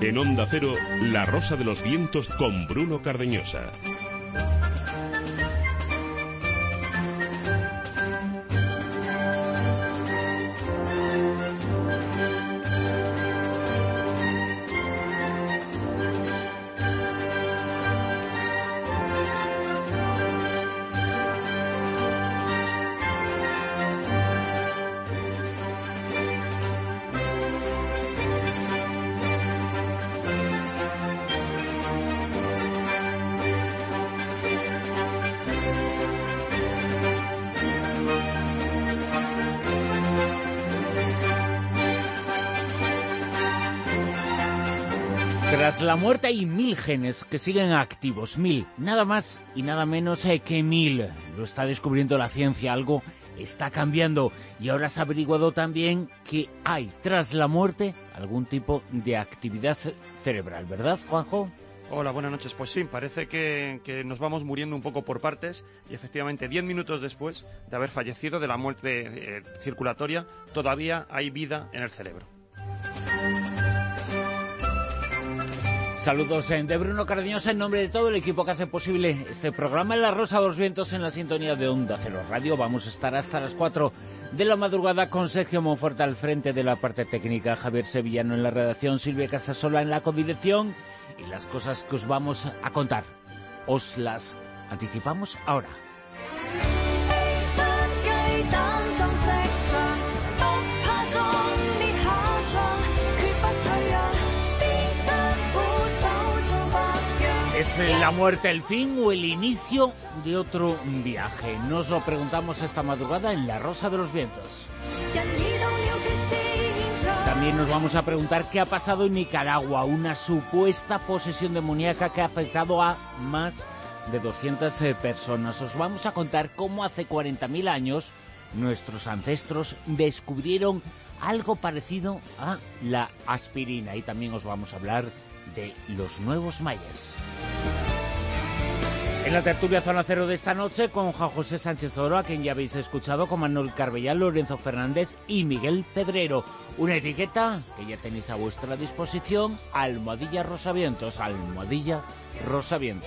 En Onda Cero, La Rosa de los Vientos con Bruno Cardeñosa. Tras la muerte hay 1000 genes que siguen activos, 1000, nada más y nada menos que 1000. Lo está descubriendo la ciencia, algo está cambiando y ahora se ha averiguado también que hay tras la muerte algún tipo de actividad cerebral, ¿verdad, Juanjo? Hola, buenas noches. Pues sí, parece que nos vamos muriendo un poco por partes y efectivamente 10 minutos después de haber fallecido de la muerte circulatoria, todavía hay vida en el cerebro. Saludos de Bruno Cardeñosa en nombre de todo el equipo que hace posible este programa en La Rosa de los Vientos en la sintonía de Onda Cero Radio. Vamos a estar hasta las 4 de la madrugada con Sergio Monforte al frente de la parte técnica, Javier Sevillano en la redacción, Silvia Casasola en la codirección y las cosas que os vamos a contar. Os las anticipamos ahora. ¿Es la muerte el fin o el inicio de otro viaje? Nos lo preguntamos esta madrugada en La Rosa de los Vientos. También nos vamos a preguntar qué ha pasado en Nicaragua, una supuesta posesión demoníaca que ha afectado a más de 200 personas. Os vamos a contar cómo hace 40.000 años nuestros ancestros descubrieron algo parecido a la aspirina. Y también os vamos a hablar de los nuevos mayas. En la tertulia Zona Cero de esta noche con Juan José Sánchez Oro, a quien ya habéis escuchado, con Manuel Carbellal, Lorenzo Fernández y Miguel Pedrero. Una etiqueta que ya tenéis a vuestra disposición, Almohadilla Rosavientos, Almohadilla Rosavientos.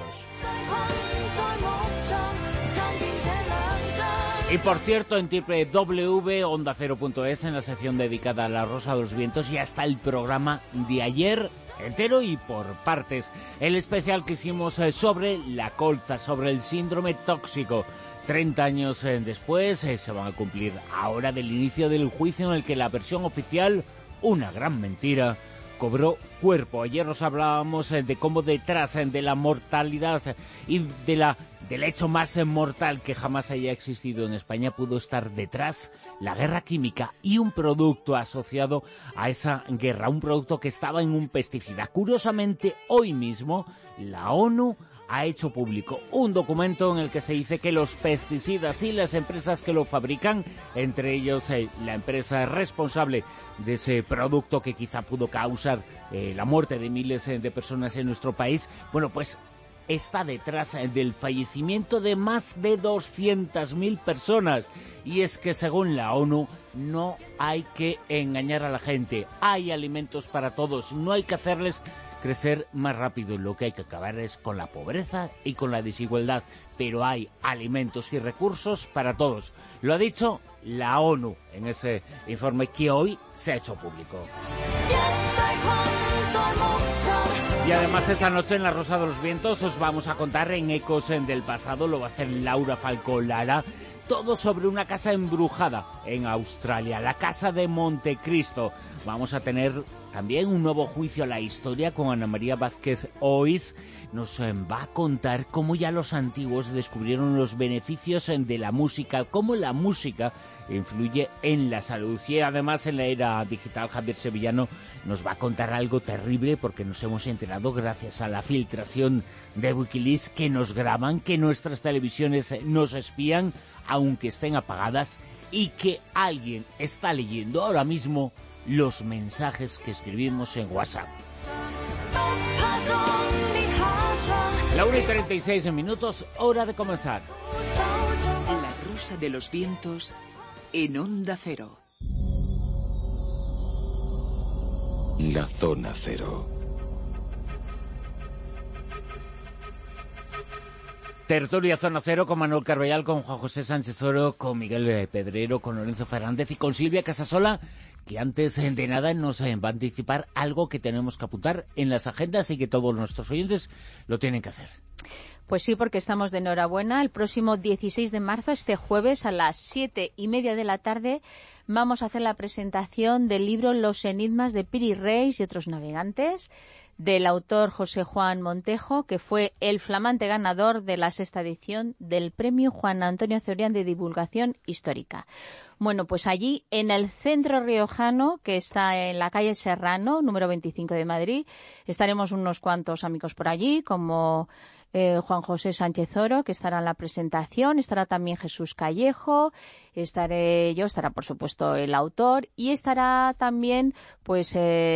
Y por cierto, en www.ondacero.es, en la sección dedicada a La Rosa de los Vientos, ya está el programa de ayer entero y por partes. El especial que hicimos sobre la colza, sobre el síndrome tóxico. 30 años después se van a cumplir ahora del inicio del juicio en el que la versión oficial, una gran mentira, cobró cuerpo. Ayer os hablábamos de cómo detrás de la mortalidad y del hecho más mortal que jamás haya existido en España pudo estar detrás la guerra química y un producto asociado a esa guerra, un producto que estaba en un pesticida. Curiosamente, hoy mismo la ONU ha hecho público un documento en el que se dice que los pesticidas y las empresas que lo fabrican, entre ellos la empresa responsable de ese producto que quizá pudo causar la muerte de miles de personas en nuestro país, bueno, pues está detrás del fallecimiento de más de 200.000 personas. Y es que según la ONU no hay que engañar a la gente, hay alimentos para todos, no hay que hacerles crecer más rápido, lo que hay que acabar es con la pobreza y con la desigualdad, pero hay alimentos y recursos para todos. Lo ha dicho la ONU en ese informe que hoy se ha hecho público. Y además esta noche en La Rosa de los Vientos os vamos a contar en Ecos del Pasado, lo va a hacer Laura Falcó Lara, todo sobre una casa embrujada en Australia, la Casa de Montecristo. Vamos a tener también un nuevo juicio a la historia con Ana María Vázquez Ois. Nos va a contar cómo ya los antiguos descubrieron los beneficios de la música, cómo la música influye en la salud. Y además en la era digital Javier Sevillano nos va a contar algo terrible porque nos hemos enterado gracias a la filtración de Wikileaks que nos graban, que nuestras televisiones nos espían aunque estén apagadas y que alguien está leyendo ahora mismo los mensajes que escribimos en WhatsApp. La 1:36, hora de comenzar. La Rosa de los Vientos en Onda Cero. La Zona Cero. Tertulia Zona Cero con Manuel Carballal, con Juan José Sánchez Oro, con Miguel Pedrero, con Lorenzo Fernández y con Silvia Casasola, que antes de nada nos va a anticipar algo que tenemos que apuntar en las agendas y que todos nuestros oyentes lo tienen que hacer. Pues sí, porque estamos de enhorabuena. El próximo 16 de marzo, este jueves, a las 7:30 de la tarde, vamos a hacer la presentación del libro Los enigmas de Piri Reis y otros navegantes, del autor José Juan Montejo, que fue el flamante ganador de la 6ª edición del Premio Juan Antonio Cebrián de Divulgación Histórica. Bueno, pues allí, en el Centro Riojano, que está en la calle Serrano, número 25 de Madrid, estaremos unos cuantos amigos por allí, como Juan José Sánchez Oro, que estará en la presentación, estará también Jesús Callejo, estaré yo, estará por supuesto el autor, y estará también pues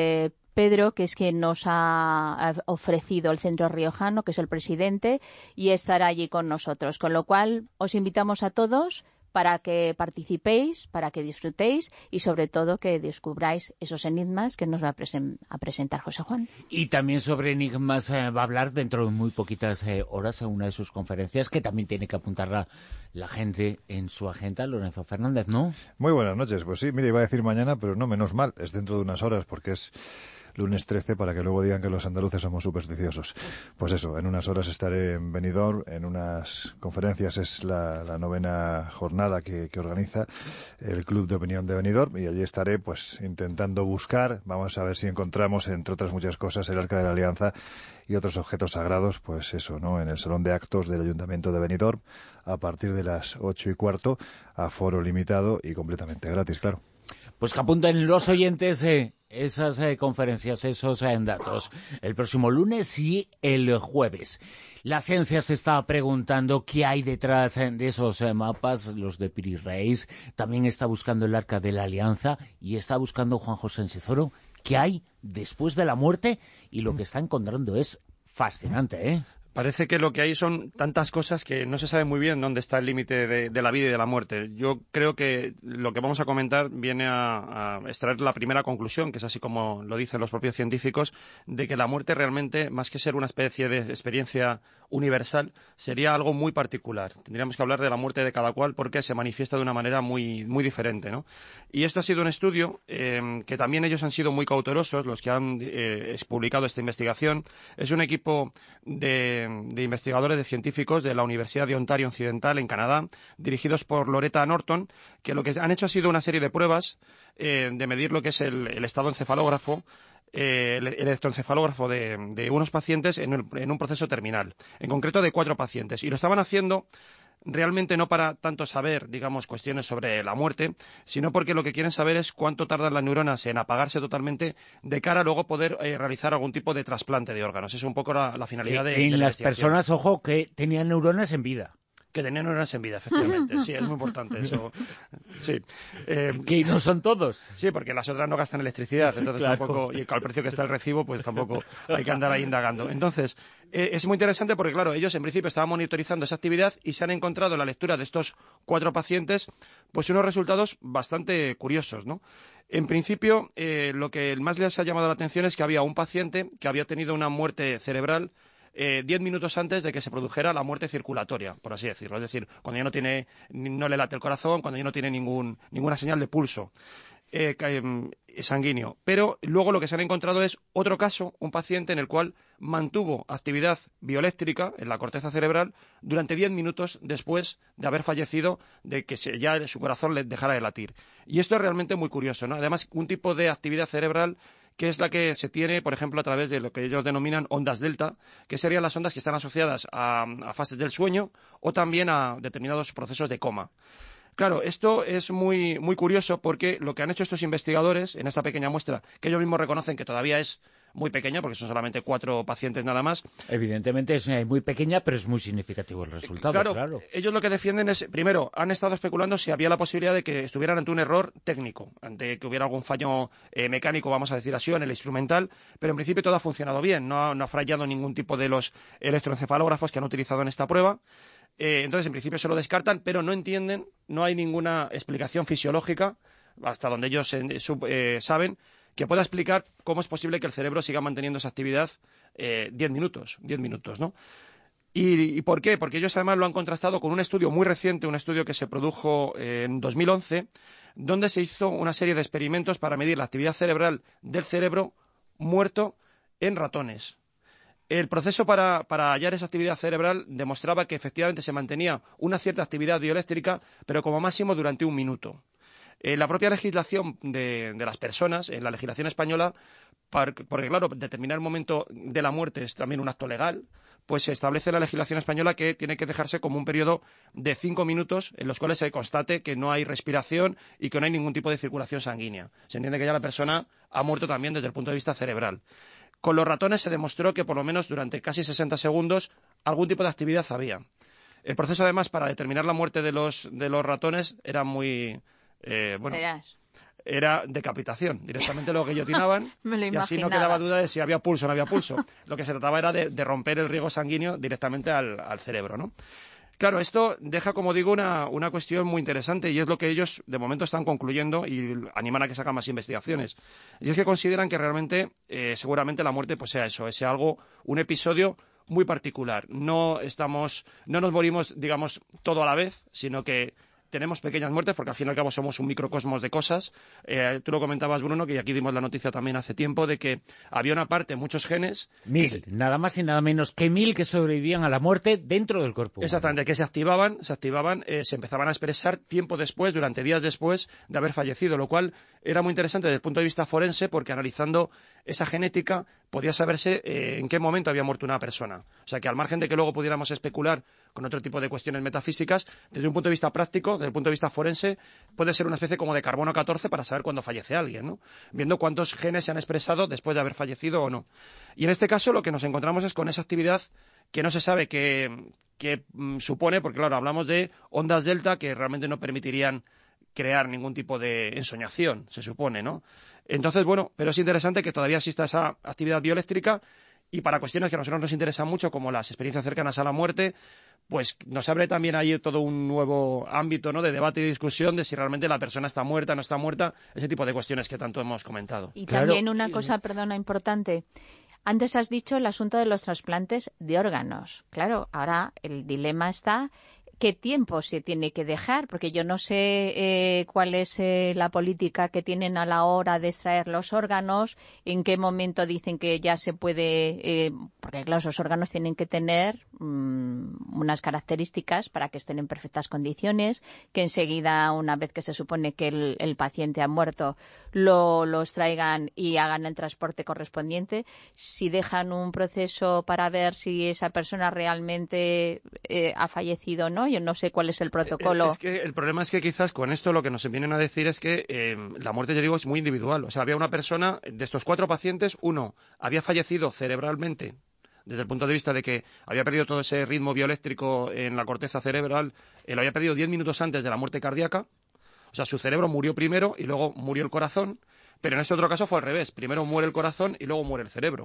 Pedro, que es quien nos ha ofrecido el Centro Riojano, que es el presidente, y estará allí con nosotros. Con lo cual, os invitamos a todos para que participéis, para que disfrutéis y, sobre todo, que descubráis esos enigmas que nos va a presentar José Juan. Y también sobre enigmas va a hablar dentro de muy poquitas horas en una de sus conferencias, que también tiene que apuntar la gente en su agenda. Lorenzo Fernández, ¿no? Muy buenas noches. Pues sí, mire, iba a decir mañana, pero no, menos mal, es dentro de unas horas, porque es lunes 13, para que luego digan que los andaluces somos supersticiosos. Pues eso, en unas horas estaré en Benidorm, en unas conferencias, es la 9ª jornada que organiza el Club de Opinión de Benidorm, y allí estaré pues intentando buscar, vamos a ver si encontramos, entre otras muchas cosas, el Arca de la Alianza y otros objetos sagrados, pues eso, ¿no?, en el Salón de Actos del Ayuntamiento de Benidorm, a partir de las 8:15, aforo limitado y completamente gratis, claro. Pues que apunten los oyentes esas conferencias, esos datos, el próximo lunes y el jueves. La ciencia se está preguntando qué hay detrás de esos mapas, los de Piri Reis. También está buscando el Arca de la Alianza y está buscando Juan José Sánchez Oro qué hay después de la muerte, y lo que está encontrando es fascinante, ¿eh? Parece que lo que hay son tantas cosas que no se sabe muy bien dónde está el límite de la vida y de la muerte. Yo creo que lo que vamos a comentar viene a extraer la primera conclusión, que es así como lo dicen los propios científicos, de que la muerte realmente, más que ser una especie de experiencia universal, sería algo muy particular. Tendríamos que hablar de la muerte de cada cual porque se manifiesta de una manera muy, muy diferente, ¿no? Y esto ha sido un estudio que también ellos han sido muy cautelosos, los que han publicado esta investigación. Es un equipo de investigadores, de científicos de la Universidad de Ontario Occidental en Canadá, dirigidos por Loretta Norton, que lo que han hecho ha sido una serie de pruebas de medir lo que es el estado encefalógrafo, el electroencefalógrafo de unos pacientes en un proceso terminal, en concreto de 4 pacientes, y lo estaban haciendo realmente no para tanto saber, digamos, cuestiones sobre la muerte, sino porque lo que quieren saber es cuánto tardan las neuronas en apagarse totalmente de cara a luego poder realizar algún tipo de trasplante de órganos. Es un poco la finalidad de en la las investigación. personas, ojo, que tenían neuronas en vida. Que tenían neuronas en vida, efectivamente. Sí, es muy importante eso. Sí. Que no son todos. Sí, porque las otras no gastan electricidad, entonces Claro. tampoco, y al precio que está el recibo, pues tampoco hay que andar ahí indagando. Entonces, es muy interesante porque, claro, ellos en principio estaban monitorizando esa actividad y se han encontrado en la lectura de estos 4 pacientes, pues unos resultados bastante curiosos, ¿no? En principio, lo que más les ha llamado la atención es que había un paciente que había tenido una muerte cerebral 10 minutos antes de que se produjera la muerte circulatoria, por así decirlo. Es decir, cuando ya no le late el corazón, cuando ya no tiene ninguna señal de pulso sanguíneo. Pero luego lo que se han encontrado es otro caso, un paciente en el cual mantuvo actividad bioeléctrica en la corteza cerebral durante 10 minutos después de haber fallecido, de que ya su corazón le dejara de latir. Y esto es realmente muy curioso, ¿no? Además, un tipo de actividad cerebral que es la que se tiene, por ejemplo, a través de lo que ellos denominan ondas delta, que serían las ondas que están asociadas a fases del sueño o también a determinados procesos de coma. Claro, esto es muy, muy curioso porque lo que han hecho estos investigadores en esta pequeña muestra, que ellos mismos reconocen que todavía es muy pequeña, porque son solamente 4 pacientes nada más. Evidentemente es muy pequeña, pero es muy significativo el resultado. Claro. Ellos lo que defienden es, primero, han estado especulando si había la posibilidad de que estuvieran ante un error técnico, ante que hubiera algún fallo mecánico, vamos a decir así, en el instrumental, pero en principio todo ha funcionado bien, no ha fallado ningún tipo de los electroencefalógrafos que han utilizado en esta prueba. Entonces, en principio se lo descartan, pero no entienden, no hay ninguna explicación fisiológica, hasta donde ellos saben, que pueda explicar cómo es posible que el cerebro siga manteniendo esa actividad 10 minutos, ¿no? ¿Y por qué? Porque ellos además lo han contrastado con un estudio muy reciente, un estudio que se produjo en 2011, donde se hizo una serie de experimentos para medir la actividad cerebral del cerebro muerto en ratones. El proceso para hallar esa actividad cerebral demostraba que efectivamente se mantenía una cierta actividad bioeléctrica, pero como máximo durante 1 minuto. La propia legislación de las personas, en la legislación española, porque claro, determinar el momento de la muerte es también un acto legal, pues se establece en la legislación española que tiene que dejarse como un periodo de 5 minutos en los cuales se constate que no hay respiración y que no hay ningún tipo de circulación sanguínea. Se entiende que ya la persona ha muerto también desde el punto de vista cerebral. Con los ratones se demostró que por lo menos durante casi 60 segundos algún tipo de actividad había. El proceso además para determinar la muerte de los ratones era muy... era decapitación. Directamente lo guillotinaban y así no quedaba duda de si había pulso o no había pulso. Lo que se trataba era de romper el riego sanguíneo directamente al cerebro, ¿no? Claro, esto deja, como digo, una cuestión muy interesante y es lo que ellos de momento están concluyendo y animan a que se hagan más investigaciones. Y es que consideran que realmente, seguramente la muerte pues sea eso, sea algo, un episodio muy particular. No nos morimos, digamos, todo a la vez, sino que tenemos pequeñas muertes porque al fin y al cabo somos un microcosmos de cosas. Tú lo comentabas, Bruno, que aquí dimos la noticia también hace tiempo de que había una parte, muchos genes... 1000, nada más y nada menos que 1000 que sobrevivían a la muerte dentro del cuerpo humano. Exactamente, que se activaban, se empezaban a expresar tiempo después, durante días después de haber fallecido, lo cual era muy interesante desde el punto de vista forense porque analizando esa genética podía saberse en qué momento había muerto una persona. O sea que al margen de que luego pudiéramos especular con otro tipo de cuestiones metafísicas, desde un punto de vista práctico, desde el punto de vista forense, puede ser una especie como de carbono 14 para saber cuándo fallece alguien, ¿no? Viendo cuántos genes se han expresado después de haber fallecido o no. Y en este caso lo que nos encontramos es con esa actividad que no se sabe qué supone, porque claro, hablamos de ondas delta que realmente no permitirían crear ningún tipo de ensoñación, se supone, ¿no? Entonces, bueno, pero es interesante que todavía exista esa actividad bioeléctrica y para cuestiones que a nosotros nos interesan mucho, como las experiencias cercanas a la muerte, pues nos abre también ahí todo un nuevo ámbito, ¿no?, de debate y discusión de si realmente la persona está muerta, no está muerta, ese tipo de cuestiones que tanto hemos comentado. Y también una cosa, perdona, importante. Antes has dicho el asunto de los trasplantes de órganos. Claro, ahora el dilema está... ¿Qué tiempo se tiene que dejar? Porque yo no sé cuál es la política que tienen a la hora de extraer los órganos, en qué momento dicen que ya se puede... porque claro, esos órganos tienen que tener unas características para que estén en perfectas condiciones, que enseguida, una vez que se supone que el paciente ha muerto, los traigan y hagan el transporte correspondiente. Si dejan un proceso para ver si esa persona realmente ha fallecido o no, yo no sé cuál es el protocolo. Es que el problema es que quizás con esto lo que nos vienen a decir es que la muerte, yo digo, es muy individual. O sea, había una persona, de estos 4 pacientes, uno había fallecido cerebralmente, desde el punto de vista de que había perdido todo ese ritmo bioeléctrico en la corteza cerebral, lo había perdido 10 minutos antes de la muerte cardíaca. O sea, su cerebro murió primero y luego murió el corazón, pero en este otro caso fue al revés. Primero muere el corazón y luego muere el cerebro.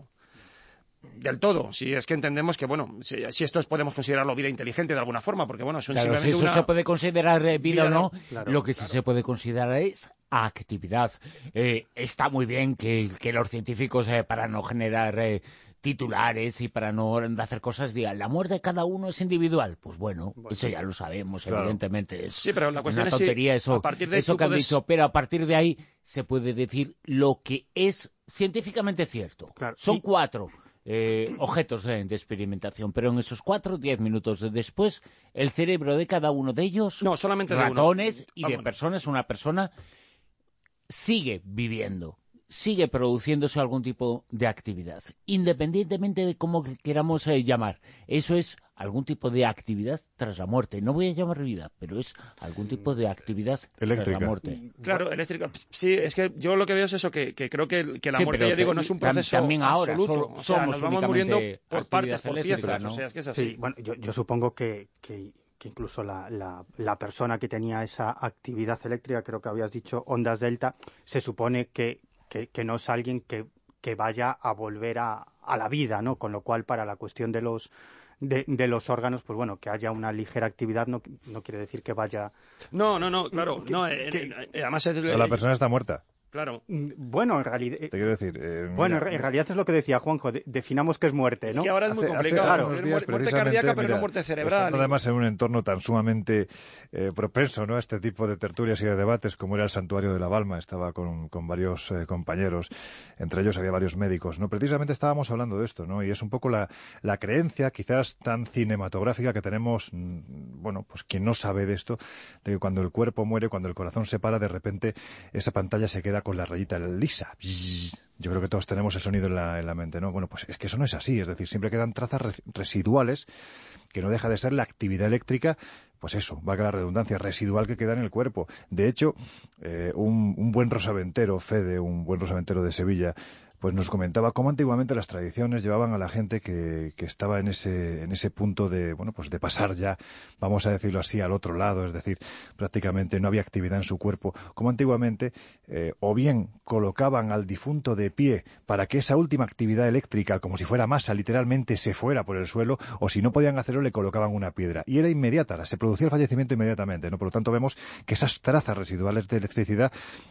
Del todo, si es que entendemos que, bueno, si esto podemos considerarlo vida inteligente de alguna forma, porque, bueno, claro, si eso se puede considerar vida o no, claro, lo que sí se puede considerar es actividad. Está muy bien que los científicos, para no generar titulares y para no hacer cosas, digan, la muerte de cada uno es individual. Pues bueno, eso ya lo sabemos, claro. Evidentemente. Es sí, pero la cuestión una tontería es si, eso, a partir de eso que han dicho, pero a partir de ahí se puede decir lo que es científicamente cierto. Claro. Son 4 objetos de experimentación, pero en esos 10 minutos después, el cerebro de cada uno de ellos, no, solamente ratones de y de personas, una persona sigue viviendo, sigue produciéndose algún tipo de actividad, independientemente de cómo queramos llamar. Eso es algún tipo de actividad tras la muerte. No voy a llamar vida, pero es algún tipo de actividad eléctrica tras la muerte. Claro, eléctrica. Sí, es que yo lo que veo es eso, que creo que la muerte, ya digo, no es un proceso también ahora, absoluto. O sea, nos vamos muriendo por partes, por piezas, ¿no? O sea, es que es así. Sí, bueno, yo supongo que incluso la persona que tenía esa actividad eléctrica, creo que habías dicho ondas delta, se supone que no es alguien que vaya a volver a la vida, ¿no? Con lo cual, para la cuestión de los órganos, pues bueno, que haya una ligera actividad no quiere decir que vaya... No, claro. Además la persona está muerta. Claro. Bueno, en realidad... Te quiero decir... en realidad es lo que decía Juanjo, definamos qué es muerte, ¿no? Es que ahora es muy complicado. Hace unos días, muerte cardíaca, pero no muerte cerebral. Además, en un entorno tan sumamente propenso, ¿no?, a este tipo de tertulias y de debates, como era el Santuario de la Balma. Estaba con varios compañeros, entre ellos había varios médicos, ¿no? Precisamente estábamos hablando de esto, ¿no? Y es un poco la creencia, quizás tan cinematográfica, que tenemos, bueno, pues quien no sabe de esto, de que cuando el cuerpo muere, cuando el corazón se para, de repente esa pantalla se queda con la rayita lisa. Yo creo que todos tenemos el sonido en la mente, ¿no? Bueno, pues es que eso no es así, es decir, siempre quedan trazas residuales, que no deja de ser la actividad eléctrica, pues eso, valga la redundancia, residual, que queda en el cuerpo. De hecho, un buen rosaventero, Fede, un buen rosaventero de Sevilla, pues nos comentaba cómo antiguamente las tradiciones llevaban a la gente que estaba en ese punto de, bueno, pues de pasar ya, vamos a decirlo así, al otro lado, es decir, prácticamente no había actividad en su cuerpo, como antiguamente o bien colocaban al difunto de pie para que esa última actividad eléctrica, como si fuera masa, literalmente se fuera por el suelo, o si no podían hacerlo, le colocaban una piedra. Y era inmediata, se producía el fallecimiento inmediatamente, ¿no? Por lo tanto, vemos que esas trazas residuales de electricidad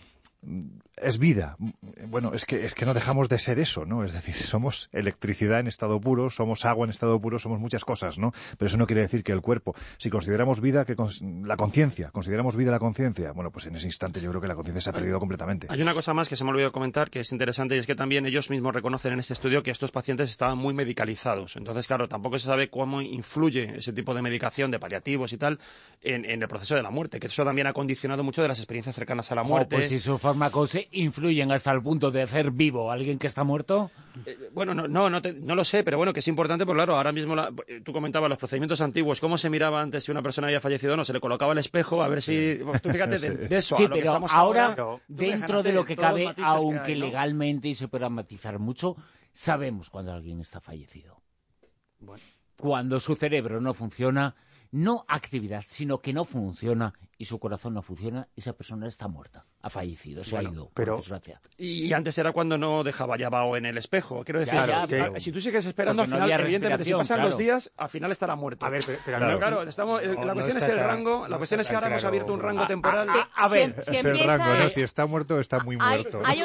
es vida. Bueno, es que no dejamos de ser eso, ¿no? Es decir, somos electricidad en estado puro, somos agua en estado puro, somos muchas cosas, ¿no? Pero eso no quiere decir que el cuerpo, si consideramos vida la conciencia, consideramos vida la conciencia, bueno, pues en ese instante yo creo que la conciencia se ha perdido completamente. Hay una cosa más que se me olvidó comentar, que es interesante, y es que también ellos mismos reconocen en este estudio que estos pacientes estaban muy medicalizados. Entonces, claro, tampoco se sabe cómo influye ese tipo de medicación, de paliativos y tal, en el proceso de la muerte, que eso también ha condicionado mucho de las experiencias cercanas a la muerte. Pues si sus fármacos influyen hasta el punto de hacer vivo a alguien que está muerto. Bueno, no lo sé, pero bueno, que es importante, porque claro, ahora mismo tú comentabas los procedimientos antiguos, cómo se miraba antes si una persona había fallecido o no, se le colocaba el espejo a ver si... Tú fíjate de eso. Sí, a lo pero que estamos ahora, tú dentro de lo que cabe, aunque hay, ¿no? legalmente y se pueda matizar mucho, sabemos cuando alguien está fallecido. Bueno. Cuando su cerebro no funciona, no actividad, sino que no funciona y su corazón no funciona, esa persona está muerta, ha fallecido, se ha ido, por desgracia. Y antes era cuando no dejaba ya vaho en el espejo. Quiero decir, si tú sigues esperando, al final, evidentemente, si pasan los días, al final estará muerto. A ver, pero la cuestión es el rango, la cuestión es que ahora hemos abierto un rango temporal. A ver, si es el rango, ¿no? Si está muerto, está muy muerto. Hay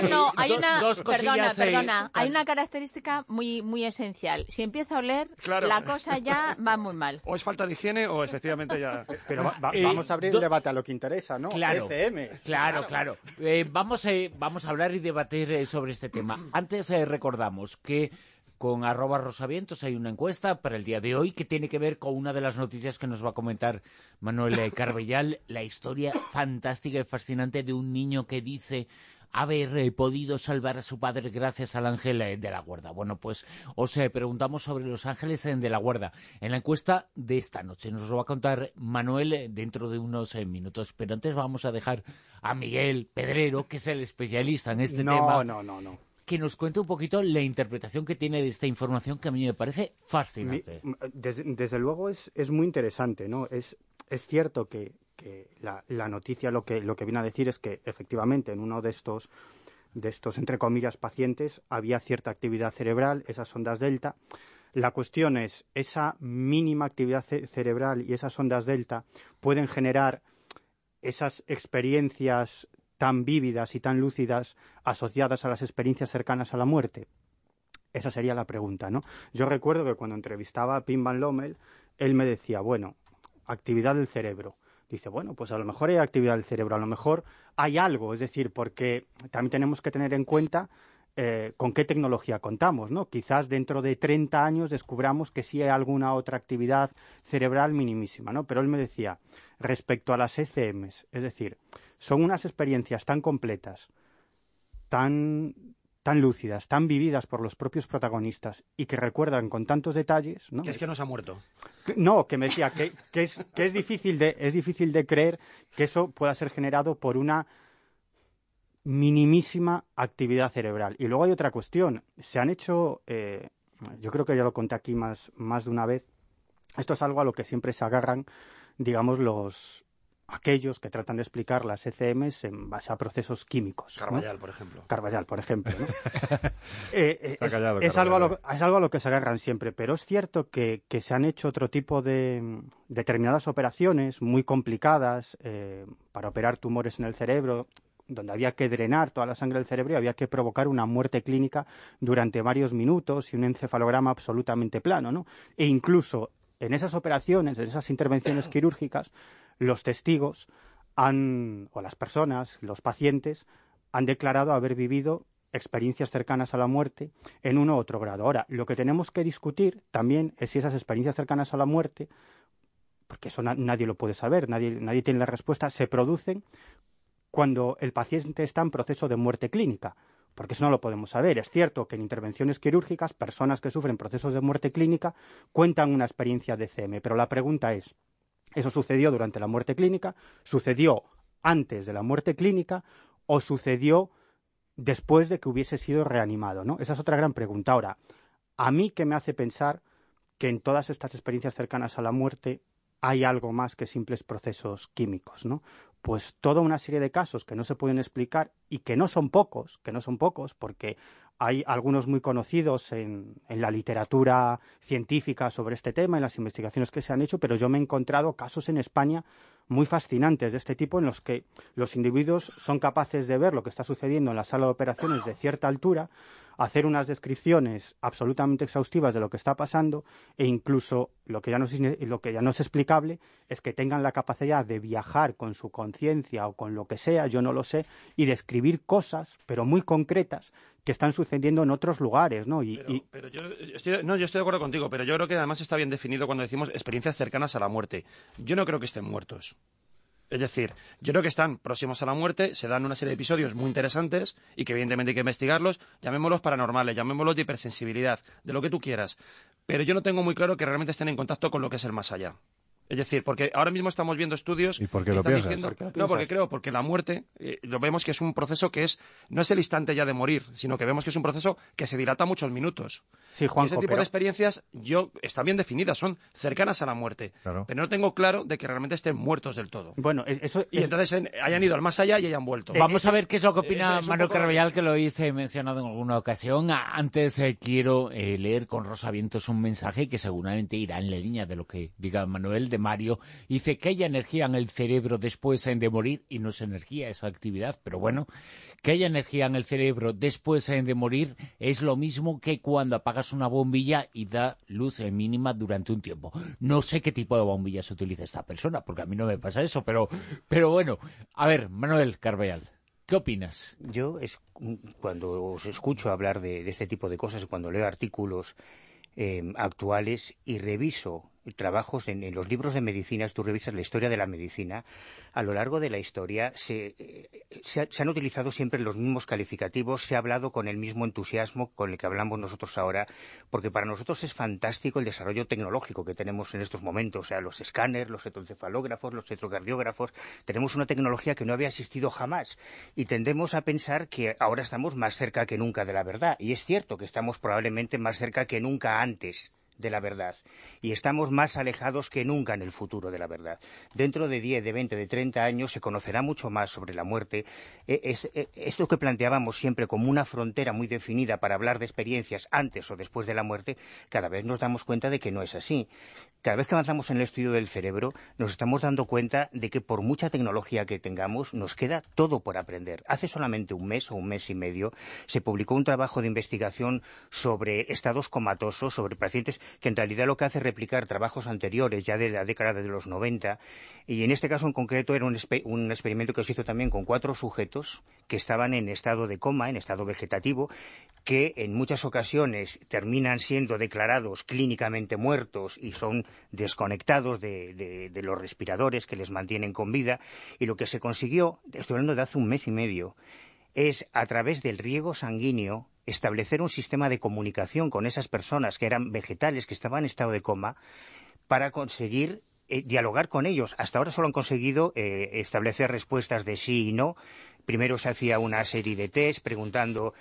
una característica muy esencial. Si empieza a oler, la cosa ya va muy mal. O es falta de higiene o efectivamente ya... Pero vamos a abrir un debate a lo que interesa, ¿no? Claro, ECMs. Claro. Vamos a hablar y debatir sobre este tema. Antes recordamos que con @rosavientos hay una encuesta para el día de hoy que tiene que ver con una de las noticias que nos va a comentar Manuel Carbellal, la historia fantástica y fascinante de un niño que dice haber podido salvar a su padre gracias al ángel de la guarda. Bueno, pues os preguntamos sobre los ángeles de la guarda en la encuesta de esta noche. Nos lo va a contar Manuel dentro de unos minutos, pero antes vamos a dejar a Miguel Pedrero, que es el especialista en este tema. No. Que nos cuente un poquito la interpretación que tiene de esta información, que a mí me parece fascinante. Desde luego es muy interesante, ¿no? Es cierto que la noticia lo que viene a decir es que efectivamente en uno de estos entre comillas pacientes había cierta actividad cerebral, esas ondas delta. La cuestión es, esa mínima actividad cerebral y esas ondas delta pueden generar esas experiencias tan vívidas y tan lúcidas asociadas a las experiencias cercanas a la muerte. Esa sería la pregunta, ¿no? Yo recuerdo que cuando entrevistaba a Pim Van Lommel, él me decía, bueno, actividad del cerebro. Dice, bueno, pues a lo mejor hay actividad del cerebro, a lo mejor hay algo, es decir, porque también tenemos que tener en cuenta con qué tecnología contamos, ¿no? Quizás dentro de 30 años descubramos que sí hay alguna otra actividad cerebral minimísima, ¿no? Pero él me decía, respecto a las ECMs, es decir, son unas experiencias tan completas, tan lúcidas, tan vividas por los propios protagonistas y que recuerdan con tantos detalles, ¿no? Que es que no se ha muerto. No, que me decía que es difícil de creer que eso pueda ser generado por una minimísima actividad cerebral. Y luego hay otra cuestión. Se han hecho, yo creo que ya lo conté aquí más de una vez, esto es algo a lo que siempre se agarran, digamos, aquellos que tratan de explicar las ECMs en base a procesos químicos. Carvallal, ¿no? Por ejemplo. Carvallal, por ejemplo, ¿no? Es algo a lo que se agarran siempre, pero es cierto que se han hecho otro tipo de determinadas operaciones muy complicadas para operar tumores en el cerebro, donde había que drenar toda la sangre del cerebro y había que provocar una muerte clínica durante varios minutos y un encefalograma absolutamente plano, ¿no? E incluso en esas operaciones, en esas intervenciones quirúrgicas, los testigos o las personas, los pacientes, han declarado haber vivido experiencias cercanas a la muerte en uno u otro grado. Ahora, lo que tenemos que discutir también es si esas experiencias cercanas a la muerte, porque eso nadie lo puede saber, nadie tiene la respuesta, se producen cuando el paciente está en proceso de muerte clínica, porque eso no lo podemos saber. Es cierto que en intervenciones quirúrgicas, personas que sufren procesos de muerte clínica cuentan una experiencia de CM, pero la pregunta es, ¿eso sucedió durante la muerte clínica? ¿Sucedió antes de la muerte clínica? ¿O sucedió después de que hubiese sido reanimado, ¿no? Esa es otra gran pregunta. Ahora, a mí que me hace pensar que en todas estas experiencias cercanas a la muerte hay algo más que simples procesos químicos, ¿no? Pues toda una serie de casos que no se pueden explicar y que no son pocos, porque hay algunos muy conocidos en la literatura científica sobre este tema, en las investigaciones que se han hecho, pero yo me he encontrado casos en España muy fascinantes de este tipo en los que los individuos son capaces de ver lo que está sucediendo en la sala de operaciones de cierta altura, hacer unas descripciones absolutamente exhaustivas de lo que está pasando e incluso lo que ya no es explicable es que tengan la capacidad de viajar con su conciencia o con lo que sea, yo no lo sé, y describir cosas, pero muy concretas, que están sucediendo en otros lugares, ¿no? Pero yo estoy de acuerdo contigo, pero yo creo que además está bien definido cuando decimos experiencias cercanas a la muerte. Yo no creo que estén muertos. Es decir, yo creo que están próximos a la muerte, se dan una serie de episodios muy interesantes y que evidentemente hay que investigarlos, llamémoslos paranormales, llamémoslos de hipersensibilidad, de lo que tú quieras. Pero yo no tengo muy claro que realmente estén en contacto con lo que es el más allá. Es decir, porque ahora mismo estamos viendo estudios... ¿Y por qué lo piensas? Porque la muerte, lo vemos que es un proceso que no es el instante ya de morir, sino que vemos que es un proceso que se dilata muchos minutos. Sí, Juanjo, y ese tipo de experiencias están bien definidas, son cercanas a la muerte. Claro. Pero no tengo claro de que realmente estén muertos del todo. Bueno, entonces hayan ido al más allá y hayan vuelto. Vamos a ver qué es lo que opina Manuel Carballal, que lo hice mencionado en alguna ocasión. Antes quiero leer con Rosa Vientos un mensaje que seguramente irá en la línea de lo que diga Manuel, de Mario. Dice que haya energía en el cerebro después de morir, y no es energía, es actividad, pero bueno, que haya energía en el cerebro después de morir es lo mismo que cuando apagas una bombilla y da luz mínima durante un tiempo. No sé qué tipo de bombilla se utiliza esta persona, porque a mí no me pasa eso, pero bueno, a ver, Manuel Carballal, ¿qué opinas? Yo, cuando os escucho hablar de este tipo de cosas, cuando leo artículos actuales y reviso trabajos en los libros de medicinas, tú revisas la historia de la medicina, a lo largo de la historia se han utilizado siempre los mismos calificativos, se ha hablado con el mismo entusiasmo con el que hablamos nosotros ahora, porque para nosotros es fantástico el desarrollo tecnológico que tenemos en estos momentos, o sea, los escáneres, los electroencefalógrafos, los electrocardiógrafos, tenemos una tecnología que no había existido jamás y tendemos a pensar que ahora estamos más cerca que nunca de la verdad, y es cierto que estamos probablemente más cerca que nunca antes de la verdad, y estamos más alejados que nunca en el futuro de la verdad. Dentro de 10, de 20, de 30 años se conocerá mucho más sobre la muerte. Esto que planteábamos siempre como una frontera muy definida para hablar de experiencias antes o después de la muerte, cada vez nos damos cuenta de que no es así. Cada vez que avanzamos en el estudio del cerebro, nos estamos dando cuenta de que por mucha tecnología que tengamos, nos queda todo por aprender. Hace solamente un mes o un mes y medio se publicó un trabajo de investigación sobre estados comatosos, sobre pacientes que en realidad lo que hace es replicar trabajos anteriores, ya de la década de los 90, y en este caso en concreto era un experimento que se hizo también con 4 sujetos que estaban en estado de coma, en estado vegetativo, que en muchas ocasiones terminan siendo declarados clínicamente muertos y son desconectados de los respiradores que les mantienen con vida, y lo que se consiguió, estoy hablando de hace un mes y medio, es a través del riego sanguíneo establecer un sistema de comunicación con esas personas que eran vegetales, que estaban en estado de coma, para conseguir dialogar con ellos. Hasta ahora solo han conseguido establecer respuestas de sí y no. Primero se hacía una serie de test preguntando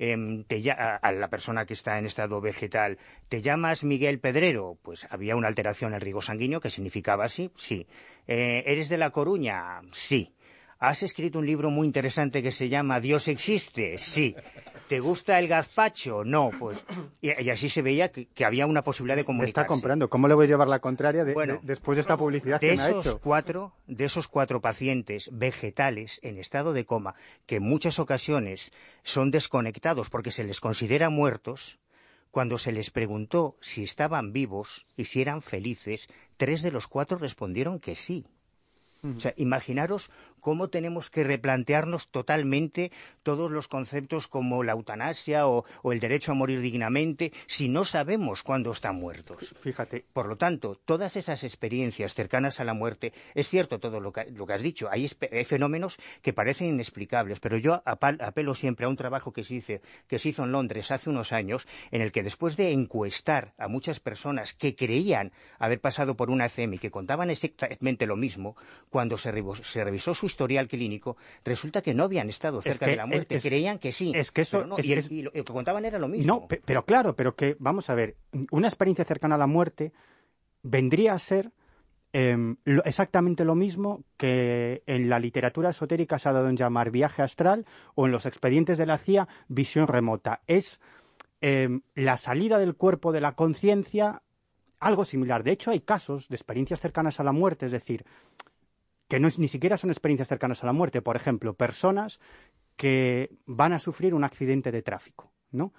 a la persona que está en estado vegetal, ¿te llamas Miguel Pedrero? Pues había una alteración en el riego sanguíneo que significaba sí, sí. ¿Eres de La Coruña? Sí. ¿has escrito un libro muy interesante que se llama Dios existe? Sí. ¿Te gusta el gazpacho? No, pues... Y así se veía que había una posibilidad de comunicarse. Me está comprando. ¿Cómo le voy a llevar la contraria después de esta publicidad que me ha hecho? De esos 4 pacientes vegetales en estado de coma, que en muchas ocasiones son desconectados porque se les considera muertos, cuando se les preguntó si estaban vivos y si eran felices, 3 de los 4 respondieron que sí. O sea, imaginaros cómo tenemos que replantearnos totalmente todos los conceptos como la eutanasia o el derecho a morir dignamente si no sabemos cuándo están muertos. Fíjate. Por lo tanto, todas esas experiencias cercanas a la muerte, es cierto todo lo que has dicho, hay fenómenos que parecen inexplicables, pero yo apelo siempre a un trabajo que se hizo en Londres hace unos años, en el que después de encuestar a muchas personas que creían haber pasado por una ECM y que contaban exactamente lo mismo, cuando se revisó su historial clínico, resulta que no habían estado cerca de la muerte, creían que sí. Es que eso... No, y lo que contaban era lo mismo. No, pero claro, pero que, vamos a ver, una experiencia cercana a la muerte vendría a ser exactamente lo mismo que en la literatura esotérica se ha dado en llamar viaje astral o en los expedientes de la CIA visión remota. Es la salida del cuerpo de la conciencia, algo similar. De hecho, hay casos de experiencias cercanas a la muerte, es decir, que ni siquiera son experiencias cercanas a la muerte. Por ejemplo, personas que van a sufrir un accidente de tráfico, ¿no?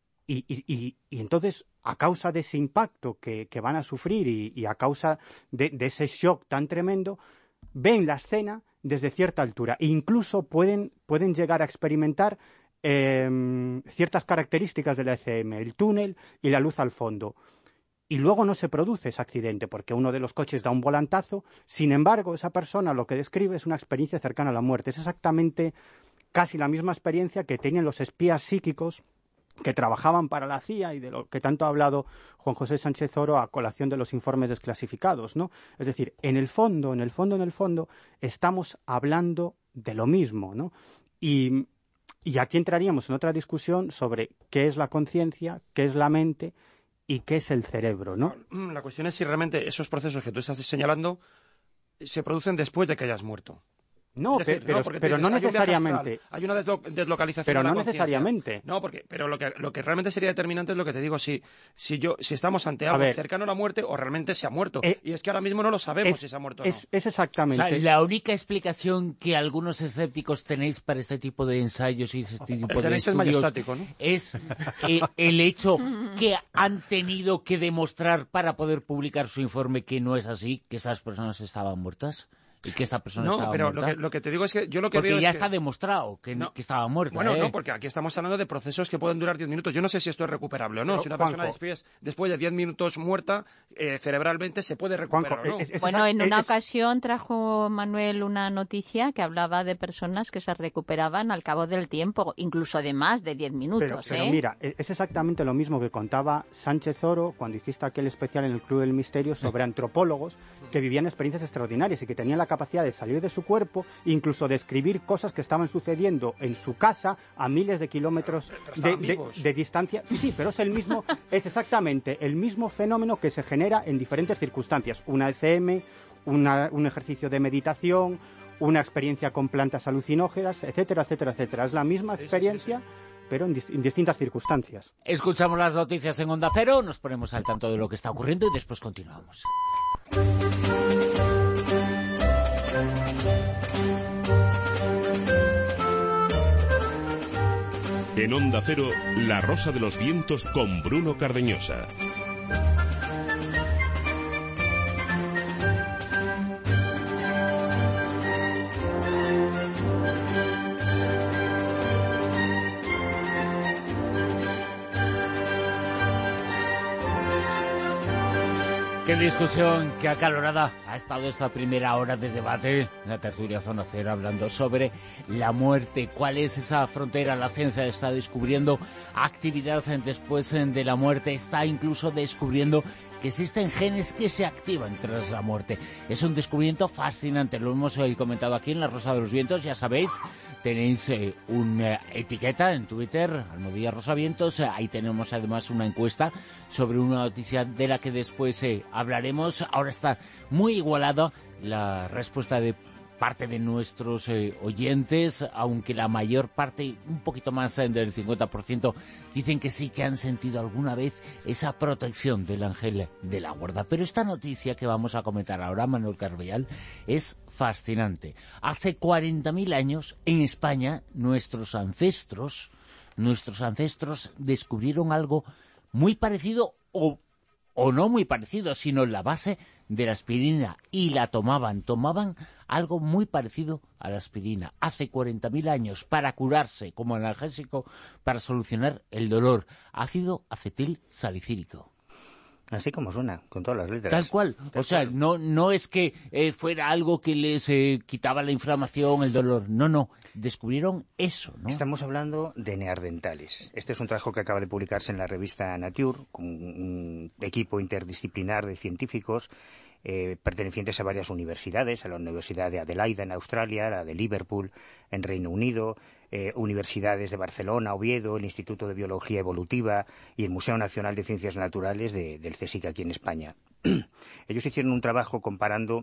Y entonces, a causa de ese impacto que van a sufrir y a causa de ese shock tan tremendo, ven la escena desde cierta altura e incluso pueden llegar a experimentar ciertas características de la ECM, el túnel y la luz al fondo. Y luego no se produce ese accidente porque uno de los coches da un volantazo. Sin embargo, esa persona lo que describe es una experiencia cercana a la muerte. Es exactamente casi la misma experiencia que tenían los espías psíquicos que trabajaban para la CIA y de lo que tanto ha hablado Juan José Sánchez Oro a colación de los informes desclasificados, ¿no? Es decir, en el fondo, estamos hablando de lo mismo, ¿no? Y aquí entraríamos en otra discusión sobre qué es la conciencia, qué es la mente y qué es el cerebro, ¿no? La cuestión es si realmente esos procesos que tú estás señalando se producen después de que hayas muerto. No, decir, pero no necesariamente. Hay una deslocalización pero de la no necesariamente. No, pero lo que realmente sería determinante es lo que te digo, si estamos ante algo cercano a la muerte o realmente se ha muerto. Y es que ahora mismo no lo sabemos si se ha muerto o no. Es exactamente. O sea, la única explicación que algunos escépticos tenéis para este tipo de ensayos y este tipo de estudios ¿no? es el hecho que han tenido que demostrar para poder publicar su informe que no es así, que esas personas estaban muertas. Y que esta persona estaba muerta. No, pero lo que te digo es que yo lo que veo es porque ya está demostrado que estaba muerta. Bueno, no, porque aquí estamos hablando de procesos que pueden durar 10 minutos. Yo no sé si esto es recuperable o no. Pero, si una Juanjo, persona después de 10 minutos muerta, cerebralmente se puede recuperar Juanjo, o no. Bueno, en una ocasión trajo Manuel una noticia que hablaba de personas que se recuperaban al cabo del tiempo, incluso de más de 10 minutos. Pero mira, es exactamente lo mismo que contaba Sánchez Oro cuando hiciste aquel especial en el Club del Misterio sobre antropólogos que vivían experiencias extraordinarias y que tenían la capacidad de salir de su cuerpo, incluso de escribir cosas que estaban sucediendo en su casa a miles de kilómetros de distancia. Sí, pero es exactamente el mismo fenómeno que se genera en diferentes circunstancias. Una ECM, un ejercicio de meditación, una experiencia con plantas alucinógenas, etcétera, etcétera, etcétera. Es la misma experiencia, pero en distintas circunstancias. Escuchamos las noticias en Onda Cero, nos ponemos al tanto de lo que está ocurriendo y después continuamos. En Onda Cero, La Rosa de los Vientos con Bruno Cardeñosa. Qué discusión, qué acalorada ha estado esta primera hora de debate en la tertulia Zona Cero, hablando sobre la muerte. ¿Cuál es esa frontera? La ciencia está descubriendo actividad después de la muerte, está incluso descubriendo que existen genes que se activan tras la muerte. Es un descubrimiento fascinante, lo hemos comentado aquí en La Rosa de los Vientos, ya sabéis, tenéis una etiqueta en Twitter, @RosaVientos, ahí tenemos además una encuesta sobre una noticia de la que después hablaremos. Ahora está muy igualada la respuesta de parte de nuestros oyentes, aunque la mayor parte, un poquito más del 50%, dicen que sí que han sentido alguna vez esa protección del ángel de la guarda. Pero esta noticia que vamos a comentar ahora, Manuel Carvellal, es fascinante. Hace 40.000 años, en España, nuestros ancestros descubrieron algo muy parecido o no muy parecido, sino la base de la aspirina, y la tomaban algo muy parecido a la aspirina hace 40.000 años para curarse como analgésico, para solucionar el dolor, ácido acetil salicílico. Así como suena, con todas las letras. Tal cual. O sea, no es que fuera algo que les quitaba la inflamación, el dolor. No. Descubrieron eso, ¿no? Estamos hablando de neandertales. Este es un trabajo que acaba de publicarse en la revista Nature, con un equipo interdisciplinar de científicos pertenecientes a varias universidades, a la Universidad de Adelaida en Australia, a la de Liverpool en Reino Unido, universidades de Barcelona, Oviedo, el Instituto de Biología Evolutiva y el Museo Nacional de Ciencias Naturales del CSIC aquí en España. Ellos hicieron un trabajo comparando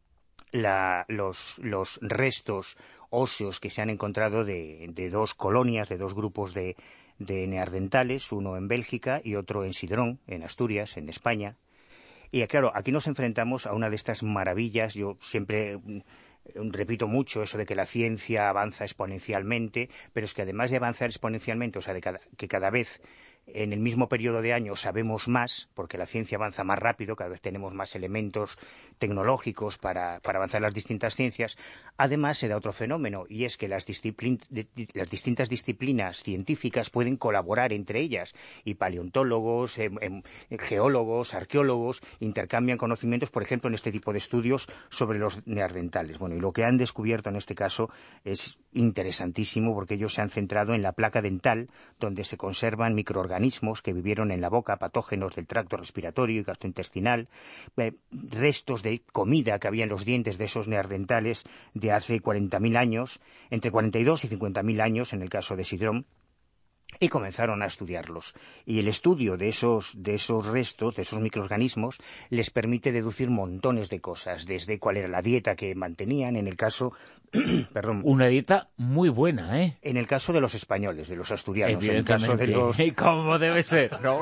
los restos óseos que se han encontrado de dos colonias, de dos grupos de neandertales, uno en Bélgica y otro en Sidrón, en Asturias, en España. Y claro, aquí nos enfrentamos a una de estas maravillas. Yo siempre repito mucho eso de que la ciencia avanza exponencialmente, pero es que además de avanzar exponencialmente, o sea, que cada vez en el mismo periodo de años sabemos más, porque la ciencia avanza más rápido, cada vez tenemos más elementos tecnológicos para avanzar las distintas ciencias. Además se da otro fenómeno, y es que las distintas disciplinas científicas pueden colaborar entre ellas, y paleontólogos, geólogos, arqueólogos intercambian conocimientos, por ejemplo, en este tipo de estudios sobre los neandertales. Bueno, y lo que han descubierto en este caso es interesantísimo, porque ellos se han centrado en la placa dental, donde se conservan microorganismos que vivieron en la boca, patógenos del tracto respiratorio y gastrointestinal, restos de comida que había en los dientes de esos neandertales de hace 40.000 años, entre 42 y 50.000 años en el caso de Sidrón, y comenzaron a estudiarlos. Y el estudio de esos restos, de esos microorganismos, les permite deducir montones de cosas, desde cuál era la dieta que mantenían, en el caso perdón. Una dieta muy buena, ¿eh? En el caso de los españoles, de los asturianos, en el caso de los... ¿Cómo debe ser? ¿No?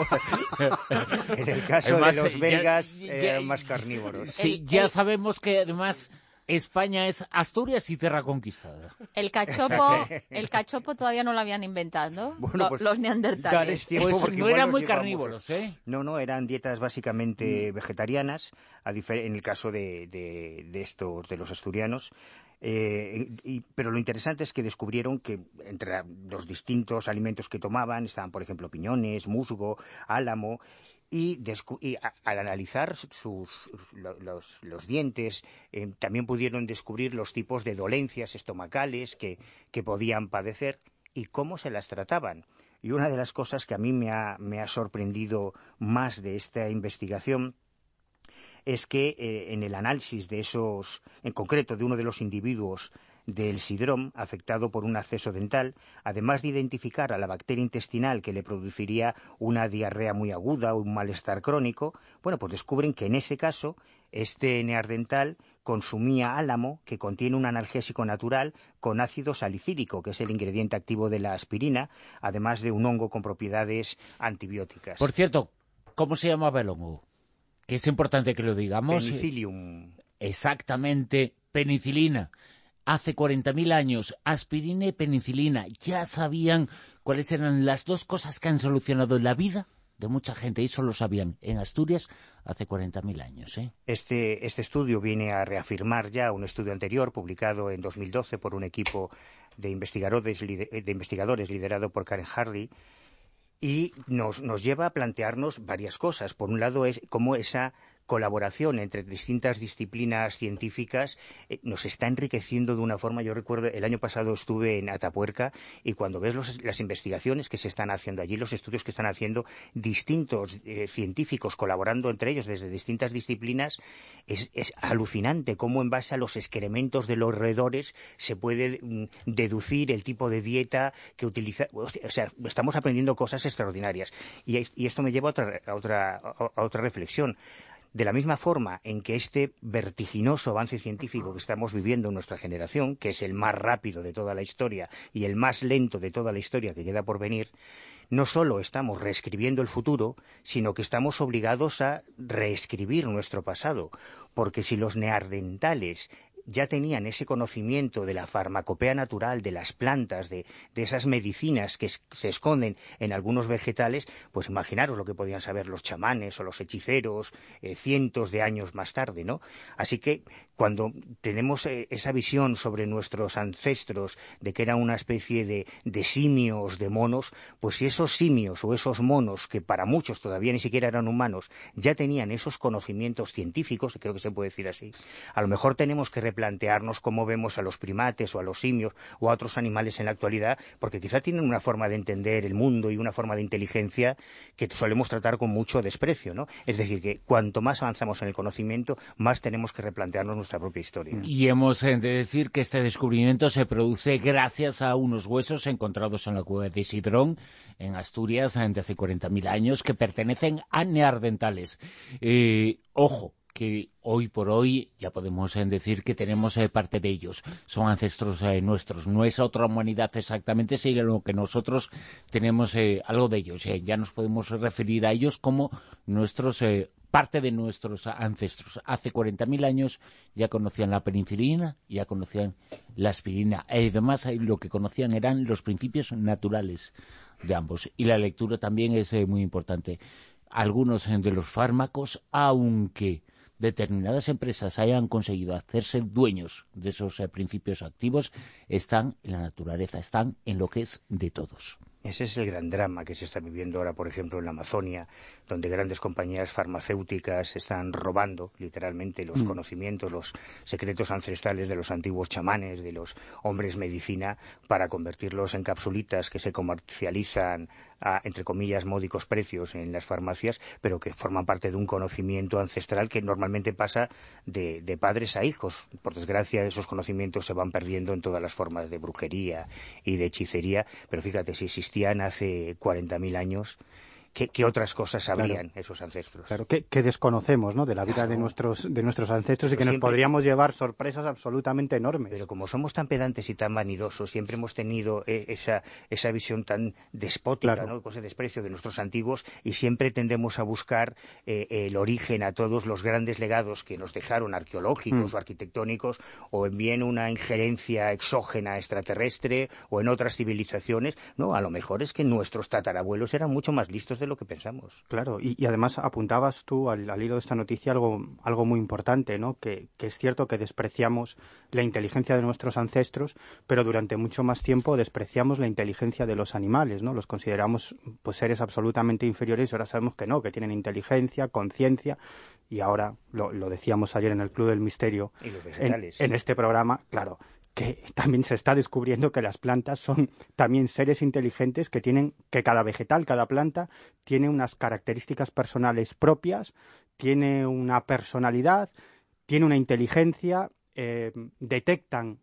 En el caso de los belgas, eran más carnívoros. Sí, ya sabemos que además España es Asturias y tierra conquistada. El cachopo todavía no lo habían inventado, bueno, pues, los neandertales. Pues no eran muy carnívoros, ¿eh? No, eran dietas básicamente vegetarianas, en el caso de los asturianos. Pero lo interesante es que descubrieron que entre los distintos alimentos que tomaban estaban, por ejemplo, piñones, musgo, álamo, y al analizar los dientes también pudieron descubrir los tipos de dolencias estomacales que podían padecer y cómo se las trataban. Y una de las cosas que a mí me ha sorprendido más de esta investigación es que en el análisis de en concreto de uno de los individuos del Sidrón, afectado por un acceso dental, además de identificar a la bacteria intestinal que le produciría una diarrea muy aguda o un malestar crónico, bueno, pues descubren que en ese caso este neandertal consumía álamo, que contiene un analgésico natural con ácido salicílico, que es el ingrediente activo de la aspirina, además de un hongo con propiedades antibióticas. Por cierto, ¿cómo se llamaba el hongo? Que es importante que lo digamos. Penicillium. Exactamente, penicilina. Hace 40.000 años, aspirina y penicilina ya sabían cuáles eran las dos cosas que han solucionado la vida de mucha gente, y eso lo sabían en Asturias hace 40.000 años. Este estudio viene a reafirmar ya un estudio anterior, publicado en 2012 por un equipo de investigadores liderado por Karen Hardy, y nos lleva a plantearnos varias cosas. Por un lado, es cómo esa colaboración entre distintas disciplinas científicas nos está enriqueciendo de una forma. Yo recuerdo, el año pasado estuve en Atapuerca, y cuando ves las investigaciones que se están haciendo allí, los estudios que están haciendo distintos científicos colaborando entre ellos desde distintas disciplinas, es alucinante cómo en base a los excrementos de los roedores se puede deducir el tipo de dieta que utiliza. O sea, estamos aprendiendo cosas extraordinarias, y esto me lleva a otra reflexión. De la misma forma en que este vertiginoso avance científico que estamos viviendo en nuestra generación, que es el más rápido de toda la historia y el más lento de toda la historia que queda por venir, no solo estamos reescribiendo el futuro, sino que estamos obligados a reescribir nuestro pasado, porque si los neandertales ya tenían ese conocimiento de la farmacopea natural, de las plantas, de esas medicinas que se esconden en algunos vegetales, pues imaginaros lo que podían saber los chamanes o los hechiceros cientos de años más tarde, ¿no? Así que cuando tenemos esa visión sobre nuestros ancestros de que eran una especie de simios, de monos, pues si esos simios o esos monos, que para muchos todavía ni siquiera eran humanos, ya tenían esos conocimientos científicos, creo que se puede decir así, a lo mejor tenemos que replantearnos cómo vemos a los primates o a los simios o a otros animales en la actualidad, porque quizá tienen una forma de entender el mundo y una forma de inteligencia que solemos tratar con mucho desprecio, ¿no? Es decir, que cuanto más avanzamos en el conocimiento, más tenemos que replantearnos nuestra propia historia. Y hemos de decir que este descubrimiento se produce gracias a unos huesos encontrados en la cueva de Sidrón, en Asturias, de hace 40.000 años, que pertenecen a neandertales. Ojo, que hoy por hoy ya podemos decir que tenemos parte de ellos. Son ancestros nuestros. No es otra humanidad exactamente, sino que nosotros tenemos algo de ellos. Ya nos podemos referir a ellos como nuestros parte de nuestros ancestros. Hace 40.000 años ya conocían la penicilina, ya conocían la aspirina. Además, lo que conocían eran los principios naturales de ambos. Y la lectura también es muy importante. Algunos de los fármacos, aunque determinadas empresas hayan conseguido hacerse dueños de esos principios activos, están en la naturaleza, están en lo que es de todos. Ese es el gran drama que se está viviendo ahora, por ejemplo, en la Amazonia, donde grandes compañías farmacéuticas están robando, literalmente, los conocimientos, los secretos ancestrales de los antiguos chamanes, de los hombres medicina, para convertirlos en capsulitas que se comercializan a, entre comillas, módicos precios en las farmacias, pero que forman parte de un conocimiento ancestral que normalmente pasa de padres a hijos. Por desgracia, esos conocimientos se van perdiendo en todas las formas de brujería y de hechicería, pero fíjate, si existían hace 40.000 años, ¿qué otras cosas sabrían esos ancestros? Claro, que desconocemos, ¿no?, de la vida de nuestros ancestros y que nos podríamos llevar sorpresas absolutamente enormes. Pero como somos tan pedantes y tan vanidosos, siempre hemos tenido esa visión tan despótica, ¿no?, ese desprecio de nuestros antiguos, y siempre tendemos a buscar el origen a todos los grandes legados que nos dejaron, arqueológicos o arquitectónicos, o bien una injerencia exógena extraterrestre o en otras civilizaciones. No, a lo mejor es que nuestros tatarabuelos eran mucho más listos de lo que pensamos. Claro, y además apuntabas tú al hilo de esta noticia algo muy importante, ¿no? Que es cierto que despreciamos la inteligencia de nuestros ancestros, pero durante mucho más tiempo despreciamos la inteligencia de los animales, ¿no? Los consideramos pues seres absolutamente inferiores, y ahora sabemos que no, que tienen inteligencia, conciencia, y ahora lo decíamos ayer en el Club del Misterio, y los vegetales. En este programa, claro, que también se está descubriendo que las plantas son también seres inteligentes que cada vegetal, cada planta, tiene unas características personales propias, tiene una personalidad, tiene una inteligencia, detectan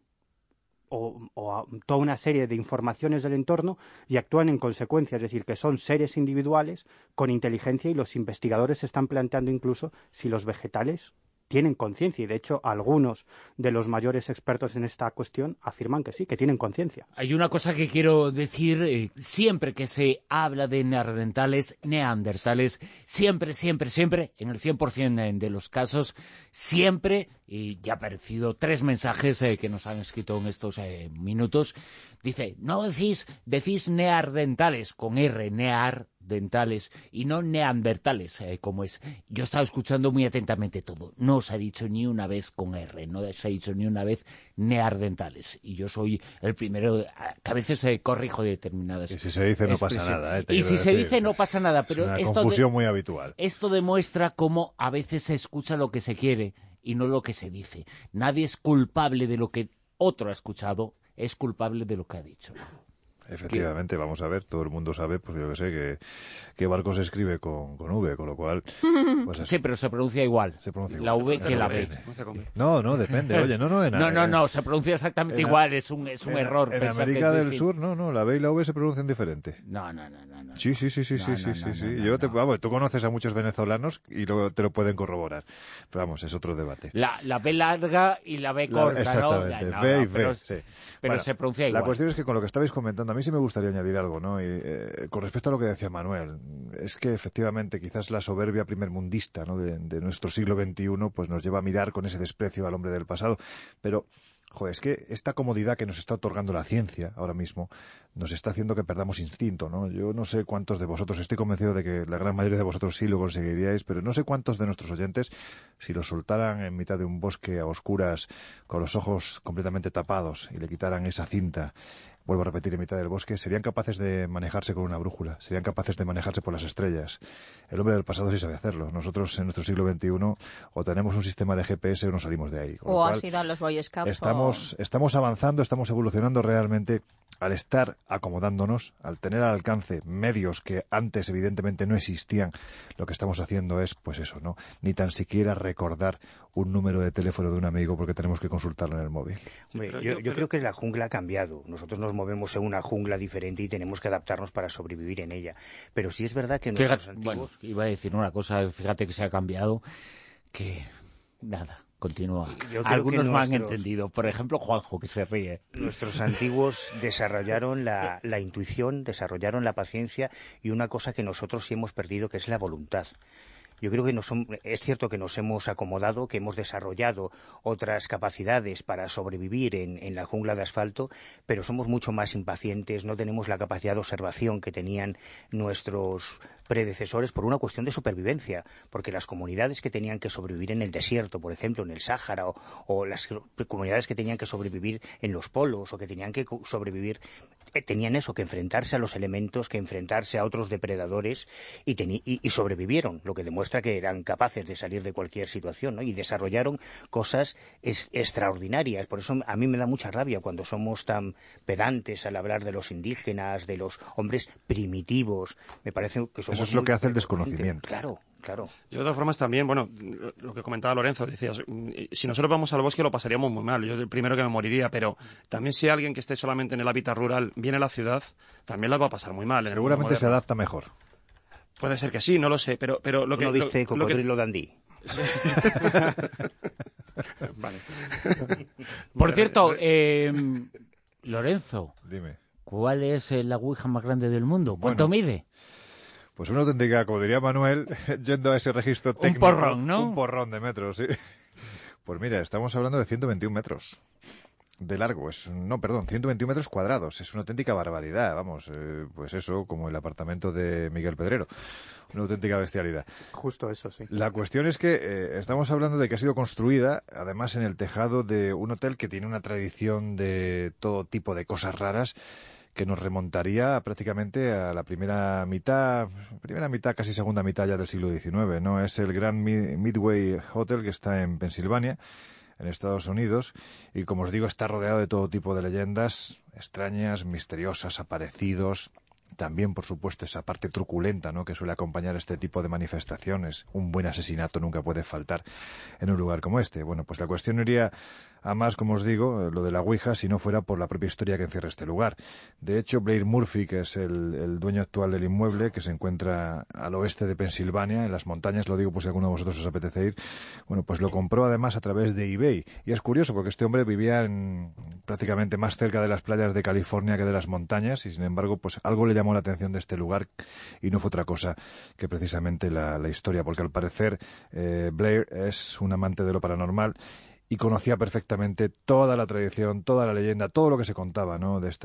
toda una serie de informaciones del entorno y actúan en consecuencia, es decir, que son seres individuales con inteligencia, y los investigadores se están planteando incluso si los vegetales tienen conciencia, y de hecho algunos de los mayores expertos en esta cuestión afirman que sí, que tienen conciencia. Hay una cosa que quiero decir, siempre que se habla de neandertales, siempre, en el 100% de los casos, siempre, y ya ha aparecido 3 mensajes que nos han escrito en estos minutos, dice, no decís neandertales, con R, neandertales, y no neandertales, como es. Yo estaba escuchando muy atentamente todo. No se ha dicho ni una vez con R, no se ha dicho ni una vez neandertales. Y yo soy el primero que a veces corrijo determinadas. Y si se dice no pasa nada. Y si se dice no pasa nada. Pero es una confusión muy habitual. Esto demuestra cómo a veces se escucha lo que se quiere y no lo que se dice. Nadie es culpable de lo que otro ha escuchado, es culpable de lo que ha dicho. Efectivamente, vamos a ver, todo el mundo sabe, pues yo que sé, que barco se escribe con V, con lo cual... Pues sí, pero se pronuncia igual. La V que la B. No, depende, oye, no, se pronuncia exactamente igual, es un error. En América del Sur, no, la B y la V se pronuncian diferente. No. Sí. Vamos, tú conoces a muchos venezolanos y luego te lo pueden corroborar. Pero vamos, es otro debate. La B larga y la B corta, exactamente, ¿no? B y V, sí. Pero bueno, se pronuncia igual. La cuestión es que con lo que estabais comentando, a mí sí me gustaría añadir algo, ¿no? Y, con respecto a lo que decía Manuel, es que efectivamente quizás la soberbia primermundista, ¿no?, de nuestro siglo XXI pues nos lleva a mirar con ese desprecio al hombre del pasado. Pero joder, es que esta comodidad que nos está otorgando la ciencia ahora mismo nos está haciendo que perdamos instinto, ¿no? Yo no sé cuántos de vosotros, estoy convencido de que la gran mayoría de vosotros sí lo conseguiríais, pero no sé cuántos de nuestros oyentes, si los soltaran en mitad de un bosque a oscuras, con los ojos completamente tapados, y le quitaran esa cinta, vuelvo a repetir, en mitad del bosque, serían capaces de manejarse con una brújula, serían capaces de manejarse por las estrellas. El hombre del pasado sí sabe hacerlo. Nosotros, en nuestro siglo XXI, o tenemos un sistema de GPS o no salimos de ahí. O has ido a los Boy Scouts. Estamos avanzando, estamos evolucionando realmente al estar acomodándonos, al tener al alcance medios que antes evidentemente no existían. Lo que estamos haciendo es, pues eso, ¿no? Ni tan siquiera recordar un número de teléfono de un amigo porque tenemos que consultarlo en el móvil. Hombre, yo creo que la jungla ha cambiado. Nosotros nos movemos en una jungla diferente y tenemos que adaptarnos para sobrevivir en ella. Pero sí es verdad que nuestros antiguos... Bueno, iba a decir una cosa, fíjate que se ha cambiado, que nada, continúa. Algunos me han entendido, por ejemplo Juanjo, que se ríe. Nuestros antiguos desarrollaron la intuición, desarrollaron la paciencia y una cosa que nosotros sí hemos perdido, que es la voluntad. Yo creo que es cierto que nos hemos acomodado, que hemos desarrollado otras capacidades para sobrevivir en la jungla de asfalto, pero somos mucho más impacientes, no tenemos la capacidad de observación que tenían nuestros predecesores por una cuestión de supervivencia, porque las comunidades que tenían que sobrevivir en el desierto, por ejemplo, en el Sáhara, o las comunidades que tenían que sobrevivir en los polos, o que tenían que sobrevivir, tenían eso, que enfrentarse a los elementos, que enfrentarse a otros depredadores, y sobrevivieron, lo que demuestra que eran capaces de salir de cualquier situación, ¿no? Y desarrollaron cosas extraordinarias. Por eso a mí me da mucha rabia cuando somos tan pedantes al hablar de los indígenas, de los hombres primitivos. Me parece que somos... Eso es lo que hace el desconocimiento. Claro. Y de todas formas también, bueno, lo que comentaba Lorenzo, decías, si nosotros vamos al bosque lo pasaríamos muy mal, yo el primero que me moriría, pero también si alguien que esté solamente en el hábitat rural viene a la ciudad, también la va a pasar muy mal. Seguramente se adapta mejor. Puede ser que sí, no lo sé, pero lo que... ¿No viste Cocodrilo Dandí? Sí. Vale. Por cierto, Lorenzo, dime, ¿cuál es la ouija más grande del mundo? ¿Cuánto mide? Pues una auténtica, como diría Manuel, yendo a ese registro técnico. Un porrón, ¿no? Un porrón de metros, sí. Pues mira, estamos hablando de 121 metros de largo. 121 metros cuadrados. Es una auténtica barbaridad, vamos. Pues eso, como el apartamento de Miguel Pedrero. Una auténtica bestialidad. Justo eso, sí. La cuestión es que estamos hablando de que ha sido construida, además, en el tejado de un hotel que tiene una tradición de todo tipo de cosas raras, que nos remontaría prácticamente a la primera mitad, casi segunda mitad ya del siglo XIX, ¿no? Es el Grand Midway Hotel, que está en Pensilvania, en Estados Unidos, y como os digo, está rodeado de todo tipo de leyendas extrañas, misteriosas, aparecidos. También, por supuesto, esa parte truculenta, ¿no?, que suele acompañar este tipo de manifestaciones. Un buen asesinato nunca puede faltar en un lugar como este. Bueno, pues la cuestión iría a más, como os digo, lo de la ouija, si no fuera por la propia historia que encierra este lugar. De hecho, Blair Murphy, que es el dueño actual del inmueble, que se encuentra al oeste de Pensilvania, en las montañas, lo digo por si alguno de vosotros os apetece ir, bueno, pues lo compró además a través de eBay. Y es curioso, porque este hombre vivía prácticamente más cerca de las playas de California que de las montañas, y sin embargo, pues algo le llamó la atención de este lugar, y no fue otra cosa que precisamente la historia, porque al parecer Blair es un amante de lo paranormal y conocía perfectamente toda la tradición, toda la leyenda, todo lo que se contaba, ¿no?, de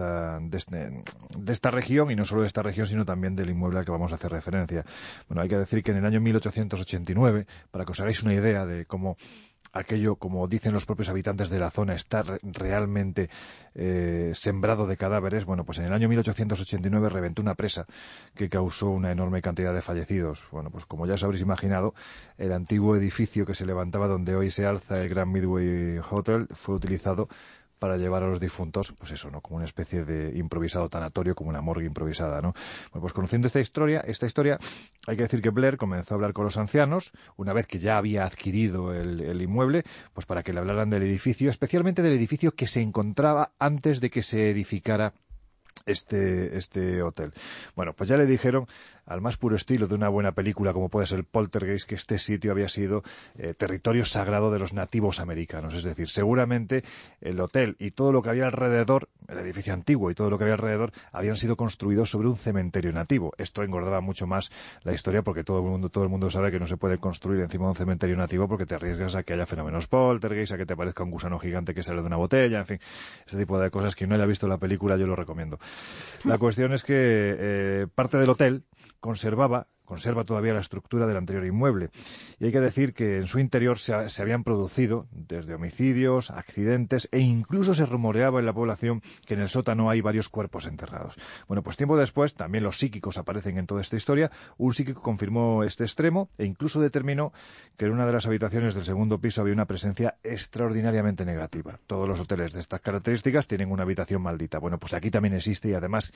esta región, y no solo de esta región, sino también del inmueble al que vamos a hacer referencia. Bueno, hay que decir que en el año 1889, para que os hagáis una idea de cómo aquello, como dicen los propios habitantes de la zona, está realmente sembrado de cadáveres. Bueno, pues en el año 1889 reventó una presa que causó una enorme cantidad de fallecidos. Bueno, pues como ya os habréis imaginado, el antiguo edificio que se levantaba donde hoy se alza el Grand Midway Hotel fue utilizado para llevar a los difuntos, pues eso, ¿no?, como una especie de improvisado tanatorio, como una morgue improvisada, ¿no? Bueno, pues conociendo esta historia, hay que decir que Blair comenzó a hablar con los ancianos, una vez que ya había adquirido el inmueble, pues para que le hablaran del edificio, especialmente del edificio que se encontraba antes de que se edificara este hotel. Bueno, pues ya le dijeron, al más puro estilo de una buena película como puede ser Poltergeist, que este sitio había sido territorio sagrado de los nativos americanos. Es decir, seguramente el hotel y todo lo que había alrededor, el edificio antiguo y todo lo que había alrededor, habían sido construidos sobre un cementerio nativo. Esto engordaba mucho más la historia, porque todo el mundo sabe que no se puede construir encima de un cementerio nativo porque te arriesgas a que haya fenómenos Poltergeist, a que te parezca un gusano gigante que sale de una botella, en fin, ese tipo de cosas. Quien no haya visto la película, yo lo recomiendo. La cuestión es que parte del hotel conserva todavía la estructura del anterior inmueble. Y hay que decir que en su interior se habían producido desde homicidios, accidentes, e incluso se rumoreaba en la población que en el sótano hay varios cuerpos enterrados. Bueno, pues tiempo después, también los psíquicos aparecen en toda esta historia. Un psíquico confirmó este extremo e incluso determinó que en una de las habitaciones del segundo piso había una presencia extraordinariamente negativa. Todos los hoteles de estas características tienen una habitación maldita. Bueno, pues aquí también existe, y además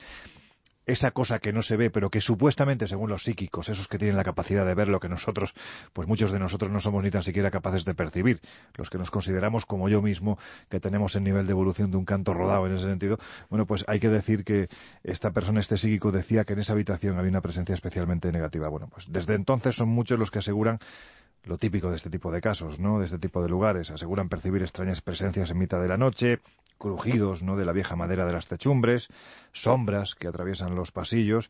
esa cosa que no se ve, pero que supuestamente, según los psíquicos, esos que tienen la capacidad de ver lo que nosotros, pues muchos de nosotros no somos ni tan siquiera capaces de percibir, los que nos consideramos, como yo mismo, que tenemos el nivel de evolución de un canto rodado en ese sentido, bueno, pues hay que decir que esta persona, este psíquico, decía que en esa habitación había una presencia especialmente negativa. Bueno, pues desde entonces son muchos los que aseguran lo típico de este tipo de casos, ¿no?, de este tipo de lugares. Aseguran percibir extrañas presencias en mitad de la noche, crujidos, ¿no?, de la vieja madera de las techumbres, sombras que atraviesan los pasillos,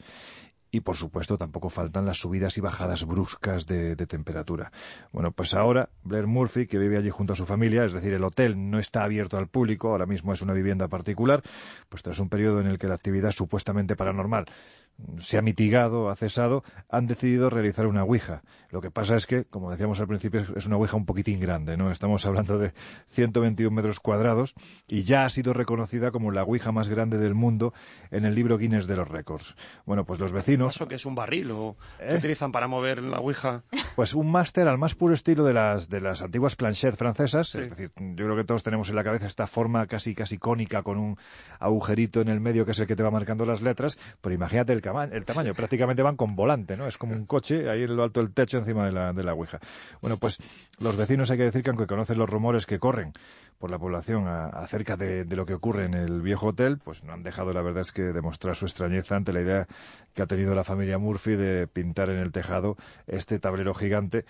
y por supuesto tampoco faltan las subidas y bajadas bruscas de temperatura. Bueno, pues ahora Blair Murphy, que vive allí junto a su familia, es decir, el hotel no está abierto al público, ahora mismo es una vivienda particular, pues tras un periodo en el que la actividad supuestamente paranormal se ha mitigado, ha cesado, han decidido realizar una ouija. Lo que pasa es que, como decíamos al principio, es una ouija un poquitín grande, ¿no? Estamos hablando de 121 metros cuadrados y ya ha sido reconocida como la ouija más grande del mundo en el libro Guinness de los récords. Bueno, pues los vecinos... ¿Eso que es un barril o qué utilizan para mover la ouija? Pues un máster al más puro estilo de las antiguas planchettes francesas. Sí. Es decir, yo creo que todos tenemos en la cabeza esta forma casi cónica con un agujerito en el medio que es el que te va marcando las letras, pero imagínate el tamaño, prácticamente van con volante, ¿no? Es como un coche, ahí en lo alto del techo encima de la ouija. Bueno, pues los vecinos, hay que decir que aunque conocen los rumores que corren por la población acerca de lo que ocurre en el viejo hotel, pues no han dejado, la verdad es que, demostrar su extrañeza ante la idea que ha tenido la familia Murphy de pintar en el tejado este tablero gigante,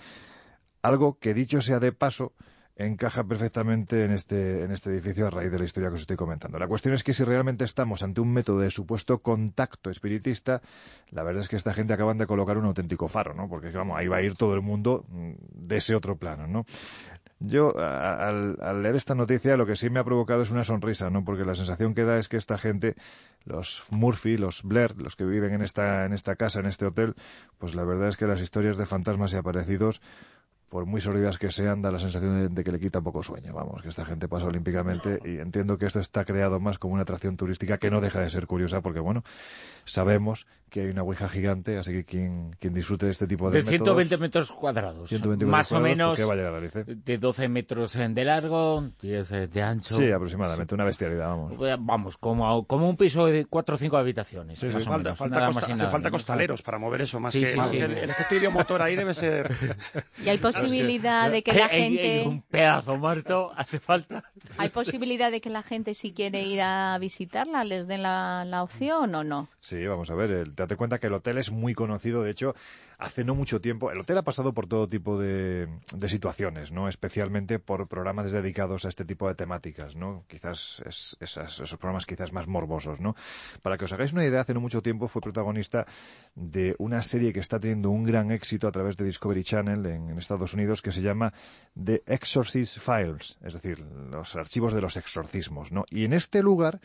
algo que, dicho sea de paso, encaja perfectamente en este edificio a raíz de la historia que os estoy comentando. La cuestión es que si realmente estamos ante un método de supuesto contacto espiritista, la verdad es que esta gente acaban de colocar un auténtico faro, ¿no? Porque, vamos, ahí va a ir todo el mundo de ese otro plano, ¿no? Yo, al leer esta noticia, lo que sí me ha provocado es una sonrisa, ¿no? Porque la sensación que da es que esta gente, los Murphy, los Blair, los que viven en esta casa, en este hotel, pues la verdad es que las historias de fantasmas y aparecidos, por muy sórdidas que sean, da la sensación de que le quita poco sueño. Vamos, que esta gente pasa olímpicamente, y entiendo que esto está creado más como una atracción turística que no deja de ser curiosa, porque, bueno, sabemos que hay una ouija gigante, así que quien disfrute de este tipo de métodos... 120 metros cuadrados, 120 más o menos, ¿qué va a llegar a Alice? de 12 metros de largo, 10 de ancho... Sí, aproximadamente, una bestialidad, vamos. Vamos, como un piso de 4 o 5 habitaciones. Sí, más o menos. Hace falta costaleros para mover eso, más que el efecto idiomotor ahí debe ser... Y hay posibilidad de que la gente... un pedazo muerto hace falta. ¿Hay posibilidad de que la gente, si quiere ir a visitarla, les den la opción o no? Sí, vamos a ver, date cuenta que el hotel es muy conocido. De hecho, hace no mucho tiempo, el hotel ha pasado por todo tipo de situaciones, ¿no? Especialmente por programas dedicados a este tipo de temáticas, ¿no? Quizás esos programas quizás más morbosos, ¿no? Para que os hagáis una idea, hace no mucho tiempo fue protagonista de una serie que está teniendo un gran éxito a través de Discovery Channel en Estados Unidos, que se llama The Exorcist Files, es decir, los archivos de los exorcismos, ¿no? Y en este lugar,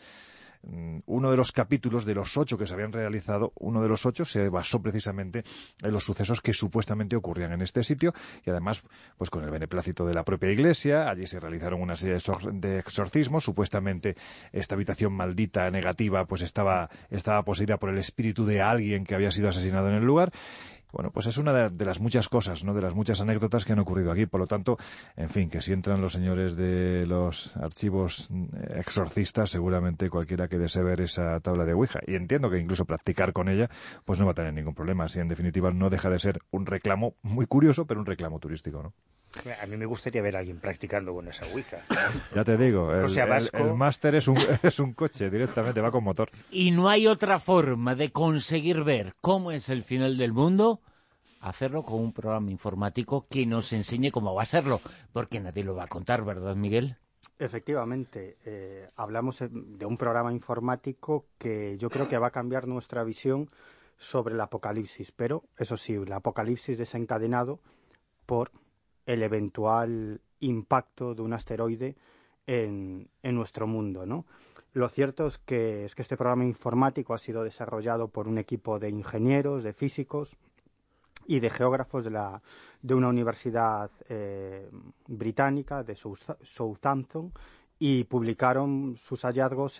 uno de los capítulos de los 8 que se habían realizado, uno de los 8 se basó precisamente en los sucesos que supuestamente ocurrían en este sitio, y además, pues con el beneplácito de la propia iglesia. Allí se realizaron una serie de exorcismos. Supuestamente esta habitación maldita, negativa, pues estaba poseída por el espíritu de alguien que había sido asesinado en el lugar. Bueno, pues es una de las muchas cosas, ¿no?, de las muchas anécdotas que han ocurrido aquí. Por lo tanto, en fin, que si entran los señores de los archivos exorcistas, seguramente cualquiera que desee ver esa tabla de ouija, y entiendo que incluso practicar con ella, pues no va a tener ningún problema. Si en definitiva no deja de ser un reclamo muy curioso, pero un reclamo turístico, ¿no? A mí me gustaría ver a alguien practicando con esa Ouija. Ya te digo, el máster es un coche, directamente va con motor. Y no hay otra forma de conseguir ver cómo es el final del mundo, hacerlo con un programa informático que nos enseñe cómo va a serlo, porque nadie lo va a contar, ¿verdad, Miguel? Efectivamente, hablamos de un programa informático que yo creo que va a cambiar nuestra visión sobre el apocalipsis, pero eso sí, el apocalipsis desencadenado por el eventual impacto de un asteroide en nuestro mundo, ¿no? Lo cierto es que este programa informático ha sido desarrollado por un equipo de ingenieros, de físicos y de geógrafos de una universidad británica, de Southampton, y publicaron sus hallazgos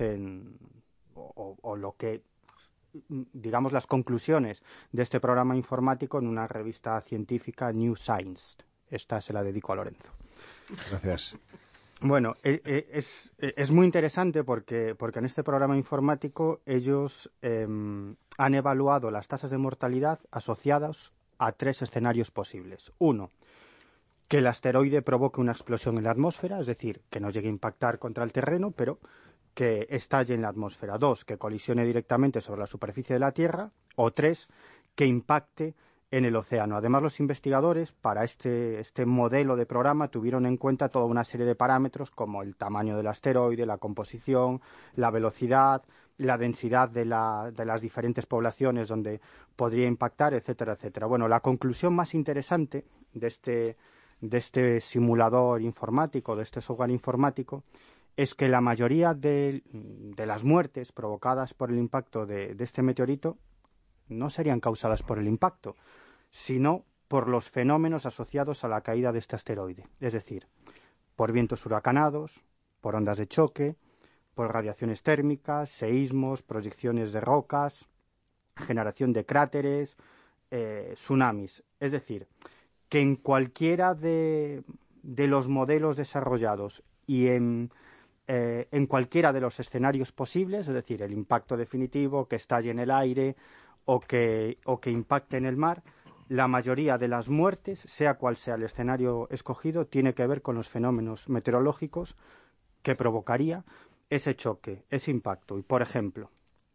digamos, las conclusiones de este programa informático en una revista científica, New Science. Esta se la dedico a Lorenzo. Gracias. Bueno, es muy interesante porque en este programa informático ellos han evaluado las tasas de mortalidad asociadas a 3 escenarios posibles. 1, que el asteroide provoque una explosión en la atmósfera, es decir, que no llegue a impactar contra el terreno, pero que estalle en la atmósfera. 2, que colisione directamente sobre la superficie de la Tierra. O 3, que impacte en el océano. Además, los investigadores para este modelo de programa tuvieron en cuenta toda una serie de parámetros como el tamaño del asteroide, la composición, la velocidad, la densidad de las diferentes poblaciones donde podría impactar, etcétera, etcétera. Bueno, la conclusión más interesante de este simulador informático, de este software informático, es que la mayoría de las muertes provocadas por el impacto de este meteorito no serían causadas por el impacto, sino por los fenómenos asociados a la caída de este asteroide, es decir, por vientos huracanados, por ondas de choque, por radiaciones térmicas, seísmos, proyecciones de rocas, generación de cráteres, tsunamis. Es decir, que en cualquiera de los modelos desarrollados y en cualquiera de los escenarios posibles, es decir, el impacto definitivo, que estalle en el aire o que impacte en el mar, la mayoría de las muertes, sea cual sea el escenario escogido, tiene que ver con los fenómenos meteorológicos que provocaría ese choque, ese impacto. Y, por ejemplo,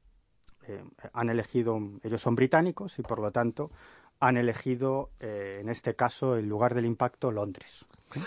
ellos son británicos y, por lo tanto, han elegido, en este caso, el lugar del impacto, Londres.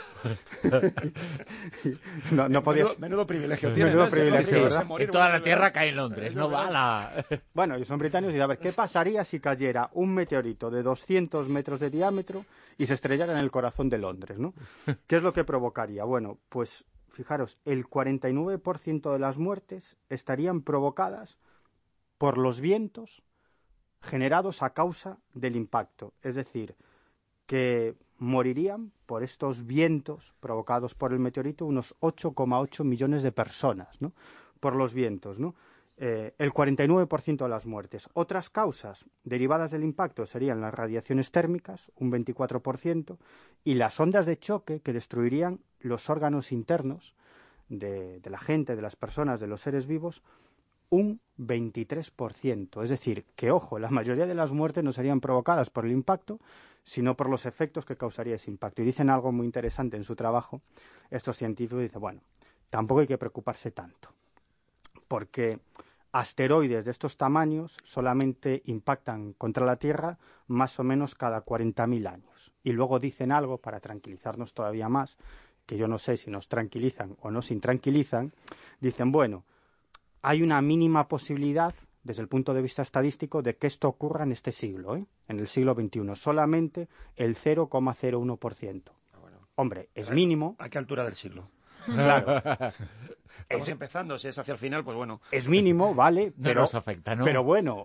No podías... Menudo privilegio tiene. Menudo privilegio, ¿verdad? Y toda la Tierra cae en Londres, no va la... Bueno, ellos son británicos y a ver, ¿qué pasaría si cayera un meteorito de 200 metros de diámetro y se estrellara en el corazón de Londres, ¿no? ¿Qué es lo que provocaría? Bueno, pues fijaros, el 49% de las muertes estarían provocadas por los vientos generados a causa del impacto. Es decir, que morirían por estos vientos provocados por el meteorito unos 8,8 millones de personas, ¿no? Por los vientos, ¿no? El 49% de las muertes. Otras causas derivadas del impacto serían las radiaciones térmicas, un 24%, y las ondas de choque que destruirían los órganos internos de la gente, de las personas, de los seres vivos, un 23%. Es decir, que, ojo, la mayoría de las muertes no serían provocadas por el impacto, sino por los efectos que causaría ese impacto. Y dicen algo muy interesante en su trabajo, estos científicos, dicen, bueno, tampoco hay que preocuparse tanto, porque asteroides de estos tamaños solamente impactan contra la Tierra más o menos cada 40.000 años. Y luego dicen algo, para tranquilizarnos todavía más, que yo no sé si nos tranquilizan o nos intranquilizan, dicen, bueno, hay una mínima posibilidad, desde el punto de vista estadístico, de que esto ocurra en este siglo, en el siglo XXI. Solamente el 0,01%. Bueno, hombre, es mínimo. ¿A qué altura del siglo? Claro. Estamos empezando, si es hacia el final, pues bueno. Es mínimo, vale, no nos afecta, ¿no? Pero bueno,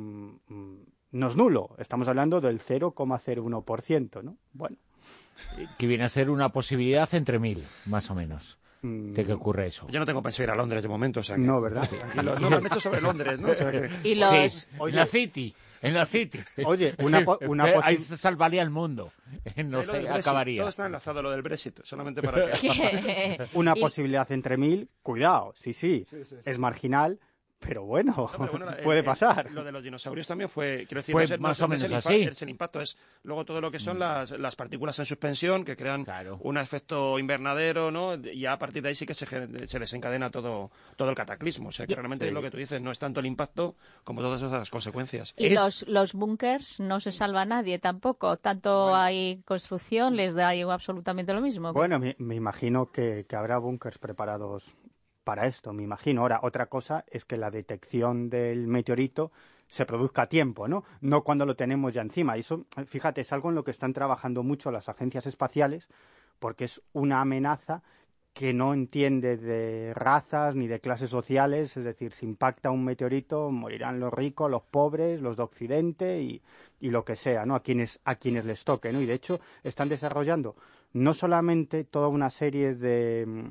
no es nulo. Estamos hablando del 0,01%, ¿no? Bueno. Que viene a ser una posibilidad entre 1000, más o menos, de que ocurre eso. Yo no tengo pensado ir a Londres de momento, o sea que... No, ¿verdad? Tranquilo. No, lo han hecho sobre Londres, ¿no? O sea que... Y los... Sí, en la City. Oye, una ahí se salvaría el mundo. No sé, acabaría. Todo está enlazado lo del Brexit, solamente para que... Una posibilidad entre 1000, cuidado, sí, es marginal, pero bueno, No, pero bueno, puede pasar. Lo de los dinosaurios también fue, quiero decir, Fue no más o menos es así. Es el impacto, es luego todo lo que son las partículas en suspensión que crean un efecto invernadero, ¿no? Y ya a partir de ahí sí que se desencadena todo el cataclismo. O sea, que realmente lo que tú dices no es tanto el impacto como todas esas consecuencias. Y los búnkers no se salva a nadie tampoco. Tanto hay construcción, les da absolutamente lo mismo. Bueno, me imagino que habrá búnkers preparados para esto, me imagino. Ahora, otra cosa es que la detección del meteorito se produzca a tiempo, ¿no? No cuando lo tenemos ya encima. Y eso, fíjate, es algo en lo que están trabajando mucho las agencias espaciales, porque es una amenaza que no entiende de razas ni de clases sociales. Es decir, si impacta un meteorito, morirán los ricos, los pobres, los de Occidente y lo que sea, ¿no? A quienes les toque, ¿no? Y de hecho están desarrollando no solamente toda una serie de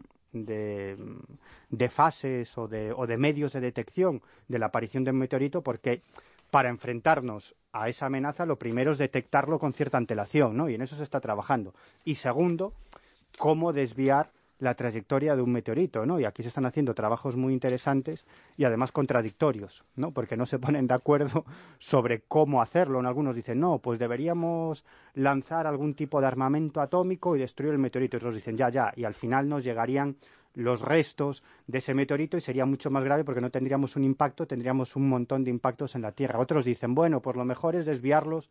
fases o de medios de detección de la aparición de un meteorito, porque para enfrentarnos a esa amenaza lo primero es detectarlo con cierta antelación, ¿no? Y en eso se está trabajando. Y segundo, cómo desviar la trayectoria de un meteorito, ¿no? Y aquí se están haciendo trabajos muy interesantes y además contradictorios, ¿no? Porque no se ponen de acuerdo sobre cómo hacerlo. Algunos dicen, no, pues deberíamos lanzar algún tipo de armamento atómico y destruir el meteorito. Y otros dicen, ya, y al final nos llegarían los restos de ese meteorito y sería mucho más grave porque no tendríamos un impacto, tendríamos un montón de impactos en la Tierra. Otros dicen, bueno, pues lo mejor es desviarlo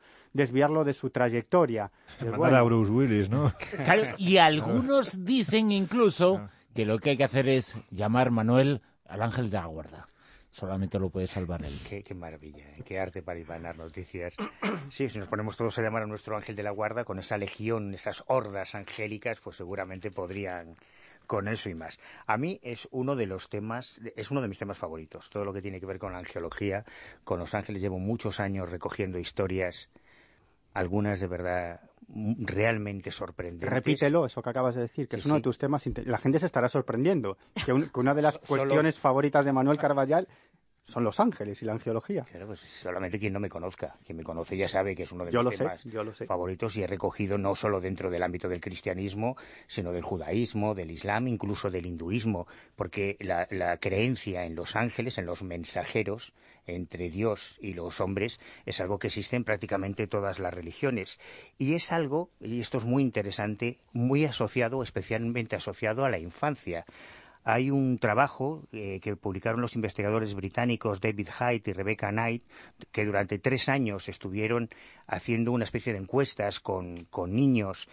de su trayectoria. Mandar a Bruce Willis, ¿no? Claro, y algunos dicen incluso que lo que hay que hacer es llamar, Manuel, al ángel de la guarda. Solamente lo puede salvar él. Qué maravilla, qué arte para imaginar noticias. Sí, si nos ponemos todos a llamar a nuestro ángel de la guarda, con esa legión, esas hordas angélicas, pues seguramente podrían con eso y más. A mí es uno de mis temas favoritos, todo lo que tiene que ver con la angelología, con los ángeles. Llevo muchos años recogiendo historias, algunas de verdad realmente sorprendentes. Repítelo, eso que acabas de decir, que es uno de tus temas. La gente se estará sorprendiendo, que una de las cuestiones favoritas de Manuel Carballal son los ángeles y la angelología. Claro, pues solamente quien no me conozca. Quien me conoce ya sabe que es uno de mis temas favoritos, y he recogido no solo dentro del ámbito del cristianismo, sino del judaísmo, del islam, incluso del hinduismo, porque la creencia en los ángeles, en los mensajeros entre Dios y los hombres, es algo que existe en prácticamente todas las religiones. Y es algo, y esto es muy interesante, muy asociado, especialmente asociado a la infancia. Hay un trabajo que publicaron los investigadores británicos David Hyde y Rebecca Knight, que durante 3 años estuvieron haciendo una especie de encuestas con niños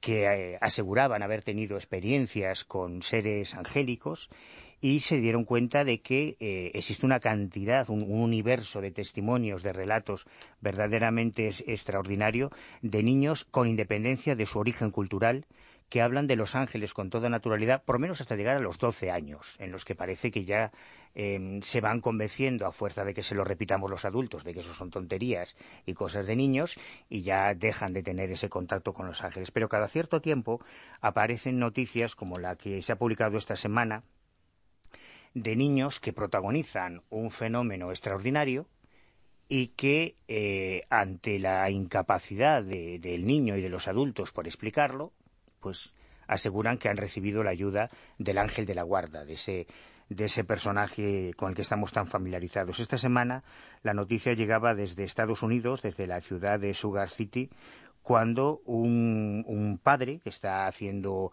que aseguraban haber tenido experiencias con seres angélicos, y se dieron cuenta de que existe una cantidad, un universo de testimonios, de relatos verdaderamente extraordinario de niños con independencia de su origen cultural, que hablan de los ángeles con toda naturalidad, por lo menos hasta llegar a los 12 años, en los que parece que ya se van convenciendo, a fuerza de que se lo repitamos los adultos, de que eso son tonterías y cosas de niños, y ya dejan de tener ese contacto con los ángeles. Pero cada cierto tiempo aparecen noticias como la que se ha publicado esta semana, de niños que protagonizan un fenómeno extraordinario y que ante la incapacidad del niño y de los adultos por explicarlo, pues aseguran que han recibido la ayuda del ángel de la guarda, de ese personaje con el que estamos tan familiarizados. Esta semana la noticia llegaba desde Estados Unidos, desde la ciudad de Sugar City, cuando un padre que está haciendo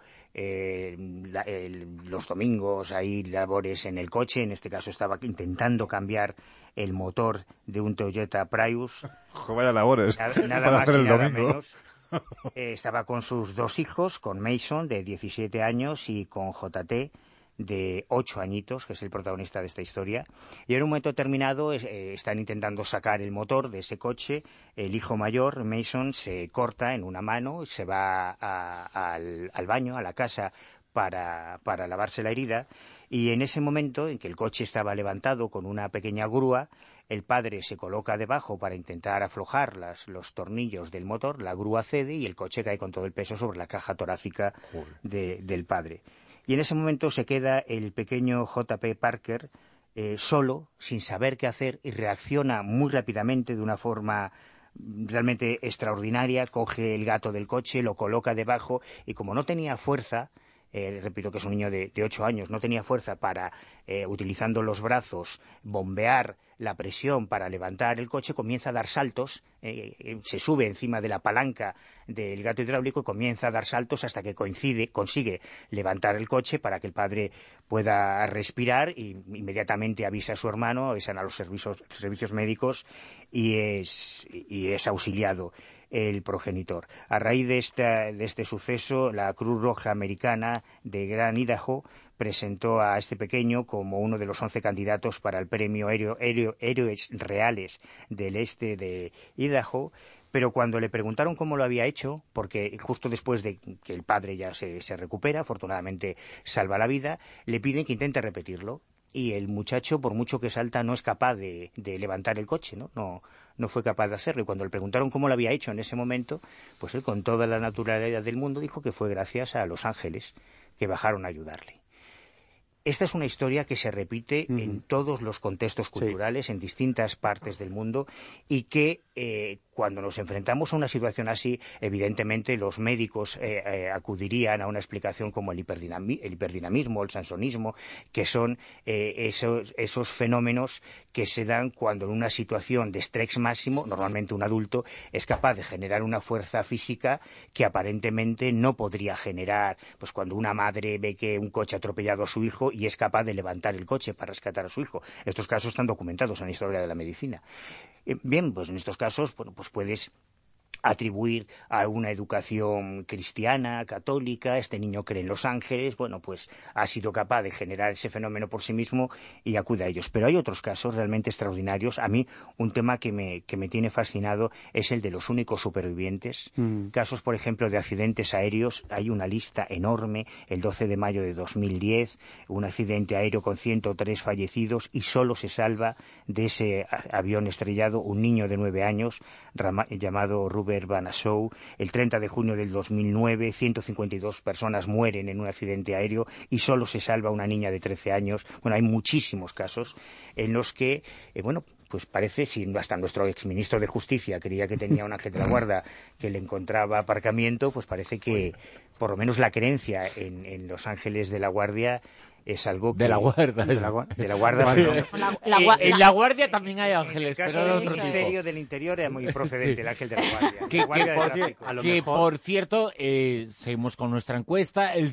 los domingos ahí labores en el coche, en este caso estaba intentando cambiar el motor de un Toyota Prius. Vaya labores. Nada más y nada menos. Estaba con sus 2 hijos, con Mason, de 17 años, y con JT, de 8 añitos, que es el protagonista de esta historia. Y en un momento determinado están intentando sacar el motor de ese coche. El hijo mayor, Mason, se corta en una mano y se va al baño, a la casa, para lavarse la herida. Y en ese momento en que el coche estaba levantado con una pequeña grúa, el padre se coloca debajo para intentar aflojar los tornillos del motor, la grúa cede y el coche cae con todo el peso sobre la caja torácica del padre. Y en ese momento se queda el pequeño J.P. Parker solo, sin saber qué hacer, y reacciona muy rápidamente de una forma realmente extraordinaria. Coge el gato del coche, lo coloca debajo, y como no tenía fuerza repito que es un niño de 8 años, no tenía fuerza para, utilizando los brazos, bombear la presión para levantar el coche, comienza a dar saltos, se sube encima de la palanca del gato hidráulico y comienza a dar saltos hasta que consigue levantar el coche para que el padre pueda respirar, y inmediatamente avisa a su hermano, avisan a los servicios médicos y es auxiliado el progenitor. A raíz de este suceso, la Cruz Roja Americana de Gran Idaho presentó a este pequeño como uno de los 11 candidatos para el premio Héroes Reales del Este de Idaho, pero cuando le preguntaron cómo lo había hecho, porque justo después de que el padre ya se recupera, afortunadamente salva la vida, le piden que intente repetirlo. Y el muchacho, por mucho que salta, no es capaz de levantar el coche, no fue capaz de hacerlo. Y cuando le preguntaron cómo lo había hecho en ese momento, pues él, con toda la naturalidad del mundo, dijo que fue gracias a los ángeles que bajaron a ayudarle. Esta es una historia que se repite en todos los contextos culturales, en distintas partes del mundo, y que cuando nos enfrentamos a una situación así, evidentemente los médicos acudirían a una explicación como el hiperdinamismo, el sansonismo, que son esos fenómenos que se dan cuando en una situación de estrés máximo, normalmente un adulto es capaz de generar una fuerza física que aparentemente no podría generar, pues cuando una madre ve que un coche ha atropellado a su hijo y es capaz de levantar el coche para rescatar a su hijo. Estos casos están documentados en la historia de la medicina. Bien, pues en estos casos, bueno, pues puedes atribuir a una educación cristiana, católica, este niño cree en los ángeles, bueno, pues ha sido capaz de generar ese fenómeno por sí mismo y acude a ellos. Pero hay otros casos realmente extraordinarios. A mí un tema que me tiene fascinado es el de los únicos supervivientes. Casos, por ejemplo, de accidentes aéreos, hay una lista enorme. El 12 de mayo de 2010, un accidente aéreo con 103 fallecidos y solo se salva de ese avión estrellado un niño de 9 años llamado Robert Van Assow. El 30 de junio del 2009, 152 personas mueren en un accidente aéreo y solo se salva una niña de 13 años. Bueno, hay muchísimos casos en los que, pues parece, si hasta nuestro exministro de Justicia creía que tenía un ángel de la guarda que le encontraba aparcamiento, pues parece que por lo menos la creencia en los ángeles de la guardia es algo que... De la guarda. De la guarda. En la guardia también hay ángeles, pero de el otro Ministerio tipo. del Interior era muy procedente, el ángel de la guardia. Por cierto, seguimos con nuestra encuesta, el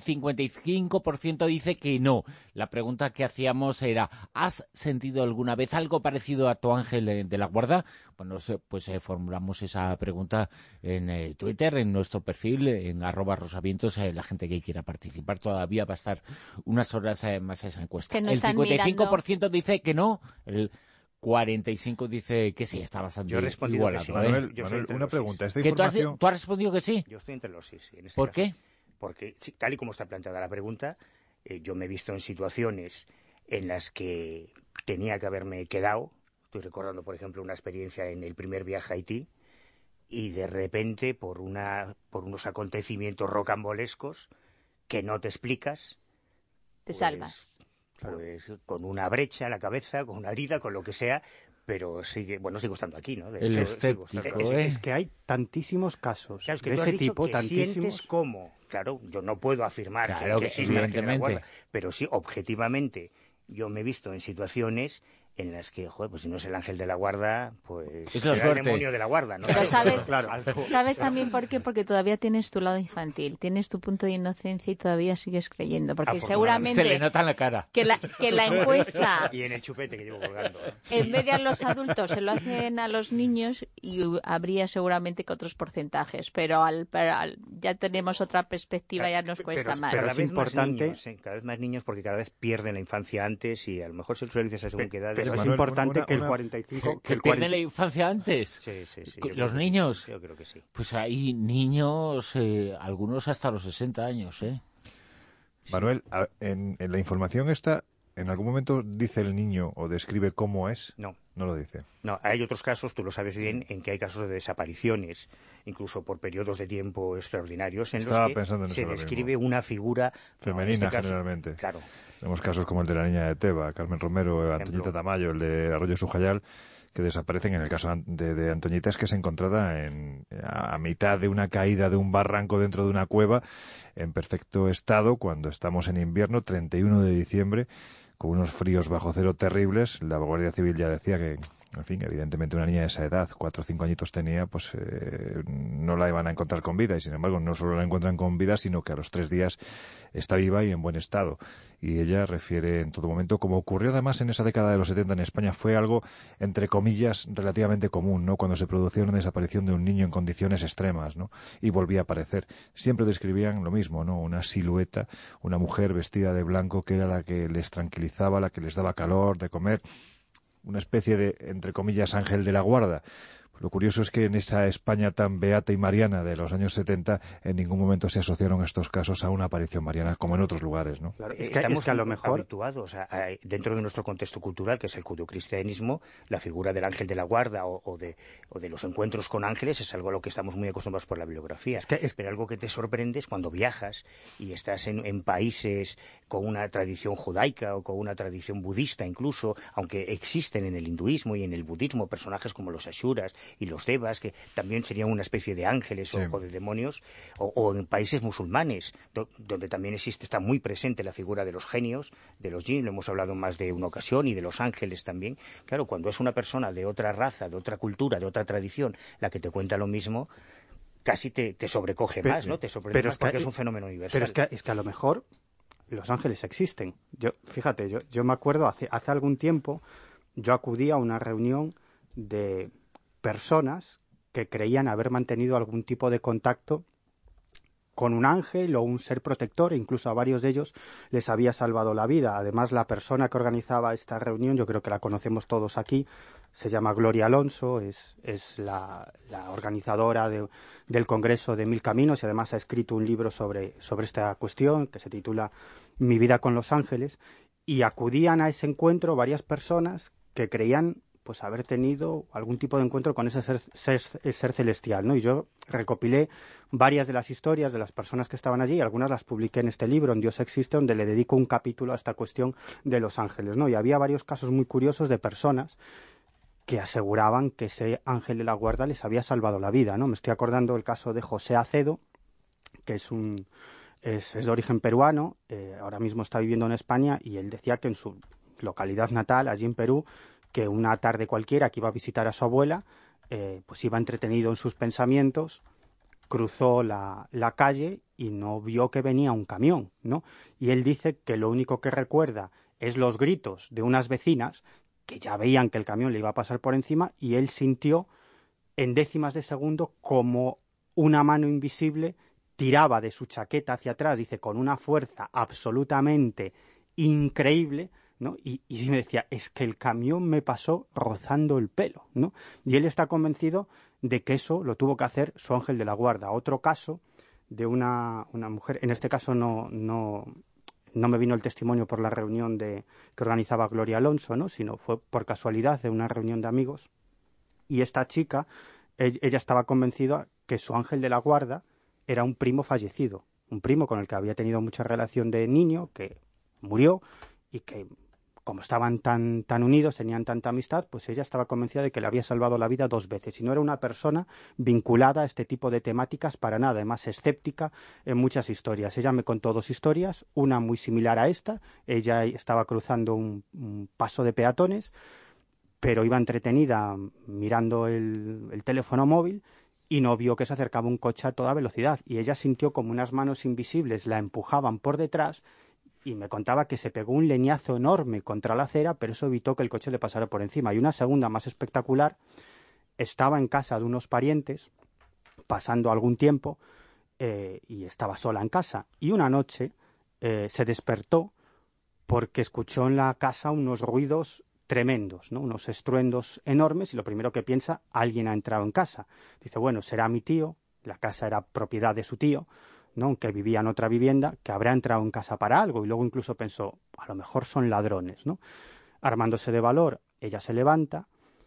55% dice que no. La pregunta que hacíamos era, ¿has sentido alguna vez algo parecido a tu ángel de la guarda? Bueno, pues formulamos esa pregunta en Twitter, en nuestro perfil, en @rosavientos. La gente que quiera participar todavía va a estar unas horas más esa encuesta. No el 55% mirando. dice que no, el 45% dice que sí, está bastante yo he respondido igualado. que sí. Manuel, una pregunta. ¿Esta ¿Que información... tú has respondido que sí? Yo estoy entre los sí. En este ¿Por caso. qué? Porque, tal y como está planteada la pregunta, yo me he visto en situaciones en las que tenía que haberme quedado. Estoy recordando, por ejemplo, una experiencia en el primer viaje a Haití, y de repente, por unos acontecimientos rocambolescos que no te explicas, te salvas. Pues con una brecha en la cabeza, con una herida, con lo que sea, pero sigo estando aquí, ¿no? El escéptico, Es que hay tantísimos casos claro, es que de tú has ese dicho tipo, que tantísimos. sientes cómo. Claro, yo no puedo afirmar Claro que existe la ángel de la evidentemente. guarda, pero sí, objetivamente, yo me he visto en situaciones en las que, pues si no es el ángel de la guarda, pues es la el suerte. demonio de la guarda, ¿no? Pero sabes, Claro. ¿sabes también por qué? Porque todavía tienes tu lado infantil, tienes tu punto de inocencia y todavía sigues creyendo. Porque seguramente Se le nota en la cara. que la encuesta, Y en el chupete que llevo colgando. en vez de a los adultos, se lo hacen a los niños y habría seguramente que otros porcentajes. Pero ya tenemos otra perspectiva, ya nos cuesta más. Pero es importante... cada vez más niños, porque cada vez pierden la infancia antes y a lo mejor se lo dices a según qué edad. Pero es Manuel, importante que el 45... ¿Que pierden la infancia antes? Sí. ¿Los niños? Yo creo que sí. Pues hay niños, algunos hasta los 60 años, ¿eh? Manuel, en la información esta, ¿en algún momento dice el niño o describe cómo es? No. No lo dice. No, hay otros casos, tú lo sabes bien, en que hay casos de desapariciones, incluso por periodos de tiempo extraordinarios, en los que se describe una figura femenina, generalmente. Claro. Tenemos casos como el de la niña de Teba, Carmen Romero, Antoñita Tamayo, el de Arroyo Sujayal, que desaparecen. En el caso de Antoñita es que es encontrada a mitad de una caída de un barranco dentro de una cueva, en perfecto estado, cuando estamos en invierno, 31 de diciembre, con unos fríos bajo cero terribles. La Guardia Civil ya decía que, en fin, evidentemente una niña de esa edad, 4 o 5 añitos tenía, pues no la iban a encontrar con vida, y sin embargo no solo la encuentran con vida, sino que a los 3 días está viva y en buen estado. Y ella refiere en todo momento, como ocurrió además en esa década de los 70 en España, fue algo, entre comillas, relativamente común, ¿no? Cuando se producía una desaparición de un niño en condiciones extremas, ¿no? Y volvía a aparecer. Siempre describían lo mismo, ¿no? Una silueta, una mujer vestida de blanco que era la que les tranquilizaba, la que les daba calor de comer, una especie de, entre comillas, ángel de la guarda. Lo curioso es que en esa España tan beata y mariana de los años 70 en ningún momento se asociaron estos casos a una aparición mariana como en otros lugares, ¿no? Claro, estamos a lo mejor habituados dentro de nuestro contexto cultural, que es el judeocristianismo, la figura del ángel de la guarda o de los encuentros con ángeles es algo a lo que estamos muy acostumbrados por la bibliografía. Pero algo que te sorprende es cuando viajas y estás en países con una tradición judaica o con una tradición budista incluso, aunque existen en el hinduismo y en el budismo personajes como los ashuras y los devas, que también serían una especie de ángeles sí, o de demonios, o en países musulmanes, donde también está muy presente la figura de los genios, de los jinn, lo hemos hablado más de una ocasión, y de los ángeles también. Claro, cuando es una persona de otra raza, de otra cultura, de otra tradición, la que te cuenta lo mismo, casi te sobrecoge más, ¿no? Te sorprende más porque es un fenómeno universal. Pero es que a lo mejor los ángeles existen. Fíjate, yo me acuerdo, hace algún tiempo, yo acudí a una reunión de personas que creían haber mantenido algún tipo de contacto con un ángel o un ser protector, e incluso a varios de ellos les había salvado la vida. Además, la persona que organizaba esta reunión, yo creo que la conocemos todos aquí, se llama Gloria Alonso, es la organizadora del Congreso de Mil Caminos, y además ha escrito un libro sobre esta cuestión que se titula Mi vida con los ángeles, y acudían a ese encuentro varias personas que creían pues haber tenido algún tipo de encuentro con ese ser celestial, ¿no? Y yo recopilé varias de las historias de las personas que estaban allí, y algunas las publiqué en este libro, En Dios existe, donde le dedico un capítulo a esta cuestión de los ángeles, ¿no? Y había varios casos muy curiosos de personas que aseguraban que ese ángel de la guarda les había salvado la vida, ¿no? Me estoy acordando del caso de José Acedo, que es de origen peruano, ahora mismo está viviendo en España, y él decía que en su localidad natal, allí en Perú, que una tarde cualquiera que iba a visitar a su abuela, pues iba entretenido en sus pensamientos, cruzó la calle y no vio que venía un camión, ¿no? Y él dice que lo único que recuerda es los gritos de unas vecinas que ya veían que el camión le iba a pasar por encima, y él sintió en décimas de segundo como una mano invisible tiraba de su chaqueta hacia atrás, dice, con una fuerza absolutamente increíble, ¿no? Y me decía, es que el camión me pasó rozando el pelo, ¿no? Y él está convencido de que eso lo tuvo que hacer su ángel de la guarda. Otro caso de una mujer, en este caso no me vino el testimonio por la reunión que organizaba Gloria Alonso, ¿no? Sino fue por casualidad de una reunión de amigos, y esta chica, ella estaba convencida que su ángel de la guarda era un primo fallecido, un primo con el que había tenido mucha relación de niño, que murió, y que como estaban tan unidos, tenían tanta amistad, pues ella estaba convencida de que le había salvado la vida 2 veces, y no era una persona vinculada a este tipo de temáticas para nada, además escéptica en muchas historias. Ella me contó 2 historias, una muy similar a esta. Ella estaba cruzando un paso de peatones, pero iba entretenida mirando el teléfono móvil, y no vio que se acercaba un coche a toda velocidad, y ella sintió como unas manos invisibles la empujaban por detrás, y me contaba que se pegó un leñazo enorme contra la acera, pero eso evitó que el coche le pasara por encima. Y una segunda más espectacular, estaba en casa de unos parientes, pasando algún tiempo, y estaba sola en casa. Y una noche se despertó porque escuchó en la casa unos ruidos tremendos, ¿no? Unos estruendos enormes, y lo primero que piensa, alguien ha entrado en casa. Dice, bueno, será mi tío, la casa era propiedad de su tío, ¿no? Que vivía en otra vivienda, que habrá entrado en casa para algo, y luego incluso pensó, a lo mejor son ladrones, ¿no? Armándose de valor, ella se levanta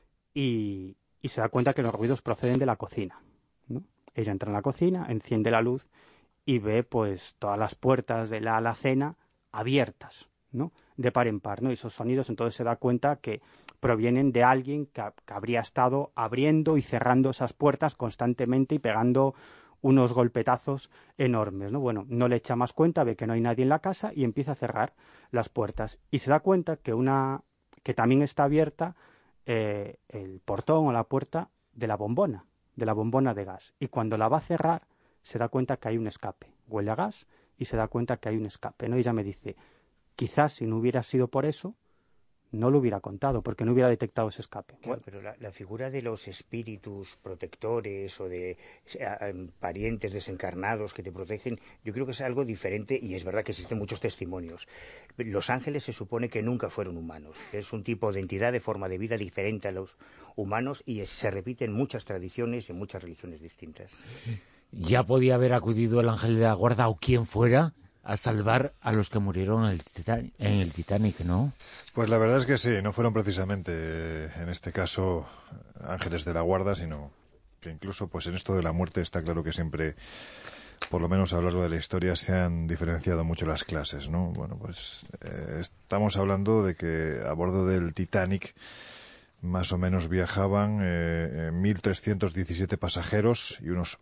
y se da cuenta que los ruidos proceden de la cocina, ¿no? Ella entra en la cocina, enciende la luz y ve pues todas las puertas de la alacena abiertas, ¿no? De par en par, ¿no? Y esos sonidos, entonces se da cuenta que provienen de alguien que habría estado abriendo y cerrando esas puertas constantemente y pegando unos golpetazos enormes, ¿no? Bueno, no le echa más cuenta, ve que no hay nadie en la casa y empieza a cerrar las puertas. Y se da cuenta que también está abierta el portón o la puerta de la bombona de gas. Y cuando la va a cerrar, se da cuenta que hay un escape. Huele a gas y se da cuenta que hay un escape, ¿no? Y ella me dice, quizás si no hubiera sido por eso, no lo hubiera contado, porque no hubiera detectado ese escape. Claro, pero la figura de los espíritus protectores o de parientes desencarnados que te protegen, yo creo que es algo diferente, y es verdad que existen muchos testimonios. Los ángeles se supone que nunca fueron humanos. Es un tipo de entidad, de forma de vida diferente a los humanos, y se repite en muchas tradiciones y en muchas religiones distintas. Ya podía haber acudido el ángel de la guarda o quien fuera a salvar a los que murieron en el Titanic, ¿no? Pues la verdad es que sí, no fueron precisamente, en este caso, ángeles de la guarda, sino que incluso pues en esto de la muerte está claro que siempre, por lo menos a lo largo de la historia, se han diferenciado mucho las clases, ¿no? Bueno, pues estamos hablando de que a bordo del Titanic más o menos viajaban 1.317 pasajeros y unos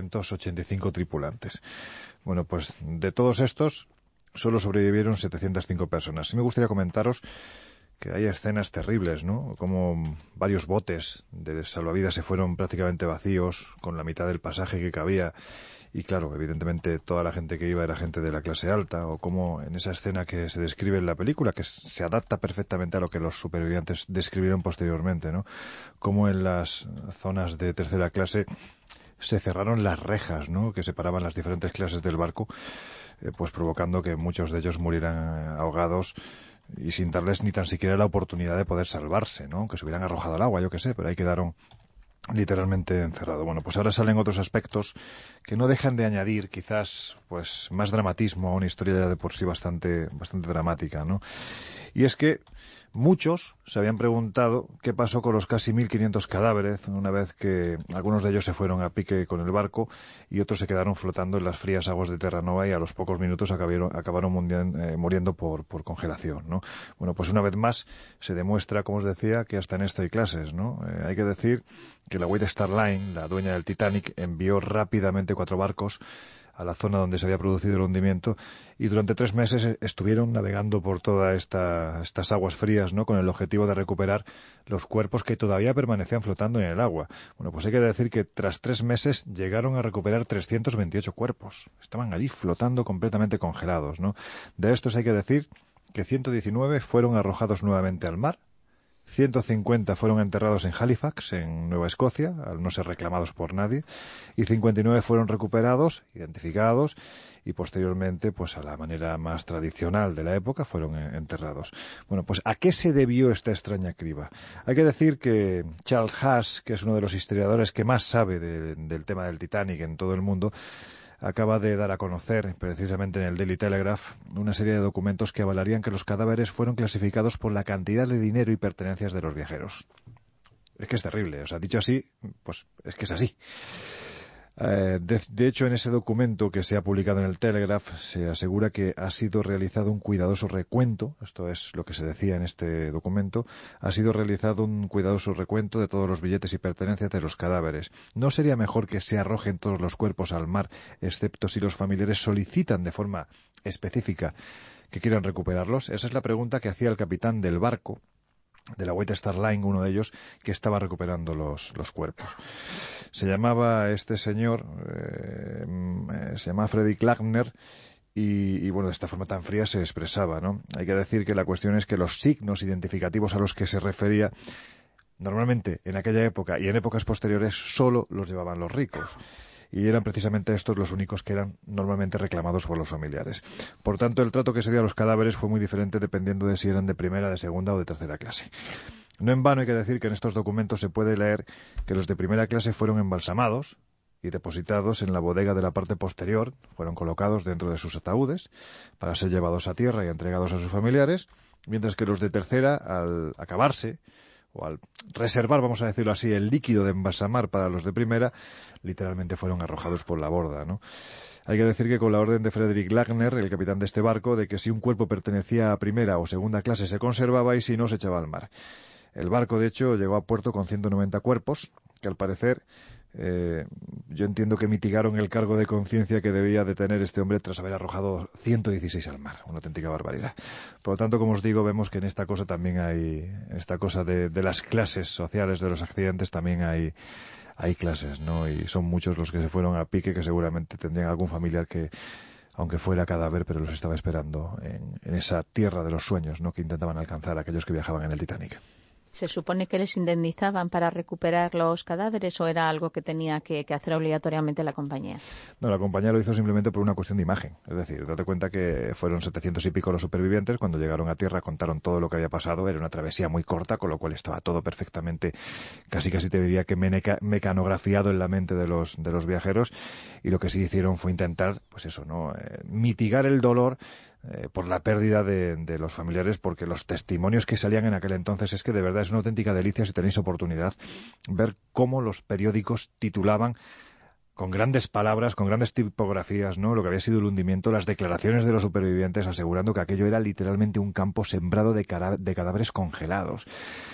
885 tripulantes. Bueno, pues de todos estos solo sobrevivieron 705 personas. Sí me gustaría comentaros que hay escenas terribles, ¿no? Como varios botes de salvavidas se fueron prácticamente vacíos, con la mitad del pasaje que cabía. Y claro, evidentemente toda la gente que iba era gente de la clase alta, o como en esa escena que se describe en la película, que se adapta perfectamente a lo que los supervivientes describieron posteriormente, ¿no? Como en las zonas de tercera clase se cerraron las rejas, ¿no?, que separaban las diferentes clases del barco, pues provocando que muchos de ellos murieran ahogados y sin darles ni tan siquiera la oportunidad de poder salvarse, ¿no?, que se hubieran arrojado al agua, yo qué sé, pero ahí quedaron literalmente encerrado. Bueno, pues ahora salen otros aspectos que no dejan de añadir quizás pues más dramatismo a una historia ya de por sí bastante dramática, ¿no? Y es que muchos se habían preguntado qué pasó con los casi 1.500 cadáveres una vez que algunos de ellos se fueron a pique con el barco y otros se quedaron flotando en las frías aguas de Terranova y a los pocos minutos acabaron muriendo por congelación, ¿no? Bueno, pues una vez más se demuestra, como os decía, que hasta en esto hay clases, ¿no? Hay que decir que la White Star Line, la dueña del Titanic, envió rápidamente 4 barcos a la zona donde se había producido el hundimiento y durante 3 meses estuvieron navegando por todas estas aguas frías, ¿no?, con el objetivo de recuperar los cuerpos que todavía permanecían flotando en el agua. Bueno, pues hay que decir que tras 3 meses llegaron a recuperar 328 cuerpos. Estaban allí flotando completamente congelados, ¿no? De estos hay que decir que 119 fueron arrojados nuevamente al mar, 150 fueron enterrados en Halifax, en Nueva Escocia, al no ser reclamados por nadie, y 59 fueron recuperados, identificados, y posteriormente, pues a la manera más tradicional de la época, fueron enterrados. Bueno, pues ¿a qué se debió esta extraña criba? Hay que decir que Charles Haas, que es uno de los historiadores que más sabe del tema del Titanic en todo el mundo, acaba de dar a conocer, precisamente en el Daily Telegraph, una serie de documentos que avalarían que los cadáveres fueron clasificados por la cantidad de dinero y pertenencias de los viajeros. Es que es terrible, o sea, dicho así, pues es que es así. De hecho, en ese documento que se ha publicado en el Telegraph se asegura que ha sido realizado un cuidadoso recuento, esto es lo que se decía en este documento, ha sido realizado un cuidadoso recuento de todos los billetes y pertenencias de los cadáveres. ¿No sería mejor que se arrojen todos los cuerpos al mar, excepto si los familiares solicitan de forma específica que quieran recuperarlos? Esa es la pregunta que hacía el capitán del barco, de la White Star Line, uno de ellos, que estaba recuperando los cuerpos. Se llamaba este señor, se llama Frederick Lagner, y bueno, de esta forma tan fría se expresaba, ¿no? Hay que decir que la cuestión es que los signos identificativos a los que se refería, normalmente en aquella época y en épocas posteriores, solo los llevaban los ricos. Y eran precisamente estos los únicos que eran normalmente reclamados por los familiares. Por tanto, el trato que se dio a los cadáveres fue muy diferente dependiendo de si eran de primera, de segunda o de tercera clase. No en vano hay que decir que en estos documentos se puede leer que los de primera clase fueron embalsamados y depositados en la bodega de la parte posterior, fueron colocados dentro de sus ataúdes para ser llevados a tierra y entregados a sus familiares, mientras que los de tercera, al acabarse, o al reservar, vamos a decirlo así, el líquido de embalsamar para los de primera, literalmente fueron arrojados por la borda, ¿no? Hay que decir que con la orden de Frederick Lagner, el capitán de este barco, de que si un cuerpo pertenecía a primera o segunda clase se conservaba y si no se echaba al mar. El barco, de hecho, llegó a puerto con 190 cuerpos, que al parecer yo entiendo que mitigaron el cargo de conciencia que debía de tener este hombre tras haber arrojado 116 al mar. Una auténtica barbaridad. Por lo tanto, como os digo, vemos que en esta cosa también hay, esta cosa de las clases sociales de los accidentes, también hay clases, ¿no? Y son muchos los que se fueron a pique, que seguramente tendrían algún familiar que, aunque fuera cadáver, pero los estaba esperando en esa tierra de los sueños, ¿no?, que intentaban alcanzar aquellos que viajaban en el Titanic. ¿Se supone que les indemnizaban para recuperar los cadáveres o era algo que tenía que hacer obligatoriamente la compañía? No, la compañía lo hizo simplemente por una cuestión de imagen. Es decir, date cuenta que fueron 700 y pico los supervivientes. Cuando llegaron a tierra contaron todo lo que había pasado. Era una travesía muy corta, con lo cual estaba todo perfectamente, casi te diría que mecanografiado en la mente de los viajeros. Y lo que sí hicieron fue intentar, pues eso, ¿no?, mitigar el dolor por la pérdida de los familiares, porque los testimonios que salían en aquel entonces es que de verdad es una auténtica delicia, si tenéis oportunidad, ver cómo los periódicos titulaban con grandes palabras, con grandes tipografías, ¿no?, lo que había sido el hundimiento, las declaraciones de los supervivientes asegurando que aquello era literalmente un campo sembrado de cadáveres congelados.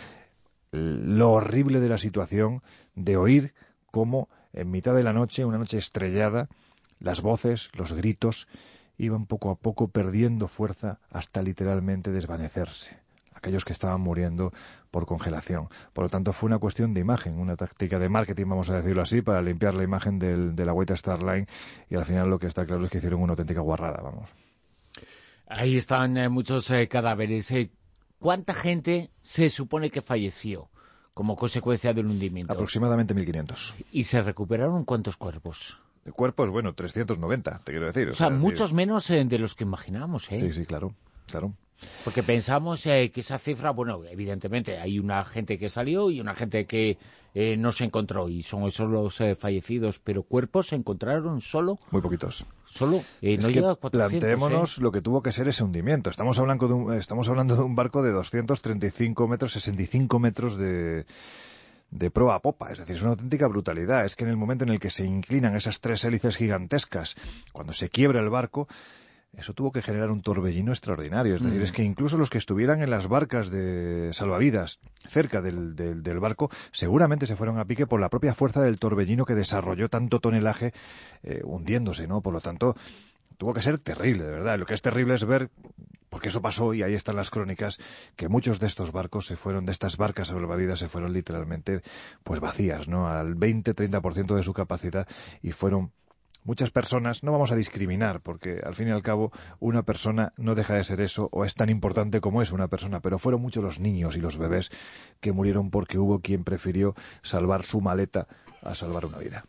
Lo horrible de la situación, de oír cómo en mitad de la noche, una noche estrellada, las voces, los gritos iban poco a poco perdiendo fuerza hasta literalmente desvanecerse. Aquellos que estaban muriendo por congelación. Por lo tanto, fue una cuestión de imagen, una táctica de marketing, vamos a decirlo así, para limpiar la imagen de la White Star Line, y al final lo que está claro es que hicieron una auténtica guarrada, vamos. Ahí están muchos cadáveres. ¿Cuánta gente se supone que falleció como consecuencia del hundimiento? Aproximadamente 1.500. ¿Y se recuperaron cuántos cuerpos? De cuerpos, bueno, 390, te quiero decir. O sea, muchos menos de los que imaginábamos, ¿eh? Sí, claro. Porque pensamos que esa cifra, bueno, evidentemente hay una gente que salió y una gente que no se encontró, y son esos los fallecidos, pero cuerpos se encontraron solo... Muy poquitos. Solo, es no que llega a 400, planteémonos lo que tuvo que ser ese hundimiento. Estamos hablando de un barco de 235 metros, 65 metros de proa a popa, es decir, es una auténtica brutalidad. Es que en el momento en el que se inclinan esas tres hélices gigantescas, cuando se quiebra el barco, eso tuvo que generar un torbellino extraordinario. Es decir, es que incluso los que estuvieran en las barcas de salvavidas cerca del barco, seguramente se fueron a pique por la propia fuerza del torbellino que desarrolló tanto tonelaje hundiéndose, ¿no? Por lo tanto, tuvo que ser terrible, de verdad. Lo que es terrible es ver, porque eso pasó y ahí están las crónicas, que muchos de estos barcos de estas barcas salvavidas se fueron literalmente pues vacías, ¿no?, al 20-30% de su capacidad, y fueron muchas personas. No vamos a discriminar, porque al fin y al cabo una persona no deja de ser eso, o es tan importante como es una persona, pero fueron muchos los niños y los bebés que murieron porque hubo quien prefirió salvar su maleta a salvar una vida.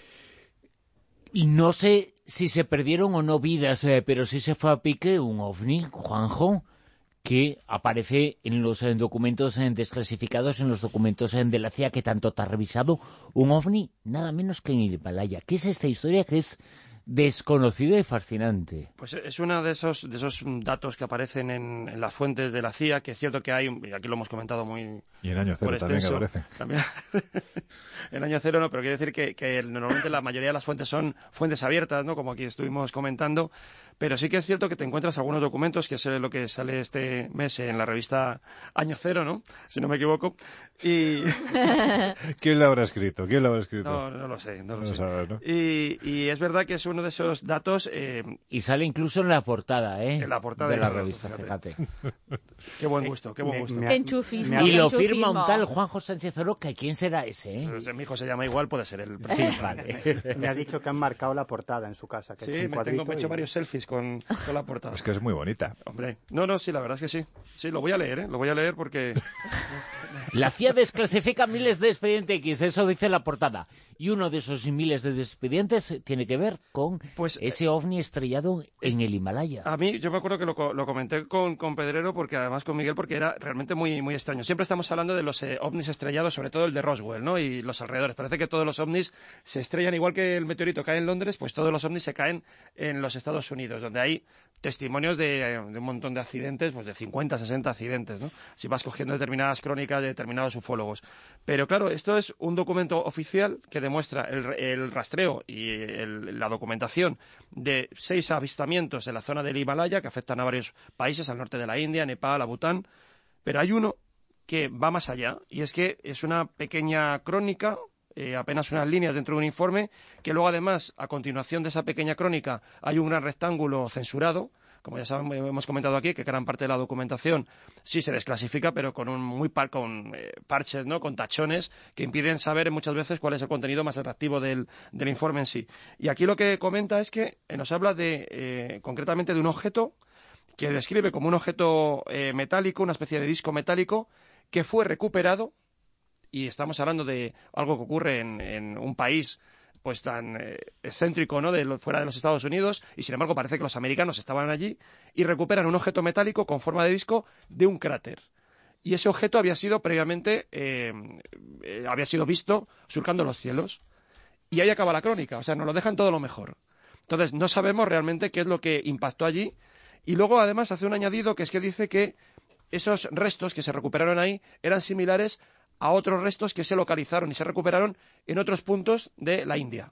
Y no sé si se perdieron o no vidas, pero sí se fue a pique un ovni, Juanjo, que aparece en los documentos desclasificados, en los documentos de la CIA que tanto te ha revisado, un ovni nada menos que en el Himalaya. ¿Qué es esta historia que es desconocida y fascinante? Pues es uno de esos datos que aparecen en las fuentes de la CIA, que es cierto que hay, y aquí lo hemos comentado muy... Y en Año Cero también aparece. También. En Año Cero no, pero quiero decir que normalmente la mayoría de las fuentes son fuentes abiertas, ¿no?, como aquí estuvimos comentando, pero sí que es cierto que te encuentras algunos documentos, que es lo que sale este mes en la revista Año Cero, ¿no?, si no me equivoco, y... ¿Quién lo habrá escrito? No lo sé. Sabes, ¿no? Y es verdad que es uno de esos datos... y sale incluso en la portada, en la portada de la revista, fíjate. Qué buen gusto. Y lo firma un tal Juanjo Sánchez Oroca. ¿Quién será ese, Mi hijo se llama igual, puede ser él. Sí, vale. Me ha dicho que han marcado la portada en su casa. Que sí, me he hecho varios selfies con la portada. Es que es muy bonita. Hombre, no, sí, la verdad es que sí. Sí, lo voy a leer, porque... La CIA desclasifica miles de expedientes X, eso dice la portada. Y uno de esos miles de expedientes tiene que ver con ese ovni estrellado en el Himalaya. A mí, yo me acuerdo que lo comenté con Pedrero, porque además con Miguel, porque era realmente muy, muy extraño. Siempre estamos hablando de los ovnis estrellados, sobre todo el de Roswell, ¿no?, y los alrededores. Parece que todos los ovnis se estrellan, igual que el meteorito cae en Londres, pues todos los ovnis se caen en los Estados Unidos, donde hay testimonios de un montón de accidentes, pues de 50, 60 accidentes, ¿no?, si vas cogiendo determinadas crónicas de determinados ufólogos. Pero claro, esto es un documento oficial que demuestra el rastreo y la documentación de 6 avistamientos en la zona del Himalaya que afectan a varios países, al norte de la India, Nepal, a Bután, pero hay uno que va más allá, y es que es una pequeña crónica, apenas unas líneas dentro de un informe, que luego además, a continuación de esa pequeña crónica, hay un gran rectángulo censurado, como ya saben, hemos comentado aquí, que gran parte de la documentación sí se desclasifica, pero con parches, ¿no?, con tachones que impiden saber muchas veces cuál es el contenido más atractivo del informe en sí. Y aquí lo que comenta es que nos habla concretamente de un objeto que describe como un objeto metálico, una especie de disco metálico, que fue recuperado, y estamos hablando de algo que ocurre en un país pues tan excéntrico, ¿no?, fuera de los Estados Unidos, y sin embargo parece que los americanos estaban allí, y recuperan un objeto metálico con forma de disco de un cráter. Y ese objeto había sido previamente, había sido visto surcando los cielos. Y ahí acaba la crónica, o sea, nos lo dejan todo lo mejor. Entonces, no sabemos realmente qué es lo que impactó allí. Y luego, además, hace un añadido, que es que dice que esos restos que se recuperaron ahí eran similares a otros restos que se localizaron y se recuperaron en otros puntos de la India.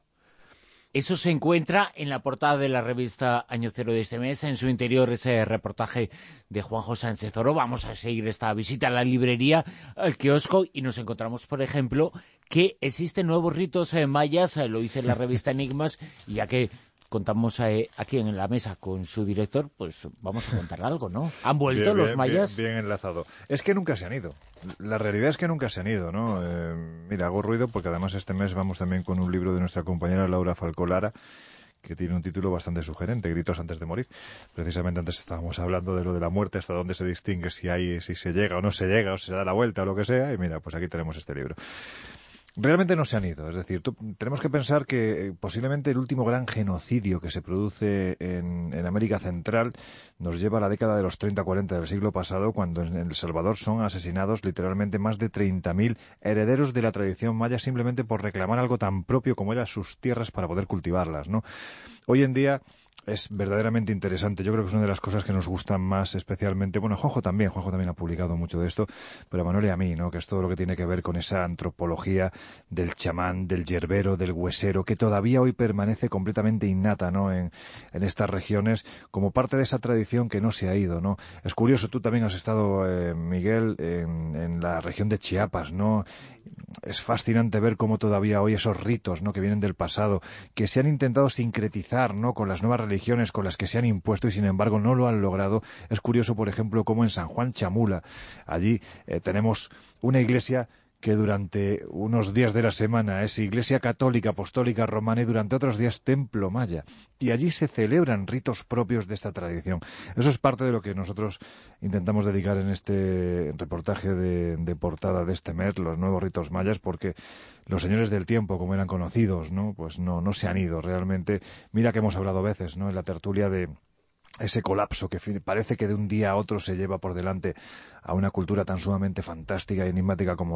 Eso se encuentra en la portada de la revista Año Cero de este mes, en su interior ese reportaje de Juanjo Sánchez Oro. Vamos a seguir esta visita a la librería, al kiosco, y nos encontramos, por ejemplo, que existen nuevos ritos mayas, lo dice la revista Enigmas, y ya que contamos aquí en la mesa con su director, pues vamos a contar algo, ¿no? ¿Han vuelto los mayas? Bien enlazado. Es que nunca se han ido. La realidad es que nunca se han ido, ¿no? Mira, hago ruido porque además este mes vamos también con un libro de nuestra compañera Laura Falcolara, que tiene un título bastante sugerente, Gritos antes de morir. Precisamente antes estábamos hablando de lo de la muerte, hasta dónde se distingue si se llega o no se llega, o se da la vuelta o lo que sea, y mira, pues aquí tenemos este libro. Realmente no se han ido, es decir, tenemos que pensar que posiblemente el último gran genocidio que se produce en América Central nos lleva a la década de los 30-40 del siglo pasado, cuando en El Salvador son asesinados literalmente más de 30.000 herederos de la tradición maya simplemente por reclamar algo tan propio como eran sus tierras para poder cultivarlas, ¿no? Hoy en día es verdaderamente interesante. Yo creo que es una de las cosas que nos gustan más especialmente. Bueno, Juanjo también ha publicado mucho de esto, pero a Manuel y a mí, ¿no?, que es todo lo que tiene que ver con esa antropología del chamán, del yerbero, del huesero, que todavía hoy permanece completamente innata, ¿no?, en estas regiones, como parte de esa tradición que no se ha ido, ¿no? Es curioso, tú también has estado, Miguel, en la región de Chiapas, ¿no? Es fascinante ver cómo todavía hoy esos ritos, ¿no?, que vienen del pasado, que se han intentado sincretizar, ¿no?, con las nuevas religiones con las que se han impuesto y sin embargo no lo han logrado. Es curioso, por ejemplo, cómo en San Juan Chamula, allí tenemos una iglesia que durante unos días de la semana es iglesia católica, apostólica, romana, y durante otros días templo maya. Y allí se celebran ritos propios de esta tradición. Eso es parte de lo que nosotros intentamos dedicar en este reportaje de portada de este mes, los nuevos ritos mayas, porque los señores del tiempo, como eran conocidos, ¿no?, pues no se han ido realmente. Mira que hemos hablado veces, ¿no?, en la tertulia de ese colapso que parece que de un día a otro se lleva por delante a una cultura tan sumamente fantástica y enigmática como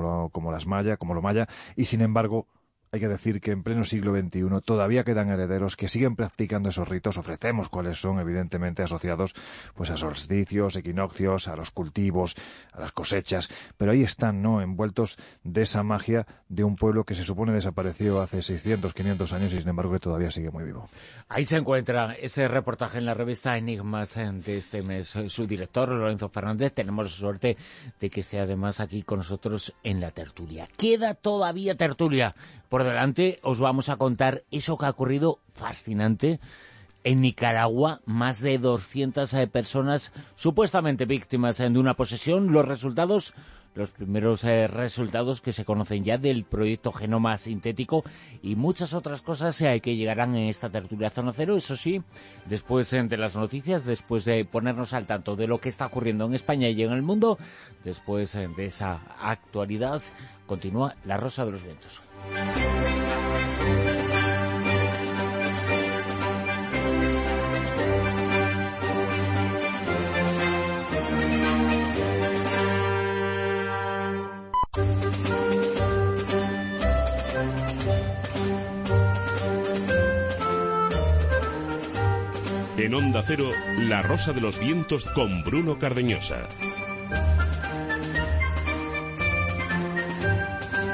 lo maya, y sin embargo hay que decir que en pleno siglo XXI todavía quedan herederos que siguen practicando esos ritos. Ofrecemos cuáles son, evidentemente asociados pues a solsticios, equinoccios, a los cultivos, a las cosechas, pero ahí están, ¿no?, envueltos de esa magia de un pueblo que se supone desapareció hace 600, 500 años y sin embargo que todavía sigue muy vivo. Ahí se encuentra ese reportaje en la revista Enigmas de este mes. Su director, Lorenzo Fernández, tenemos la suerte de que esté además aquí con nosotros en la tertulia. Queda todavía tertulia por delante. Os vamos a contar eso que ha ocurrido fascinante en Nicaragua. Más de 200 personas supuestamente víctimas de una posesión. Los primeros resultados que se conocen ya del proyecto Genoma Sintético y muchas otras cosas que llegarán en esta tertulia Zona Cero. Eso sí, después de las noticias, después de ponernos al tanto de lo que está ocurriendo en España y en el mundo, después de esa actualidad, continúa La Rosa de los Vientos. En Onda Cero, La Rosa de los Vientos con Bruno Cardeñosa.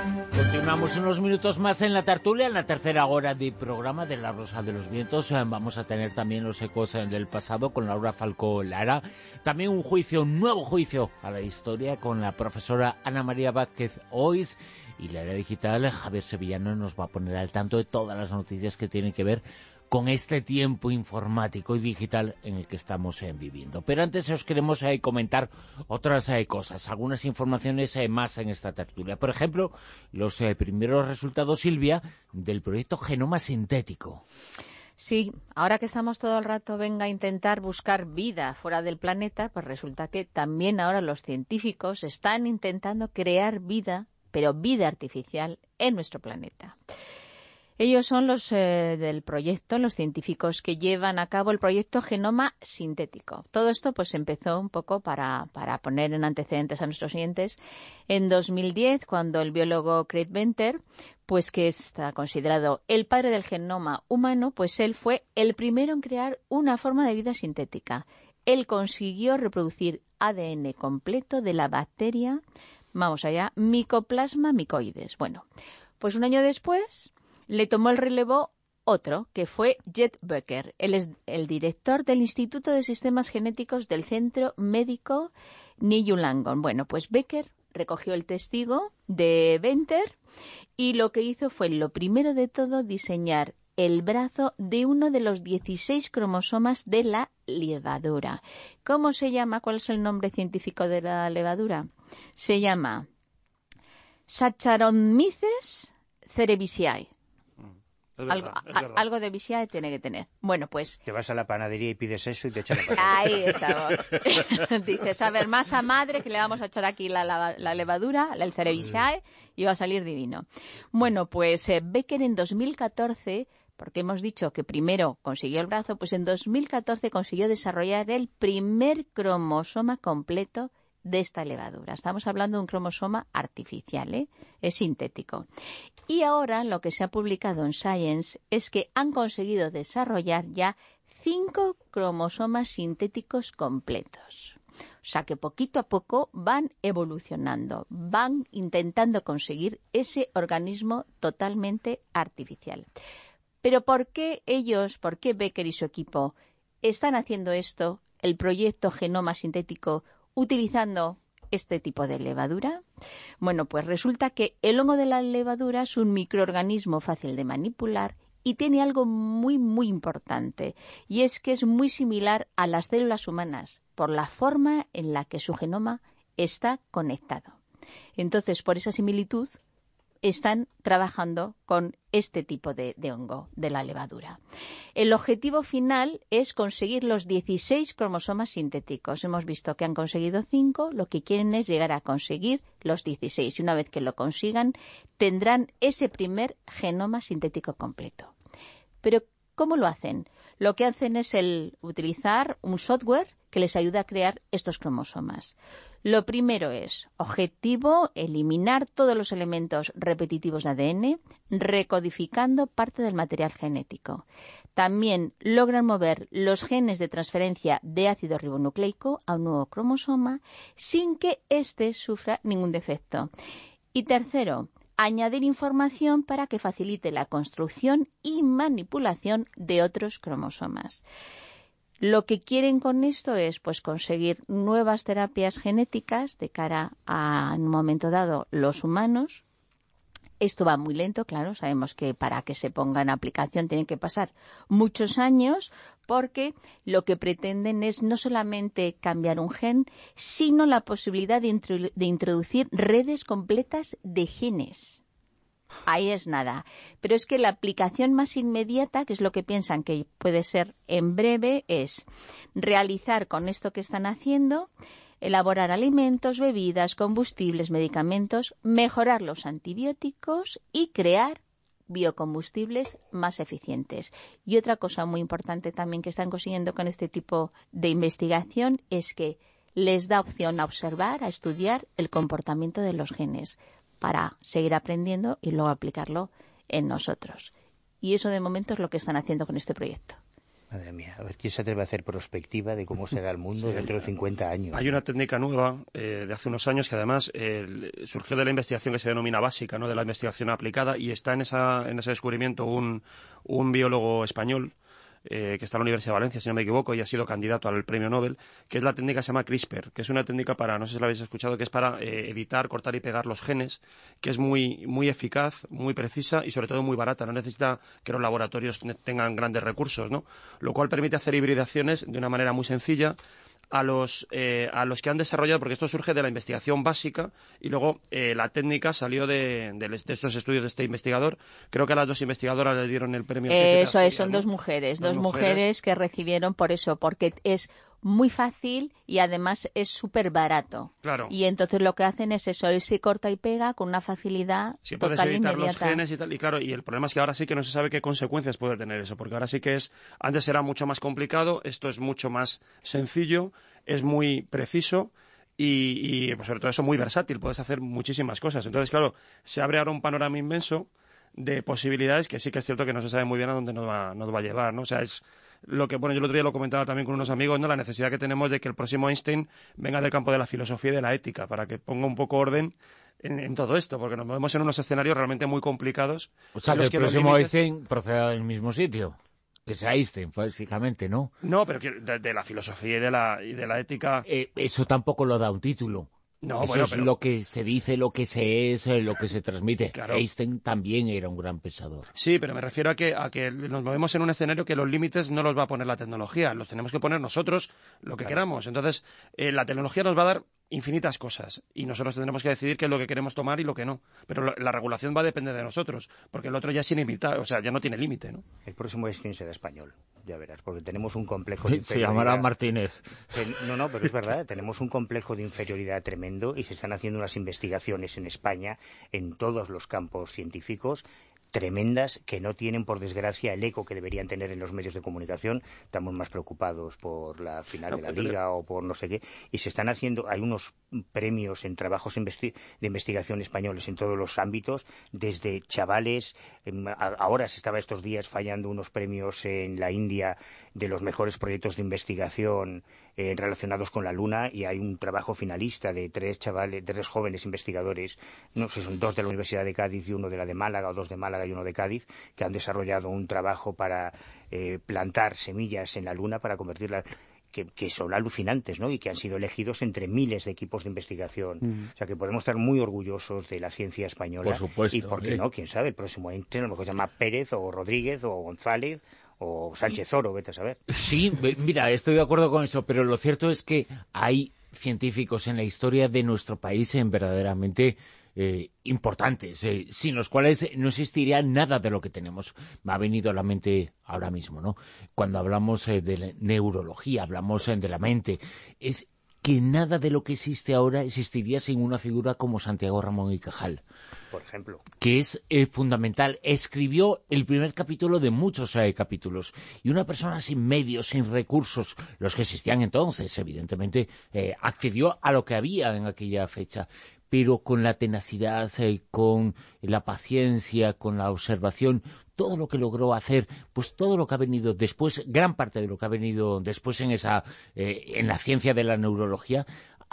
Continuamos unos minutos más en la tertulia, en la tercera hora de programa de La Rosa de los Vientos. Vamos a tener también los ecos del pasado con Laura Falcó Lara. También un nuevo juicio a la historia con la profesora Ana María Vázquez Ois. Y la era digital, Javier Sevillano nos va a poner al tanto de todas las noticias que tienen que ver con este tiempo informático y digital en el que estamos viviendo. Pero antes os queremos comentar otras cosas, algunas informaciones más en esta tertulia. Por ejemplo, los primeros resultados, Silvia, del proyecto Genoma Sintético. Sí, ahora que estamos todo el rato a intentar buscar vida fuera del planeta, pues resulta que también ahora los científicos están intentando crear vida, pero vida artificial, en nuestro planeta. Ellos son los del proyecto, los científicos que llevan a cabo el proyecto Genoma Sintético. Todo esto pues empezó un poco para poner en antecedentes a nuestros oyentes en 2010, cuando el biólogo Craig Venter, pues que está considerado el padre del genoma humano, pues él fue el primero en crear una forma de vida sintética. Él consiguió reproducir ADN completo de la bacteria, vamos allá, Mycoplasma mycoides. Bueno, pues un año después le tomó el relevo otro, que fue Jet Becker. Él es el director del Instituto de Sistemas Genéticos del Centro Médico New Langone. Bueno, pues Becker recogió el testigo de Venter y lo que hizo fue, lo primero de todo, diseñar el brazo de uno de los 16 cromosomas de la levadura. ¿Cómo se llama? ¿Cuál es el nombre científico de la levadura? Se llama Saccharomyces cerevisiae. Algo de Viciae tiene que tener. Bueno, pues... Te vas a la panadería y pides eso y te echan la panadería. Ahí estamos. Dices, a ver, masa madre, que le vamos a echar aquí la levadura, el cerevisiae, y va a salir divino. Bueno, pues Becker en 2014, porque hemos dicho que primero consiguió el brazo, pues en 2014 consiguió desarrollar el primer cromosoma completo de esta levadura. Estamos hablando de un cromosoma artificial, es sintético. Y ahora lo que se ha publicado en Science es que han conseguido desarrollar ya 5 cromosomas sintéticos completos. O sea que poquito a poco van evolucionando, van intentando conseguir ese organismo totalmente artificial. Pero ¿por qué Becker y su equipo están haciendo esto, el proyecto Genoma Sintético, utilizando este tipo de levadura? Bueno, pues resulta que el hongo de la levadura es un microorganismo fácil de manipular y tiene algo muy, muy importante, y es que es muy similar a las células humanas por la forma en la que su genoma está conectado. Entonces, por esa similitud, están trabajando con este tipo de hongo de la levadura. El objetivo final es conseguir los 16 cromosomas sintéticos. Hemos visto que han conseguido 5, lo que quieren es llegar a conseguir los 16. Y una vez que lo consigan, tendrán ese primer genoma sintético completo. Pero, ¿cómo lo hacen? Lo que hacen es utilizar un software que les ayuda a crear estos cromosomas. Lo primero es, objetivo, eliminar todos los elementos repetitivos de ADN, recodificando parte del material genético. También logran mover los genes de transferencia de ácido ribonucleico a un nuevo cromosoma sin que éste sufra ningún defecto. Y tercero, añadir información para que facilite la construcción y manipulación de otros cromosomas. Lo que quieren con esto es pues conseguir nuevas terapias genéticas de cara a, en un momento dado, los humanos. Esto va muy lento, claro, sabemos que para que se ponga en aplicación tienen que pasar muchos años, porque lo que pretenden es no solamente cambiar un gen, sino la posibilidad de introducir redes completas de genes. Ahí es nada. Pero es que la aplicación más inmediata, que es lo que piensan que puede ser en breve, es realizar con esto que están haciendo, elaborar alimentos, bebidas, combustibles, medicamentos, mejorar los antibióticos y crear biocombustibles más eficientes. Y otra cosa muy importante también que están consiguiendo con este tipo de investigación es que les da opción a observar, a estudiar el comportamiento de los genes, para seguir aprendiendo y luego aplicarlo en nosotros. Y eso de momento es lo que están haciendo con este proyecto. Madre mía, a ver quién se atreve a hacer prospectiva de cómo será el mundo dentro de 50 años. Hay una técnica nueva de hace unos años que además surgió de la investigación que se denomina básica, ¿no? De la investigación aplicada, y está en ese descubrimiento un biólogo español que está en la Universidad de Valencia, si no me equivoco, y ha sido candidato al premio Nobel, que es la técnica que se llama CRISPR, que es una técnica para, no sé si la habéis escuchado, que es para editar, cortar y pegar los genes, que es muy, muy eficaz, muy precisa y sobre todo muy barata. No necesita que los laboratorios tengan grandes recursos, ¿no? Lo cual permite hacer hibridaciones de una manera muy sencilla a los que han desarrollado, porque esto surge de la investigación básica y luego la técnica salió de estos estudios de este investigador. Creo que a las dos investigadoras le dieron el premio. Eso es, son dos mujeres que recibieron por eso, porque es muy fácil y además es súper barato. Claro. Y entonces lo que hacen es eso, se corta y pega con una facilidad sí, total puedes editar inmediata. los genes y tal, y claro, y el problema es que ahora sí que no se sabe qué consecuencias puede tener eso, porque ahora sí que antes era mucho más complicado, esto es mucho más sencillo, es muy preciso y pues sobre todo eso muy versátil, puedes hacer muchísimas cosas. Entonces, claro, se abre ahora un panorama inmenso de posibilidades que sí que es cierto que no se sabe muy bien a dónde nos va a llevar, ¿no? O sea, es lo que, bueno, yo el otro día lo comentaba también con unos amigos, ¿no? La necesidad que tenemos de que el próximo Einstein venga del campo de la filosofía y de la ética, para que ponga un poco orden en todo esto, porque nos movemos en unos escenarios realmente muy complicados. O sea, que el próximo Einstein proceda del mismo sitio. Que sea Einstein, básicamente, ¿no? No, pero de la filosofía y de la ética... eso tampoco lo da un título. No, eso es lo que se dice, lo que se es, lo que se transmite. Claro. Einstein también era un gran pensador. Sí, pero me refiero a que nos movemos en un escenario que los límites no los va a poner la tecnología, los tenemos que poner nosotros lo que queramos. Entonces, la tecnología nos va a dar infinitas cosas y nosotros tendremos que decidir qué es lo que queremos tomar y lo que no. Pero la regulación va a depender de nosotros, porque el otro ya es ilimitado, o sea, ya no tiene límite, ¿no? El próximo Einstein será español, ya verás, porque tenemos un complejo de inferioridad. Se llamará Martínez. No, pero es verdad, tenemos un complejo de inferioridad tremendo y se están haciendo unas investigaciones en España en todos los campos científicos tremendas que no tienen, por desgracia, el eco que deberían tener en los medios de comunicación. Estamos más preocupados por la final de la Liga o por no sé qué. Y se están haciendo, hay unos premios en trabajos de investigación españoles en todos los ámbitos, desde chavales, ahora se estaba estos días fallando unos premios en la India de los mejores proyectos de investigación relacionados con la Luna, y hay un trabajo finalista de tres jóvenes investigadores, no sé, son dos de la Universidad de Cádiz y uno de la de Málaga, o dos de Málaga y uno de Cádiz, que han desarrollado un trabajo para plantar semillas en la Luna para convertirlas, que son alucinantes, ¿no? Y que han sido elegidos entre miles de equipos de investigación. O sea, que podemos estar muy orgullosos de la ciencia española. Por supuesto. Y por qué no, quién sabe, el próximo Einstein a lo mejor se llama Pérez o Rodríguez o González o Sánchez Oro, vete a saber. Sí, mira, estoy de acuerdo con eso, pero lo cierto es que hay científicos en la historia de nuestro país verdaderamente importantes, sin los cuales no existiría nada de lo que tenemos. Me ha venido a la mente ahora mismo, ¿no? Cuando hablamos de neurología, hablamos de la mente, es que nada de lo que existe ahora existiría sin una figura como Santiago Ramón y Cajal, por ejemplo, que es fundamental. Escribió el primer capítulo de muchos capítulos, y una persona sin medios, sin recursos, los que existían entonces, evidentemente, accedió a lo que había en aquella fecha, pero con la tenacidad, con la paciencia, con la observación, todo lo que logró hacer, pues todo lo que ha venido después, gran parte de lo que ha venido después en la ciencia de la neurología,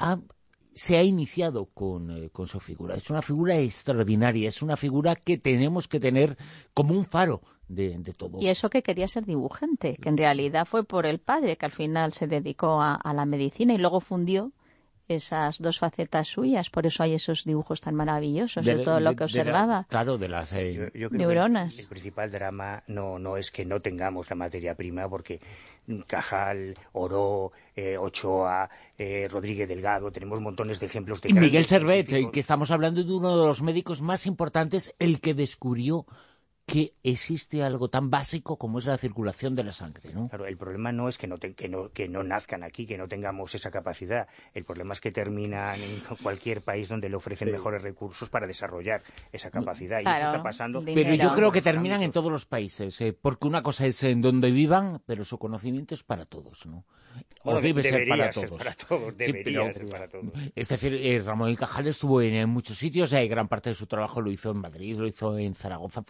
se ha iniciado con su figura. Es una figura extraordinaria, es una figura que tenemos que tener como un faro de todo. Y eso que quería ser dibujante, que en realidad fue por el padre, que al final se dedicó a la medicina y luego fundió esas dos facetas suyas, por eso hay esos dibujos tan maravillosos de todo lo que observaba. Claro, de las yo creo neuronas. Que el principal drama no es que no tengamos la materia prima, porque Cajal, Oró, Ochoa, Rodríguez Delgado, tenemos montones de ejemplos de... Y Miguel Servet, que estamos hablando de uno de los médicos más importantes, el que descubrió que existe algo tan básico como es la circulación de la sangre, ¿no? Claro, el problema no es que no nazcan aquí, que no tengamos esa capacidad. El problema es que terminan en cualquier país donde le ofrecen mejores recursos para desarrollar esa capacidad. Claro, y eso está pasando. Pero yo creo que terminan en todos los países, porque una cosa es en donde vivan, pero su conocimiento es para todos, ¿no? Bueno, debe ser para ser todos. Para todos. Debería ser para todos. Es decir, Ramón y Cajal estuvo en muchos sitios, gran parte de su trabajo lo hizo en Madrid, lo hizo en Zaragoza fundamentalmente,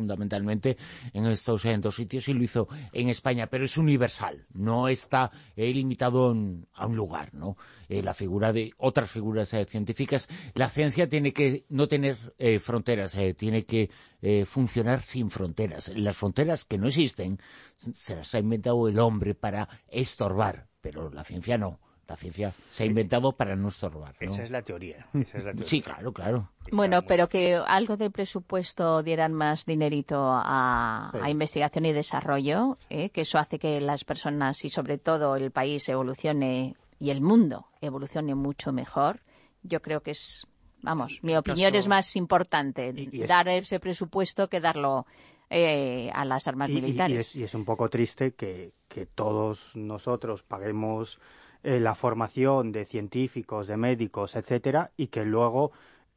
recientemente en estos 2 sitios y lo hizo en España, pero es universal, no está limitado a un lugar, ¿no? La figura de otras figuras científicas. La ciencia tiene que no tener fronteras, tiene que funcionar sin fronteras. Las fronteras que no existen se las ha inventado el hombre para estorbar, pero la ciencia no. La ciencia se ha inventado para no estorbar, ¿no? Esa es la teoría. Sí, claro. Bueno, pero que algo de presupuesto dieran más dinerito a investigación y desarrollo, que eso hace que las personas y sobre todo el país evolucione y el mundo evolucione mucho mejor. Yo creo que es, mi opinión es más importante dar ese presupuesto que darlo a las armas militares. Y es un poco triste que todos nosotros paguemos la formación de científicos, de médicos, etcétera, y que luego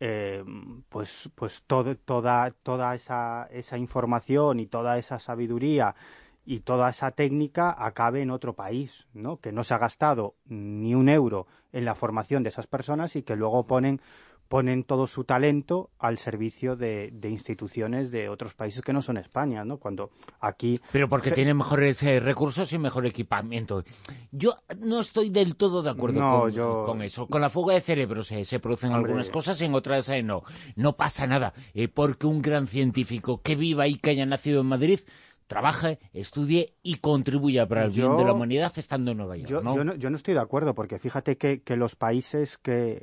pues toda esa información y toda esa sabiduría y toda esa técnica acabe en otro país, ¿no? Que no se ha gastado ni un euro en la formación de esas personas y que luego ponen todo su talento al servicio de instituciones de otros países que no son España, ¿no? Cuando aquí... Pero porque tienen mejores recursos y mejor equipamiento. Yo no estoy del todo de acuerdo con eso. Con la fuga de cerebros se producen algunas cosas y en otras no. No pasa nada. Porque un gran científico que viva y que haya nacido en Madrid trabaje, estudie y contribuya para el bien de la humanidad estando en Nueva York, ¿no? Yo no estoy de acuerdo, porque fíjate que los países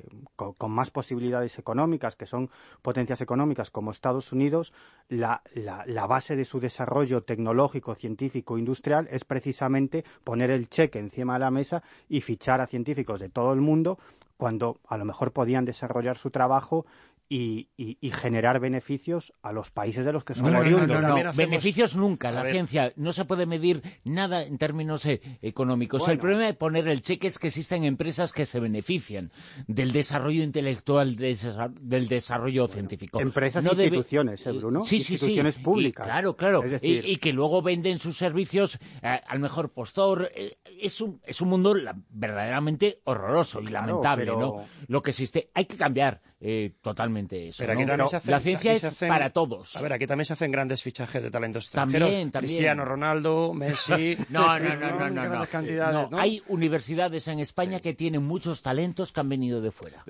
con más posibilidades económicas, que son potencias económicas como Estados Unidos, la base de su desarrollo tecnológico, científico, industrial es precisamente poner el cheque encima de la mesa y fichar a científicos de todo el mundo cuando a lo mejor podían desarrollar su trabajo y generar beneficios a los países de los que son oriundos. No. Beneficios nunca. La ciencia no se puede medir nada en términos económicos. Bueno. El problema de poner el cheque es que existen empresas que se benefician del desarrollo intelectual, del desarrollo científico. Empresas e instituciones, Bruno. Sí. Instituciones públicas. Claro. Es decir... y que luego venden sus servicios al mejor postor. Es un mundo verdaderamente horroroso y lamentable, ¿no? Lo que existe. Hay que cambiar totalmente eso, pero aquí ¿no? La ciencia es para todos. A ver, aquí también se hacen grandes fichajes de talentos extranjeros. También. Cristiano Ronaldo, Messi... No. Grandes cantidades, ¿no? Hay universidades en España que tienen muchos talentos que han venido de fuera.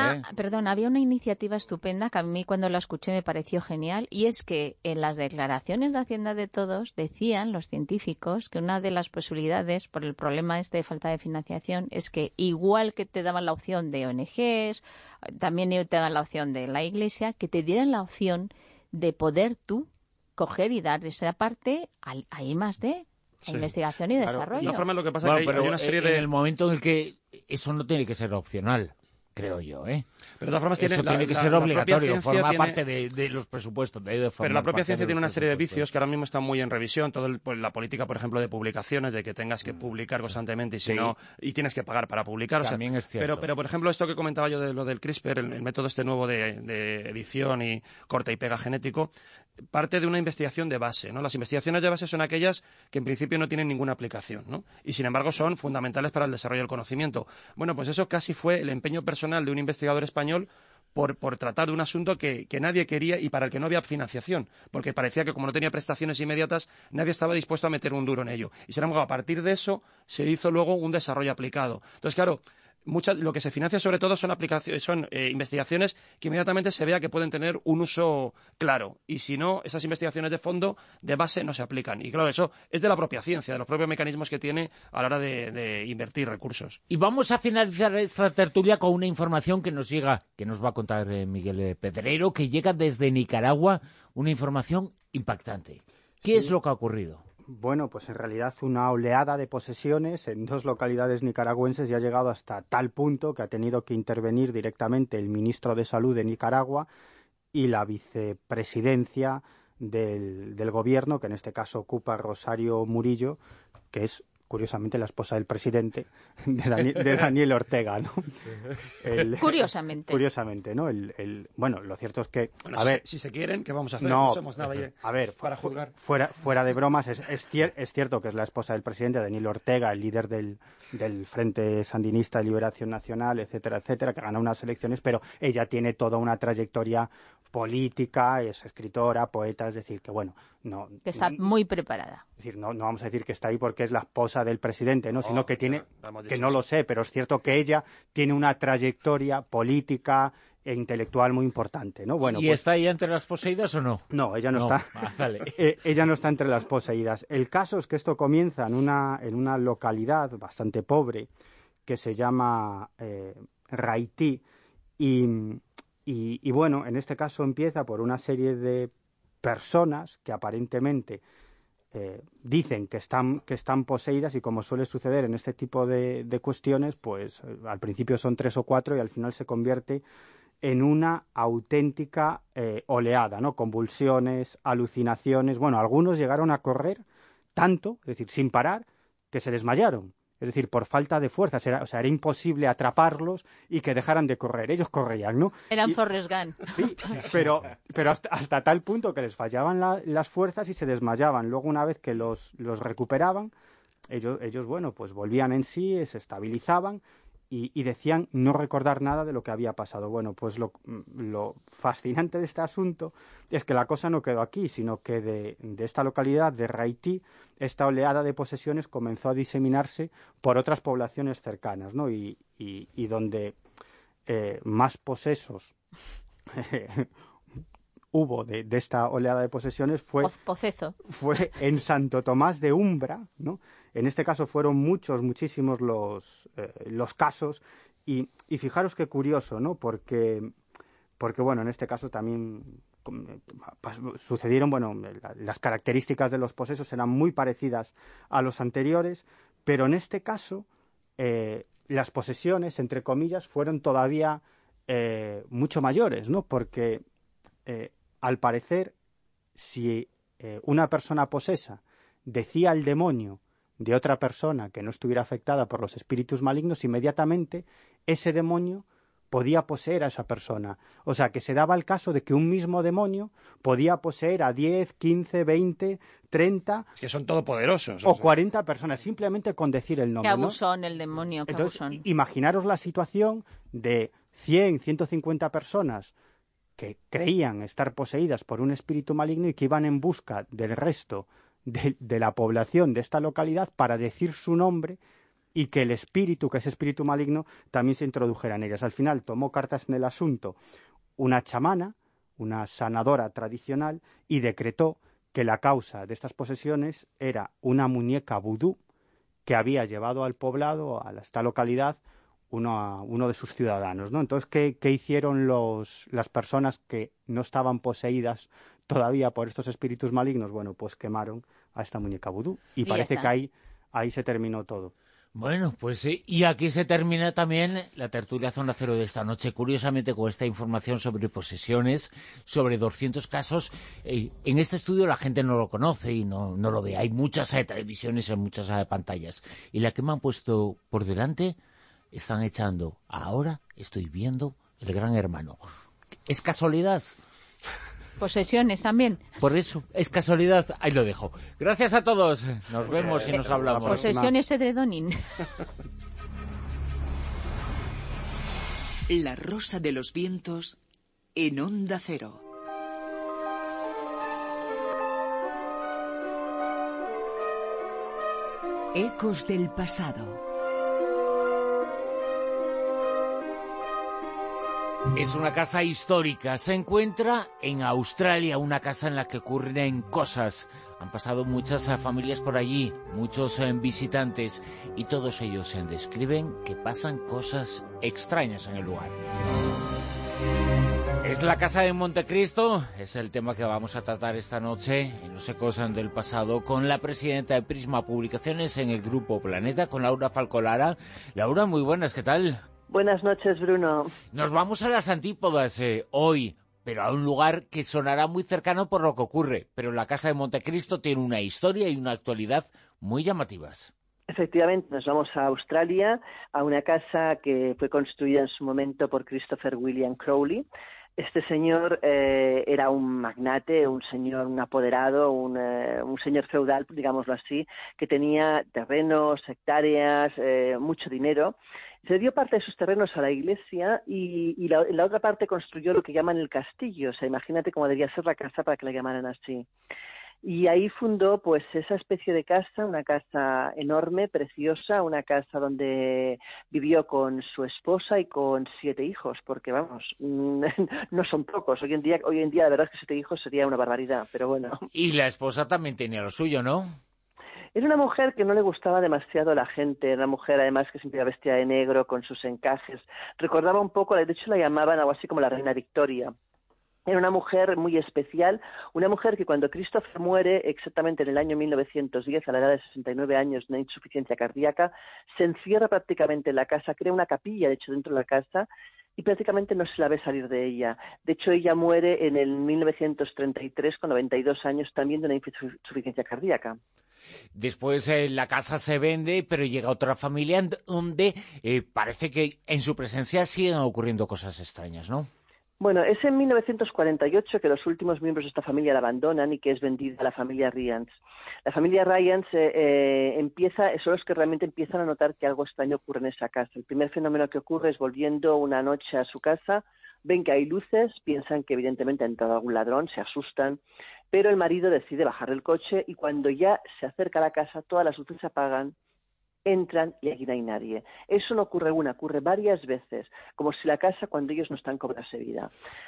Había una iniciativa estupenda que a mí cuando la escuché me pareció genial, y es que en las declaraciones de Hacienda de Todos decían los científicos que una de las posibilidades por el problema de falta de financiación es que igual que te daban la opción de ONGs, también te dan la opción de la Iglesia, que te dieran la opción de poder tú coger y dar esa parte a I+D, a investigación y desarrollo. De todas formas, lo que pasa es que hay una serie en el momento en el que eso no tiene que ser opcional, creo yo, Pero de todas formas tiene que ser obligatorio, forma parte de los presupuestos. Pero la propia ciencia tiene una serie de vicios que ahora mismo están muy en revisión. La política, por ejemplo, de publicaciones, de que tengas que publicar constantemente y si no, y tienes que pagar para publicar. También es cierto. Pero, por ejemplo, esto que comentaba yo de lo del CRISPR, el método nuevo de edición y corta y pega genético, parte de una investigación de base, ¿no? Las investigaciones de base son aquellas que en principio no tienen ninguna aplicación, ¿no? Y sin embargo son fundamentales para el desarrollo del conocimiento. Bueno, pues eso casi fue el empeño personal de un investigador español por tratar de un asunto que nadie quería y para el que no había financiación, porque parecía que como no tenía prestaciones inmediatas, nadie estaba dispuesto a meter un duro en ello. Y sin embargo, a partir de eso se hizo luego un desarrollo aplicado. Entonces, claro, lo que se financia sobre todo son investigaciones que inmediatamente se vea que pueden tener un uso claro, y si no, esas investigaciones de fondo, de base, no se aplican. Y claro, eso es de la propia ciencia, de los propios mecanismos que tiene a la hora de invertir recursos. Y vamos a finalizar esta tertulia con una información que nos va a contar Miguel Pedrero, que llega desde Nicaragua, una información impactante. ¿Qué es lo que ha ocurrido? Bueno, pues en realidad una oleada de posesiones en 2 localidades nicaragüenses ya ha llegado hasta tal punto que ha tenido que intervenir directamente el ministro de Salud de Nicaragua y la vicepresidencia del gobierno, que en este caso ocupa Rosario Murillo, que es curiosamente la esposa del presidente, de Daniel Ortega, ¿no? Curiosamente, ¿no? Bueno, lo cierto es que... Bueno, si se quieren, ¿qué vamos a hacer? No somos nadie para juzgar. Fuera de bromas, es cierto que es la esposa del presidente, Daniel Ortega, el líder del Frente Sandinista de Liberación Nacional, etcétera, etcétera, que gana unas elecciones, pero ella tiene toda una trayectoria política, es escritora, poeta, es decir, que bueno, que está muy preparada. Es decir, no vamos a decir que está ahí porque es la esposa del presidente, ¿no? Sino que tiene, que no lo sé, pero es cierto que ella tiene una trayectoria política e intelectual muy importante, ¿no? Bueno, ¿Y está ella entre las poseídas o no? No, ella no está. Vale. Ella no está entre las poseídas. El caso es que esto comienza en una localidad bastante pobre que se llama Raití y bueno, en este caso empieza por una serie de personas que aparentemente dicen que están poseídas, y como suele suceder en este tipo de cuestiones, pues al principio son 3 o 4 y al final se convierte en una auténtica oleada, ¿no? Convulsiones, alucinaciones. Bueno, algunos llegaron a correr tanto, es decir, sin parar, que se desmayaron. Es decir, por falta de fuerzas. Era imposible atraparlos y que dejaran de correr. Ellos corrían, ¿no? Eran Forrest Gump. Sí, pero hasta tal punto que les fallaban las fuerzas y se desmayaban. Luego, una vez que los recuperaban, ellos, bueno, pues volvían en sí, se estabilizaban y decían no recordar nada de lo que había pasado. Bueno, pues lo fascinante de este asunto es que la cosa no quedó aquí, sino que de esta localidad, de Raití, esta oleada de posesiones comenzó a diseminarse por otras poblaciones cercanas, ¿no? Y donde más posesos hubo de esta oleada de posesiones fue en Santo Tomás de Umbra, ¿no? En este caso fueron muchísimos los casos y fijaros qué curioso, ¿no? Porque bueno, en este caso también sucedieron, bueno, las características de los posesos eran muy parecidas a los anteriores, pero en este caso las posesiones, entre comillas, fueron todavía mucho mayores, ¿no? Porque al parecer, si una persona posesa decía al demonio de otra persona que no estuviera afectada por los espíritus malignos, inmediatamente ese demonio podía poseer a esa persona. O sea, que se daba el caso de que un mismo demonio podía poseer a 10, 15, 20, 30... Es que son todopoderosos. O 40 personas, simplemente con decir el nombre. Qué abusón, ¿no? El demonio, qué Entonces, abusón. Imaginaros la situación de 100, 150 personas que creían estar poseídas por un espíritu maligno y que iban en busca del resto de la población de esta localidad para decir su nombre y que el espíritu, que ese espíritu maligno, también se introdujera en ellas. Al final tomó cartas en el asunto una chamana, una sanadora tradicional, y decretó que la causa de estas posesiones era una muñeca vudú que había llevado al poblado, a esta localidad, uno de sus ciudadanos, ¿no? Entonces, ¿qué hicieron las personas que no estaban poseídas todavía por estos espíritus malignos? Bueno, pues quemaron a esta muñeca vudú y parece que ahí se terminó todo. Bueno, pues sí, y aquí se termina también la tertulia Zona Cero de esta noche, curiosamente con esta información sobre posesiones, sobre 200 casos. En este estudio la gente no lo conoce y no lo ve, hay muchas televisiones en muchas pantallas, y la que me han puesto por delante están echando, ahora estoy viendo El Gran Hermano. ¿Es casualidad? Posesiones también. Por eso, es casualidad. Ahí lo dejo. Gracias a todos. Nos vemos y nos hablamos. Posesiones edredonín. La Rosa de los Vientos en Onda Cero. Ecos del pasado. Es una casa histórica, se encuentra en Australia, una casa en la que ocurren cosas. Han pasado muchas familias por allí, muchos visitantes, y todos ellos describen que pasan cosas extrañas en el lugar. Es la casa de Montecristo, es el tema que vamos a tratar esta noche en Los Ecos del Pasado con la presidenta de Prisma Publicaciones en el Grupo Planeta, con Laura Falcolara. Laura, muy buenas, ¿qué tal? Buenas noches, Bruno. Nos vamos a las antípodas hoy, pero a un lugar que sonará muy cercano por lo que ocurre. Pero la Casa de Montecristo tiene una historia y una actualidad muy llamativas. Efectivamente, nos vamos a Australia, a una casa que fue construida en su momento por Christopher William Crowley. Este señor era un magnate, un señor, un apoderado, un señor feudal, digámoslo así, que tenía terrenos, hectáreas, mucho dinero. Se dio parte de sus terrenos a la iglesia y la otra parte construyó lo que llaman el castillo. O sea, imagínate cómo debía ser la casa para que la llamaran así. Y ahí fundó pues esa especie de casa, una casa enorme, preciosa, una casa donde vivió con su esposa y con 7 hijos, porque vamos, no son pocos. Hoy en día la verdad es que 7 hijos sería una barbaridad, pero bueno. Y la esposa también tenía lo suyo, ¿no? Era una mujer que no le gustaba demasiado a la gente, era una mujer además que siempre iba vestida de negro con sus encajes. Recordaba un poco, de hecho la llamaban algo así como la reina Victoria. Era una mujer muy especial, una mujer que cuando Christopher muere, exactamente en el año 1910, a la edad de 69 años, de insuficiencia cardíaca, se encierra prácticamente en la casa, crea una capilla, de hecho, dentro de la casa, y prácticamente no se la ve salir de ella. De hecho, ella muere en el 1933, con 92 años, también de una insuficiencia cardíaca. Después la casa se vende, pero llega otra familia donde parece que en su presencia siguen ocurriendo cosas extrañas, ¿no? Bueno, es en 1948 que los últimos miembros de esta familia la abandonan y que es vendida a la familia Ryans. La familia Ryans son los que realmente empiezan a notar que algo extraño ocurre en esa casa. El primer fenómeno que ocurre es volviendo una noche a su casa, ven que hay luces, piensan que evidentemente ha entrado algún ladrón, se asustan, pero el marido decide bajar el coche y cuando ya se acerca a la casa todas las luces se apagan, entran y aquí no hay nadie. Eso no ocurre ocurre varias veces, como si la casa cuando ellos no están cobrase vida.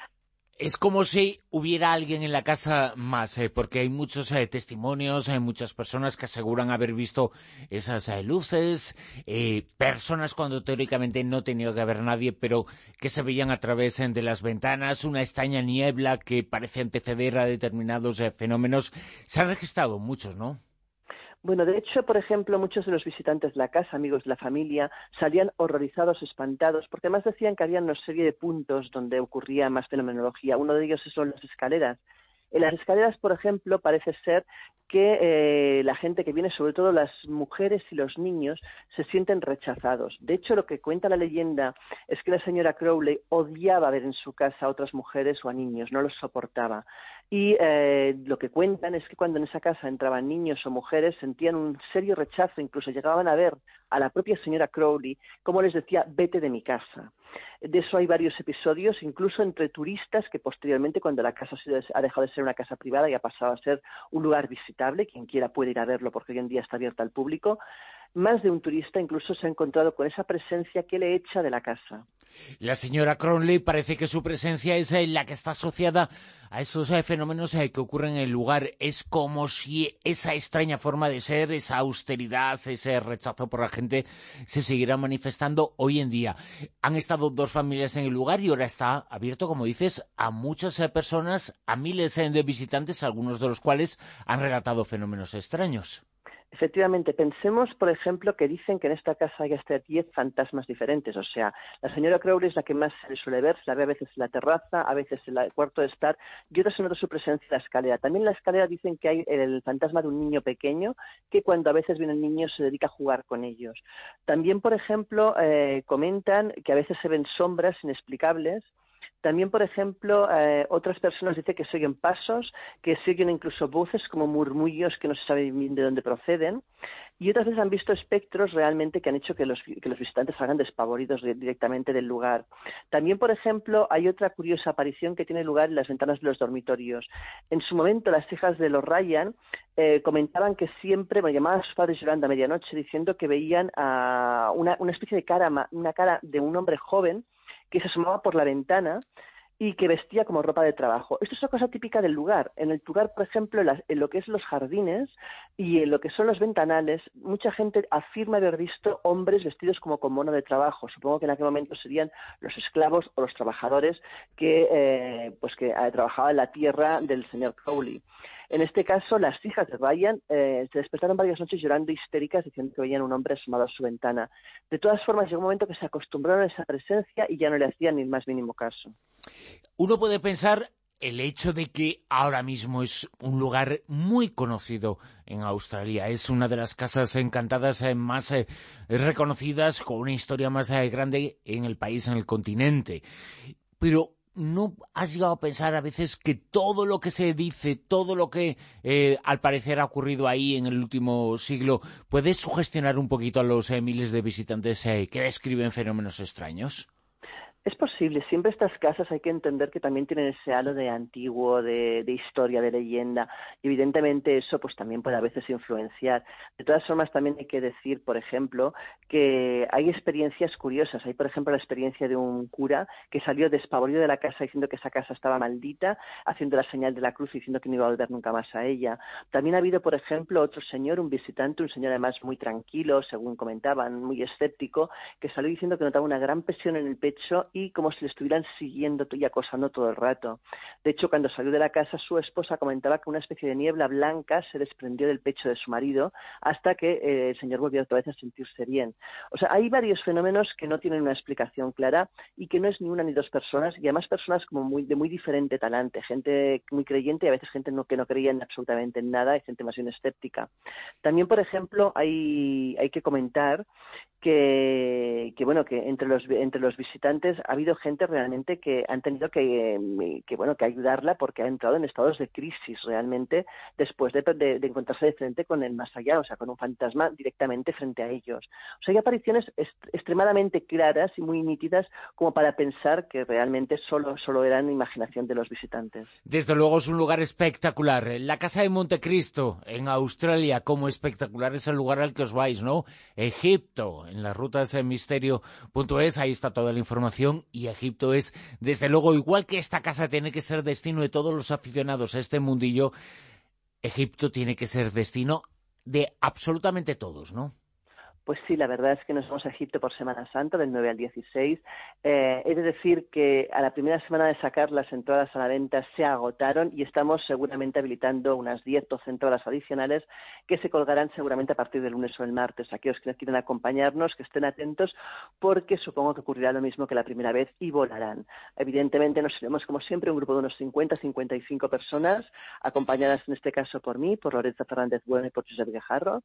Es como si hubiera alguien en la casa más, porque hay muchos testimonios, hay muchas personas que aseguran haber visto esas luces, personas cuando teóricamente no tenía que haber nadie, pero que se veían a través de las ventanas, una extraña niebla que parece anteceder a determinados fenómenos. Se han registrado muchos, ¿no? Bueno, de hecho, por ejemplo, muchos de los visitantes de la casa, amigos de la familia, salían horrorizados, espantados, porque además decían que había una serie de puntos donde ocurría más fenomenología. Uno de ellos son las escaleras. En las escaleras, por ejemplo, parece ser que la gente que viene, sobre todo las mujeres y los niños, se sienten rechazados. De hecho, lo que cuenta la leyenda es que la señora Crowley odiaba ver en su casa a otras mujeres o a niños, no los soportaba. Y lo que cuentan es que cuando en esa casa entraban niños o mujeres sentían un serio rechazo, incluso llegaban a ver a la propia señora Crowley como les decía, vete de mi casa. De eso hay varios episodios, incluso entre turistas, que posteriormente, cuando la casa ha dejado de ser una casa privada y ha pasado a ser un lugar visitable, quien quiera puede ir a verlo porque hoy en día está abierta al público, más de un turista incluso se ha encontrado con esa presencia que le echa de la casa. La señora Crowley parece que su presencia es la que está asociada a esos fenómenos que ocurren en el lugar. Es como si esa extraña forma de ser, esa austeridad, ese rechazo por la gente se siguiera manifestando hoy en día. Han estado 2 familias en el lugar y ahora está abierto, como dices, a muchas personas, a miles de visitantes, algunos de los cuales han relatado fenómenos extraños. Efectivamente, pensemos, por ejemplo, que dicen que en esta casa hay hasta 10 fantasmas diferentes. O sea, la señora Crowley es la que más se le suele ver, se la ve a veces en la terraza, a veces en el cuarto de estar, y otras se nota su presencia en la escalera. También en la escalera dicen que hay el fantasma de un niño pequeño, que cuando a veces vienen niños se dedica a jugar con ellos. También, por ejemplo, comentan que a veces se ven sombras inexplicables. También, por ejemplo, otras personas dicen que se oyen pasos, que se oyen incluso voces como murmullos que no se sabe bien de dónde proceden. Y otras veces han visto espectros realmente que han hecho que los visitantes salgan despavoridos directamente del lugar. También, por ejemplo, hay otra curiosa aparición que tiene lugar en las ventanas de los dormitorios. En su momento, las hijas de los Ryan comentaban que siempre, llamaban a sus padres llorando a medianoche diciendo que veían una especie de una cara de un hombre joven que se asomaba por la ventana y que vestía como ropa de trabajo. Esto es una cosa típica del lugar. En el lugar, por ejemplo, en lo que es los jardines y en lo que son los ventanales, mucha gente afirma haber visto hombres vestidos como con mono de trabajo. Supongo que en aquel momento serían los esclavos o los trabajadores que trabajaban en la tierra del señor Crowley. En este caso, las hijas de Ryan se despertaron varias noches llorando histéricas diciendo que veían un hombre asomado a su ventana. De todas formas, llegó un momento que se acostumbraron a esa presencia y ya no le hacían ni el más mínimo caso. Uno puede pensar el hecho de que ahora mismo es un lugar muy conocido en Australia. Es una de las casas encantadas más reconocidas, con una historia más grande en el país, en el continente. Pero ¿no has llegado a pensar a veces que todo lo que se dice, todo lo que al parecer ha ocurrido ahí en el último siglo, puede sugestionar un poquito a los miles de visitantes que describen fenómenos extraños? Es posible. Siempre estas casas hay que entender que también tienen ese halo de antiguo, de historia, de leyenda. Y evidentemente eso pues también puede a veces influenciar. De todas formas también hay que decir, por ejemplo, que hay experiencias curiosas. Hay, por ejemplo, la experiencia de un cura que salió despavorido de la casa diciendo que esa casa estaba maldita, haciendo la señal de la cruz y diciendo que no iba a volver nunca más a ella. También ha habido, por ejemplo, otro señor, un visitante, un señor además muy tranquilo, según comentaban, muy escéptico, que salió diciendo que notaba una gran presión en el pecho y como si le estuvieran siguiendo y acosando todo el rato. De hecho, cuando salió de la casa, su esposa comentaba que una especie de niebla blanca se desprendió del pecho de su marido hasta que el señor volvió otra vez a sentirse bien. O sea, hay varios fenómenos que no tienen una explicación clara y que no es ni una ni dos personas, y además personas como de muy diferente talante, gente muy creyente y a veces gente que no creía en absolutamente en nada y gente más bien escéptica. También, por ejemplo, hay que comentar que entre los visitantes ha habido gente realmente que han tenido que ayudarla porque ha entrado en estados de crisis realmente después de encontrarse de frente con el más allá, o sea, con un fantasma directamente frente a ellos. O sea, hay apariciones extremadamente claras y muy nítidas como para pensar que realmente solo eran imaginación de los visitantes. Desde luego es un lugar espectacular. La Casa de Montecristo, en Australia, como espectacular es el lugar al que os vais, ¿no? Egipto, en las rutas de misterio.es, ahí está toda la información, y Egipto es, desde luego, igual que esta casa tiene que ser destino de todos los aficionados a este mundillo, Egipto tiene que ser destino de absolutamente todos, ¿no? Pues sí, la verdad es que nos vamos a Egipto por Semana Santa, del 9 al 16. He de decir que a la primera semana de sacar las entradas a la venta se agotaron y estamos seguramente habilitando unas 10-12 entradas adicionales que se colgarán seguramente a partir del lunes o el martes. Aquellos que quieran acompañarnos, que estén atentos, porque supongo que ocurrirá lo mismo que la primera vez y volarán. Evidentemente nos iremos, como siempre, un grupo de unos 50-55 personas, acompañadas en este caso por mí, por Lorenzo Fernández Bueno y por Josep Guijarro.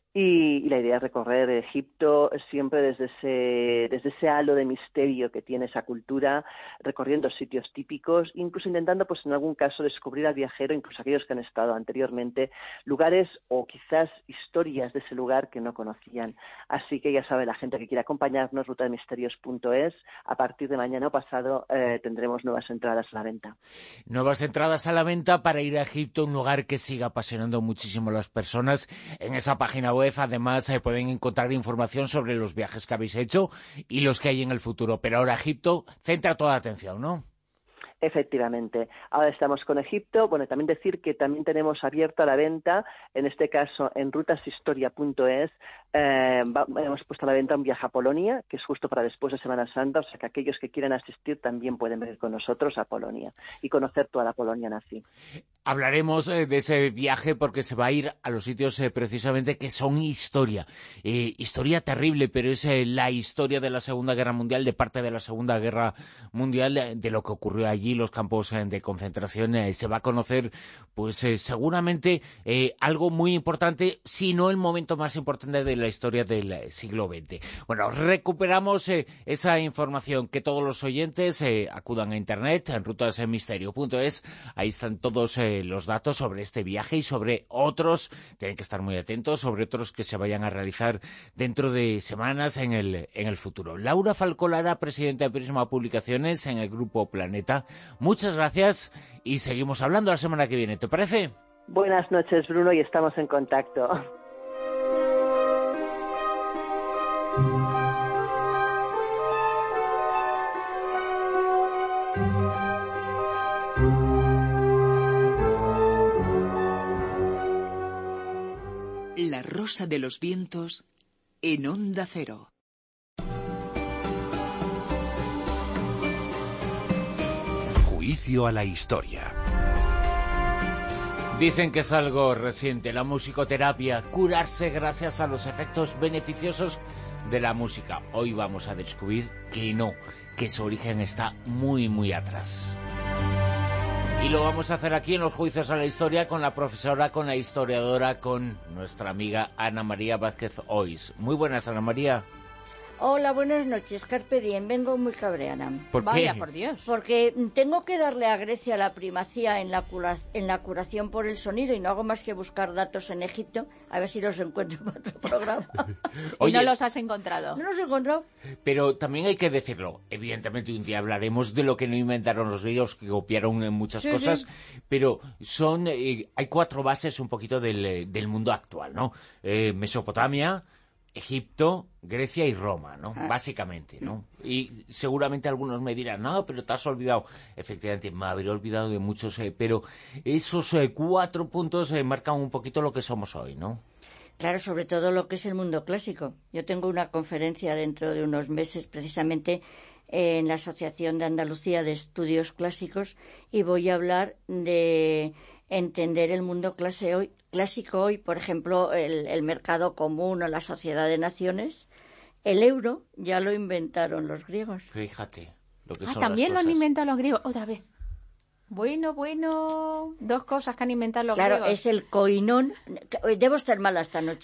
Y la idea es recorrer Egipto siempre desde ese halo de misterio que tiene esa cultura, recorriendo sitios típicos, incluso intentando, pues en algún caso, descubrir al viajero, incluso aquellos que han estado anteriormente, lugares o quizás historias de ese lugar que no conocían. Así que ya sabe la gente que quiera acompañarnos, rutademisterios.es, a partir de mañana o pasado tendremos nuevas entradas a la venta. Nuevas entradas a la venta para ir a Egipto, un lugar que siga apasionando muchísimo a las personas. En esa página web, además, pueden encontrar información sobre los viajes que habéis hecho y los que hay en el futuro. Pero ahora Egipto centra toda la atención, ¿no? Efectivamente. Ahora estamos con Egipto. Bueno, también decir que también tenemos abierto a la venta, en este caso en rutashistoria.es, hemos puesto a la venta un viaje a Polonia, que es justo para después de Semana Santa, o sea que aquellos que quieran asistir también pueden venir con nosotros a Polonia y conocer toda la Polonia nazi. Hablaremos de ese viaje porque se va a ir a los sitios precisamente que son historia. Historia terrible, pero es la historia de la Segunda Guerra Mundial, de parte de la Segunda Guerra Mundial, de lo que ocurrió allí, los campos de concentración. Se va a conocer, pues seguramente, algo muy importante, si no el momento más importante de la historia del siglo XX. Bueno, recuperamos esa información, que todos los oyentes acudan a internet, en rutasmisterio.es, ahí están todos los datos sobre este viaje y sobre otros, tienen que estar muy atentos, sobre otros que se vayan a realizar dentro de semanas en el futuro. Laura Falcolara, presidenta de Prisma Publicaciones en el Grupo Planeta, muchas gracias y seguimos hablando la semana que viene, ¿te parece? Buenas noches, Bruno, y estamos en contacto. La Rosa de los Vientos en Onda Cero. Juicio a la historia. Dicen que es algo reciente, la musicoterapia, curarse gracias a los efectos beneficiosos de la música. Hoy vamos a descubrir que no, que su origen está muy, muy atrás. Y lo vamos a hacer aquí en los Juicios a la Historia con la profesora, con la historiadora, con nuestra amiga Ana María Vázquez Ois. Muy buenas, Ana María. Hola, buenas noches, Carpe Diem. Vengo muy cabreada. ¿Por qué? Vaya, por Dios. Porque tengo que darle a Grecia la primacía en la curación por el sonido y no hago más que buscar datos en Egipto, a ver si los encuentro para otro programa. ¿Y no los has encontrado? No los he encontrado. Pero también hay que decirlo, evidentemente un día hablaremos de lo que no inventaron los griegos, que copiaron en muchas cosas, pero son hay 4 bases un poquito del mundo actual, ¿no? Mesopotamia, Egipto, Grecia y Roma, ¿no? Básicamente, ¿no? Y seguramente algunos me dirán, no, pero te has olvidado. Efectivamente, me habré olvidado de muchos, pero esos 4 puntos marcan un poquito lo que somos hoy, ¿no? Claro, sobre todo lo que es el mundo clásico. Yo tengo una conferencia dentro de unos meses, precisamente en la Asociación de Andalucía de Estudios Clásicos, y voy a hablar de entender el mundo clásico hoy, por ejemplo, el mercado común o la sociedad de naciones. El euro ya lo inventaron los griegos. Fíjate lo que son también las lo han cosas. inventado los griegos. Otra vez. Bueno, 2 cosas que han inventado los griegos. Claro, es el koinón. Debo estar mala esta noche.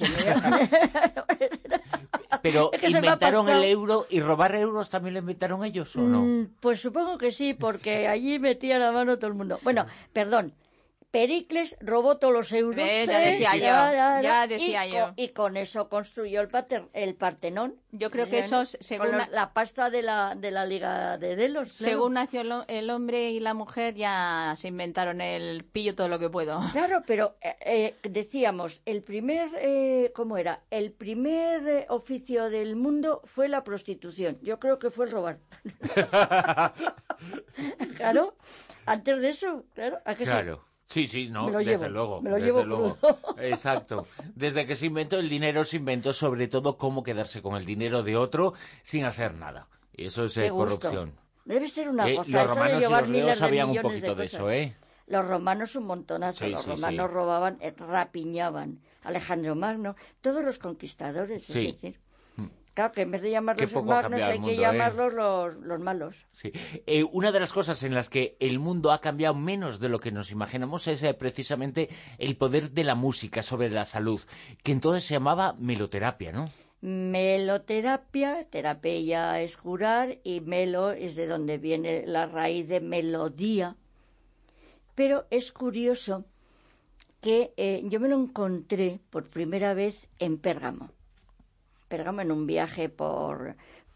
Pero Es que se me ha ¿inventaron pasado. el euro y robar euros también lo inventaron ellos o no? Pues supongo que sí, porque allí metía la mano todo el mundo. Bueno, perdón. Pericles robó todos los euros. Ya decía yo, ya decía yo. Y con eso construyó el Partenón. Yo creo que eso, según con la pasta de la Liga de Delos. Claro. Según nació el hombre y la mujer, ya se inventaron el pillo todo lo que puedo. Claro, pero decíamos, el primer, ¿cómo era? El primer oficio del mundo fue la prostitución. Yo creo que fue el robar. Claro, antes de eso, claro. ¿A qué Claro. Sí, no, me desde luego. Me lo llevo luego. crudo. Exacto. Desde que se inventó el dinero, se inventó sobre todo cómo quedarse con el dinero de otro sin hacer nada. Y eso es corrupción. Debe ser una cosa. Los Eso de romanos y llevar los miles griegos de sabían un millones poquito de cosas. eso, ¿eh? Los romanos un montonazo. Sí, los sí, romanos sí. robaban, rapiñaban. Alejandro Magno, todos los conquistadores, Sí. es decir. Claro, que en vez de llamarlos poco ha magnos cambiado hay el que mundo, llamarlos los malos. Sí. Una de las cosas en las que el mundo ha cambiado menos de lo que nos imaginamos es precisamente el poder de la música sobre la salud, que entonces se llamaba meloterapia, ¿no? Meloterapia, terapia es curar, y melo es de donde viene la raíz de melodía. Pero es curioso que yo me lo encontré por primera vez en Pérgamo. Pérgamo, en un viaje por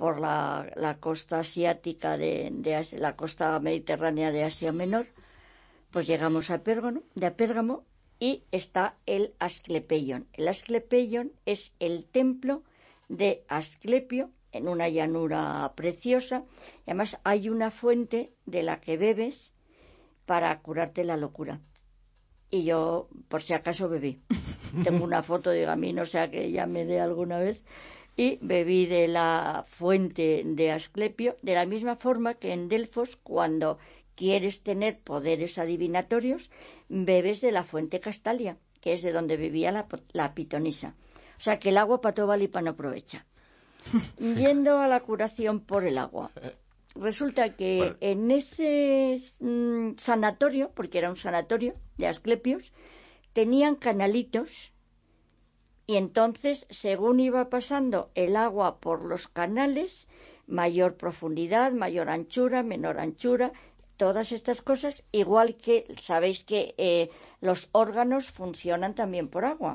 la costa asiática de Asia, la costa mediterránea de Asia Menor. Pues llegamos a Pérgamo y está el Asclepeion. El Asclepeion es el templo de Asclepio, en una llanura preciosa. Y además hay una fuente de la que bebes para curarte la locura. Y yo, por si acaso, bebí. Tengo una foto, digo, a mí no sea que ya me dé alguna vez. Y bebí de la fuente de Asclepio, de la misma forma que en Delfos, cuando quieres tener poderes adivinatorios, bebes de la fuente Castalia, que es de donde vivía la pitonisa. O sea, que el agua para todo vale y para no aprovecha. Yendo a la curación por el agua. Resulta que en ese sanatorio, porque era un sanatorio de Asclepios, tenían canalitos, y entonces, según iba pasando el agua por los canales, mayor profundidad, mayor anchura, menor anchura, todas estas cosas, igual que sabéis que los órganos funcionan también por agua.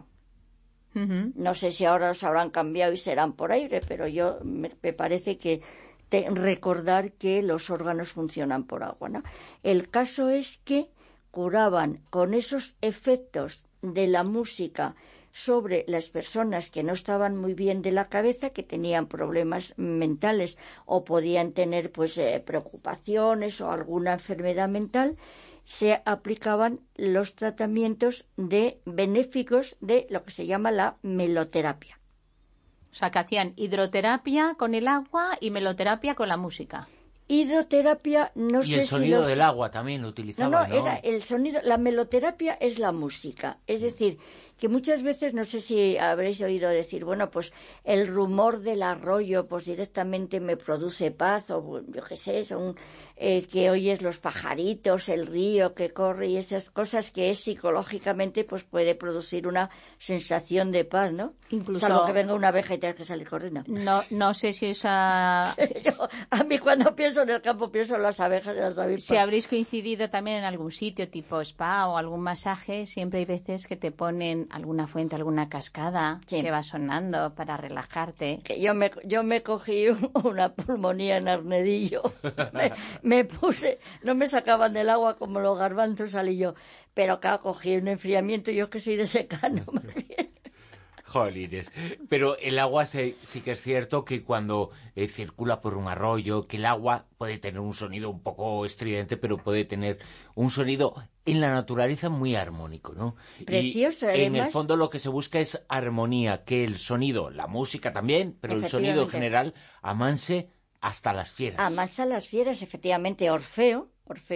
No sé si ahora los habrán cambiado y serán por aire, pero yo me parece que recordar que los órganos funcionan por agua, ¿no? El caso es que curaban con esos efectos de la música sobre las personas que no estaban muy bien de la cabeza, que tenían problemas mentales o podían tener preocupaciones o alguna enfermedad mental. Se aplicaban los tratamientos benéficos de lo que se llama la meloterapia. O sea, que hacían hidroterapia con el agua y meloterapia con la música. Hidroterapia, no sé si... Y el sonido del agua también lo utilizaban, ¿no? Era el sonido. La meloterapia es la música. Es decir, que muchas veces, no sé si habréis oído decir, bueno, pues el rumor del arroyo pues directamente me produce paz, o yo qué sé, son que oyes los pajaritos, el río que corre y esas cosas que psicológicamente pues puede producir una sensación de paz, ¿no? Incluso, salvo que venga una abeja y tengas que salir corriendo. No sé si esa... A mí cuando pienso en el campo pienso en las abejas y las avispas. Si habréis coincidido también en algún sitio tipo spa o algún masaje, siempre hay veces que te ponen alguna fuente, alguna cascada que va sonando para relajarte. Que yo me cogí una pulmonía en Arnedillo. me puse, no me sacaban del agua como los garbanzos salí yo, pero claro, cogí un enfriamiento, yo que soy de secano más bien. Jolines. Pero el agua sí que es cierto que cuando circula por un arroyo, que el agua puede tener un sonido un poco estridente, pero puede tener un sonido en la naturaleza muy armónico, ¿no? Precioso, y además. En el fondo lo que se busca es armonía, que el sonido, la música también, pero el sonido en general amanse hasta las fieras. Amansa las fieras, efectivamente. Orfeo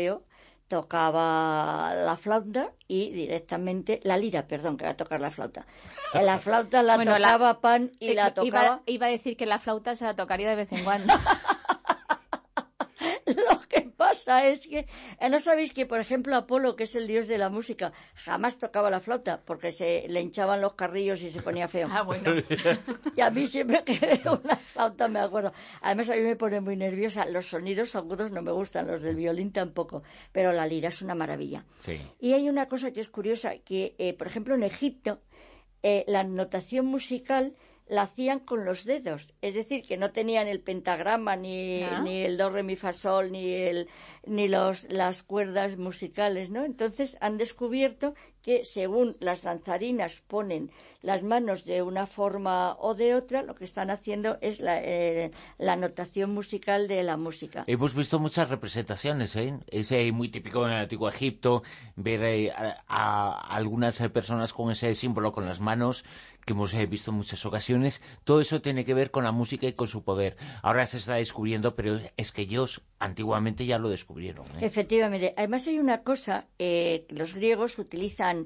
tocaba la flauta y directamente, la lira, perdón, que era tocar la flauta. La flauta la tocaba Pan y la tocaba... Iba a decir que la flauta se la tocaría de vez en cuando. Lo que pasa es que, ¿no sabéis que, por ejemplo, Apolo, que es el dios de la música, jamás tocaba la flauta porque se le hinchaban los carrillos y se ponía feo? Ah, bueno. Y a mí siempre que veo una flauta me acuerdo. Además, a mí me pone muy nerviosa. Los sonidos agudos no me gustan, los del violín tampoco, pero la lira es una maravilla. Sí. Y hay una cosa que es curiosa, que, por ejemplo, en Egipto, la notación musical la hacían con los dedos, es decir, que no tenían el pentagrama, ni el do, re, mi, fa, sol, ni las cuerdas musicales, ¿no? Entonces han descubierto que según las danzarinas ponen las manos de una forma o de otra, lo que están haciendo es la notación musical de la música. Hemos visto muchas representaciones, ¿eh? Es muy típico en el Antiguo Egipto ver a algunas personas con ese símbolo con las manos, que hemos visto en muchas ocasiones. Todo eso tiene que ver con la música y con su poder. Ahora se está descubriendo, pero es que ellos antiguamente ya lo descubrieron, ¿eh? Efectivamente. Además hay una cosa, los griegos utilizan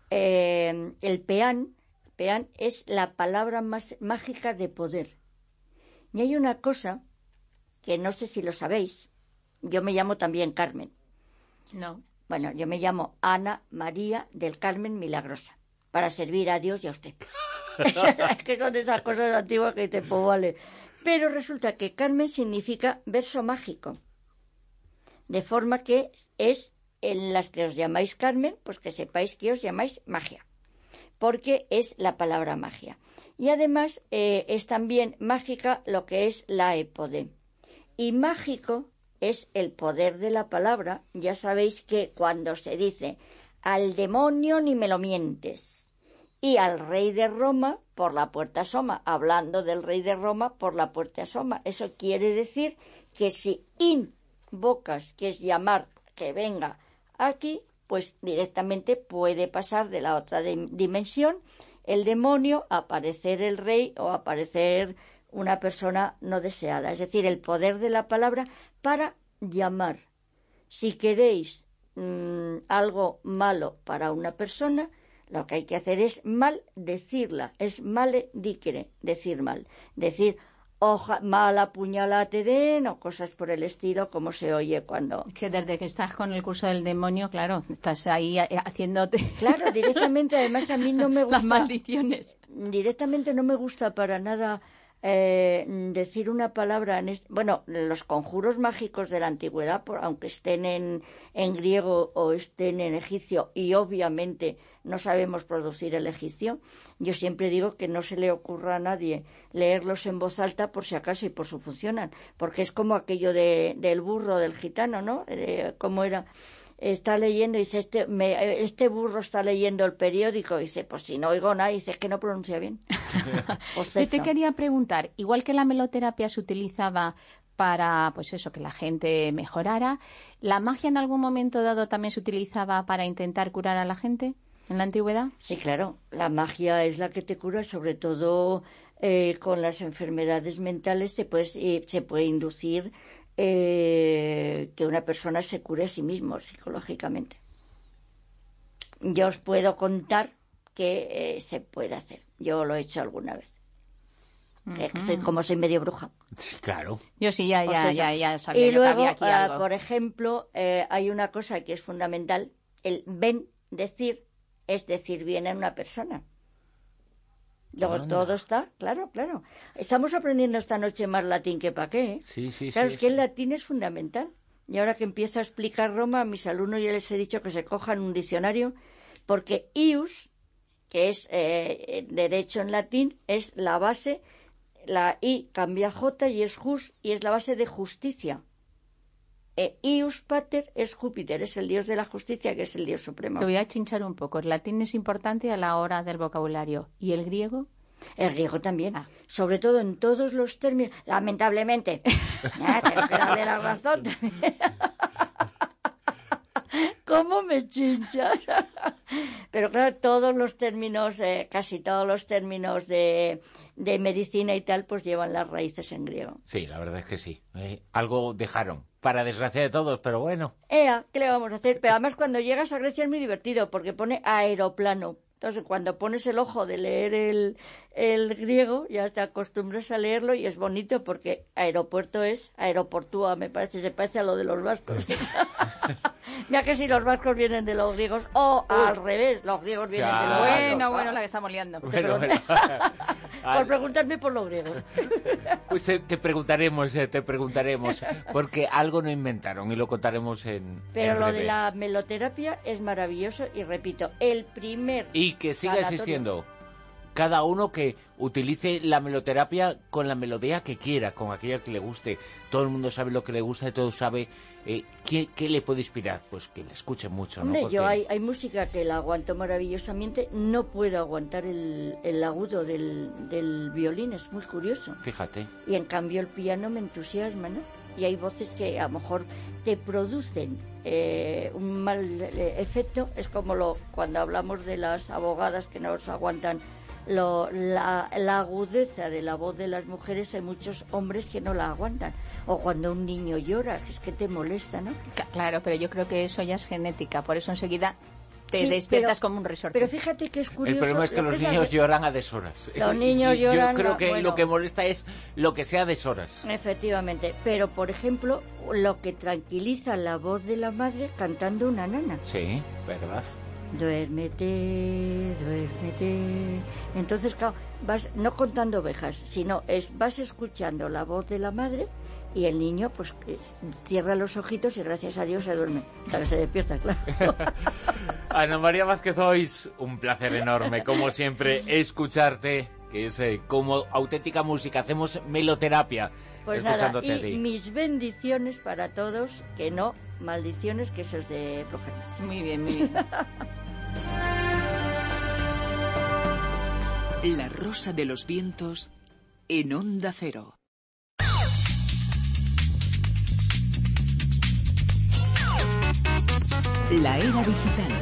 el peán. Peán es la palabra más mágica de poder. Y hay una cosa que no sé si lo sabéis. Yo me llamo también Carmen. No. Bueno, yo me llamo Ana María del Carmen Milagrosa, para servir a Dios y a usted. Es que son esas cosas antiguas que te pues vale. Pero resulta que Carmen significa verso mágico. De forma que es en las que os llamáis Carmen, pues que sepáis que os llamáis magia, porque es la palabra magia. Y además es también mágica lo que es la epode. Y mágico es el poder de la palabra. Ya sabéis que cuando se dice al demonio ni me lo mientes y al rey de Roma por la puerta asoma, hablando del rey de Roma por la puerta asoma, eso quiere decir que si invocas, que es llamar que venga aquí, pues directamente puede pasar de la otra dimensión el demonio a aparecer el rey o a aparecer una persona no deseada. Es decir, el poder de la palabra para llamar. Si queréis algo malo para una persona, lo que hay que hacer es maldecirla. Es maledicere, decir mal. Decir, mala puñalada te den, o cosas por el estilo, como se oye cuando... Que desde que estás con el curso del demonio, claro, estás ahí haciéndote... Claro, directamente, además a mí no me gusta... Las maldiciones. Directamente no me gusta para nada decir una palabra... Bueno, los conjuros mágicos de la antigüedad, aunque estén en griego o estén en egipcio, y obviamente no sabemos producir el egipcio, yo siempre digo que no se le ocurra a nadie leerlos en voz alta por si acaso y por si funcionan, porque es como aquello del burro del gitano, ¿no? ¿Cómo era? Está leyendo y dice, este burro está leyendo el periódico, y dice, pues si no oigo nada, y dice, es que no pronuncia bien. Yo te quería preguntar, igual que la meloterapia se utilizaba para, pues eso, que la gente mejorara, ¿la magia en algún momento dado también se utilizaba para intentar curar a la gente en la antigüedad? Sí, claro, la magia es la que te cura, sobre todo con las enfermedades mentales se puede inducir que una persona se cure a sí mismo psicológicamente. Yo os puedo contar que se puede hacer. Yo lo he hecho alguna vez. Como soy medio bruja. Sí, claro. Yo sí, ya sabía. Y luego, que había aquí algo. por ejemplo, hay una cosa que es fundamental. El ven decir es decir bien a una persona. Luego todo está, claro. Estamos aprendiendo esta noche más latín que para qué, ¿eh? Sí. Claro, es que el latín es fundamental. Y ahora que empiezo a explicar Roma, a mis alumnos ya les he dicho que se cojan un diccionario, porque ius, que es derecho en latín, es la base, la I cambia a J y es jus, y es la base de justicia. Ius pater es Júpiter, es el dios de la justicia, que es el dios supremo. Te voy a chinchar un poco. El latín es importante a la hora del vocabulario. ¿Y el griego? El griego también, sobre todo en todos los términos, lamentablemente. Tengo que darle la razón también. ¿Cómo me chinchas? Pero claro, todos los términos, casi todos los términos de medicina y tal, pues llevan las raíces en griego. Sí, la verdad es que sí. Algo dejaron, para desgracia de todos, pero bueno. ¿Qué le vamos a hacer? Pero además cuando llegas a Grecia es muy divertido, porque pone aeroplano. Entonces, cuando pones el ojo de leer el griego, ya te acostumbras a leerlo y es bonito porque aeropuerto es aeroportúa, me parece, se parece a lo de los vascos. Mira que si los vascos vienen de los griegos, o al revés, los griegos vienen de los vascos. Bueno, la que estamos liando. Bueno. Por preguntarme por los griegos. Pues te preguntaremos, porque algo no inventaron y lo contaremos en Pero lo breve. de la meloterapia es maravilloso y repito, el primer... Y que siga sanatorio. existiendo. Cada uno que utilice la meloterapia con la melodía que quiera, con aquella que le guste. Todo el mundo sabe lo que le gusta y todo sabe qué le puede inspirar. Pues que le escuche mucho, Hombre, ¿no? Porque... yo hay música que la aguanto maravillosamente. No puedo aguantar el agudo del violín, es muy curioso. Fíjate. Y en cambio el piano me entusiasma, ¿no? Y hay voces que a lo mejor te producen un mal efecto. Es como cuando hablamos de las abogadas que no se aguantan la agudeza de la voz de las mujeres. Hay muchos hombres que no la aguantan, o cuando un niño llora, es que te molesta, ¿no? Claro, pero yo creo que eso ya es genética, por eso enseguida te despiertas como un resorte. Pero fíjate que es curioso. El problema es que los niños lloran a deshoras. Los niños lloran. Yo creo que lo que molesta es lo que sea a deshoras. Efectivamente, pero por ejemplo, lo que tranquiliza la voz de la madre cantando una nana. Sí, ¿verdad? Duérmete, duérmete. Entonces, claro, vas no contando ovejas, sino vas escuchando la voz de la madre y el niño, pues, cierra los ojitos y gracias a Dios se duerme. Hasta que se despierta, claro. Ana María Vázquez Ois, un placer enorme, como siempre, escucharte, que es como auténtica música. Hacemos meloterapia. Pues nada, y mis bendiciones para todos, que no maldiciones, que eso es de brujería. Muy bien, muy bien. La Rosa de los Vientos en Onda Cero. La era digital.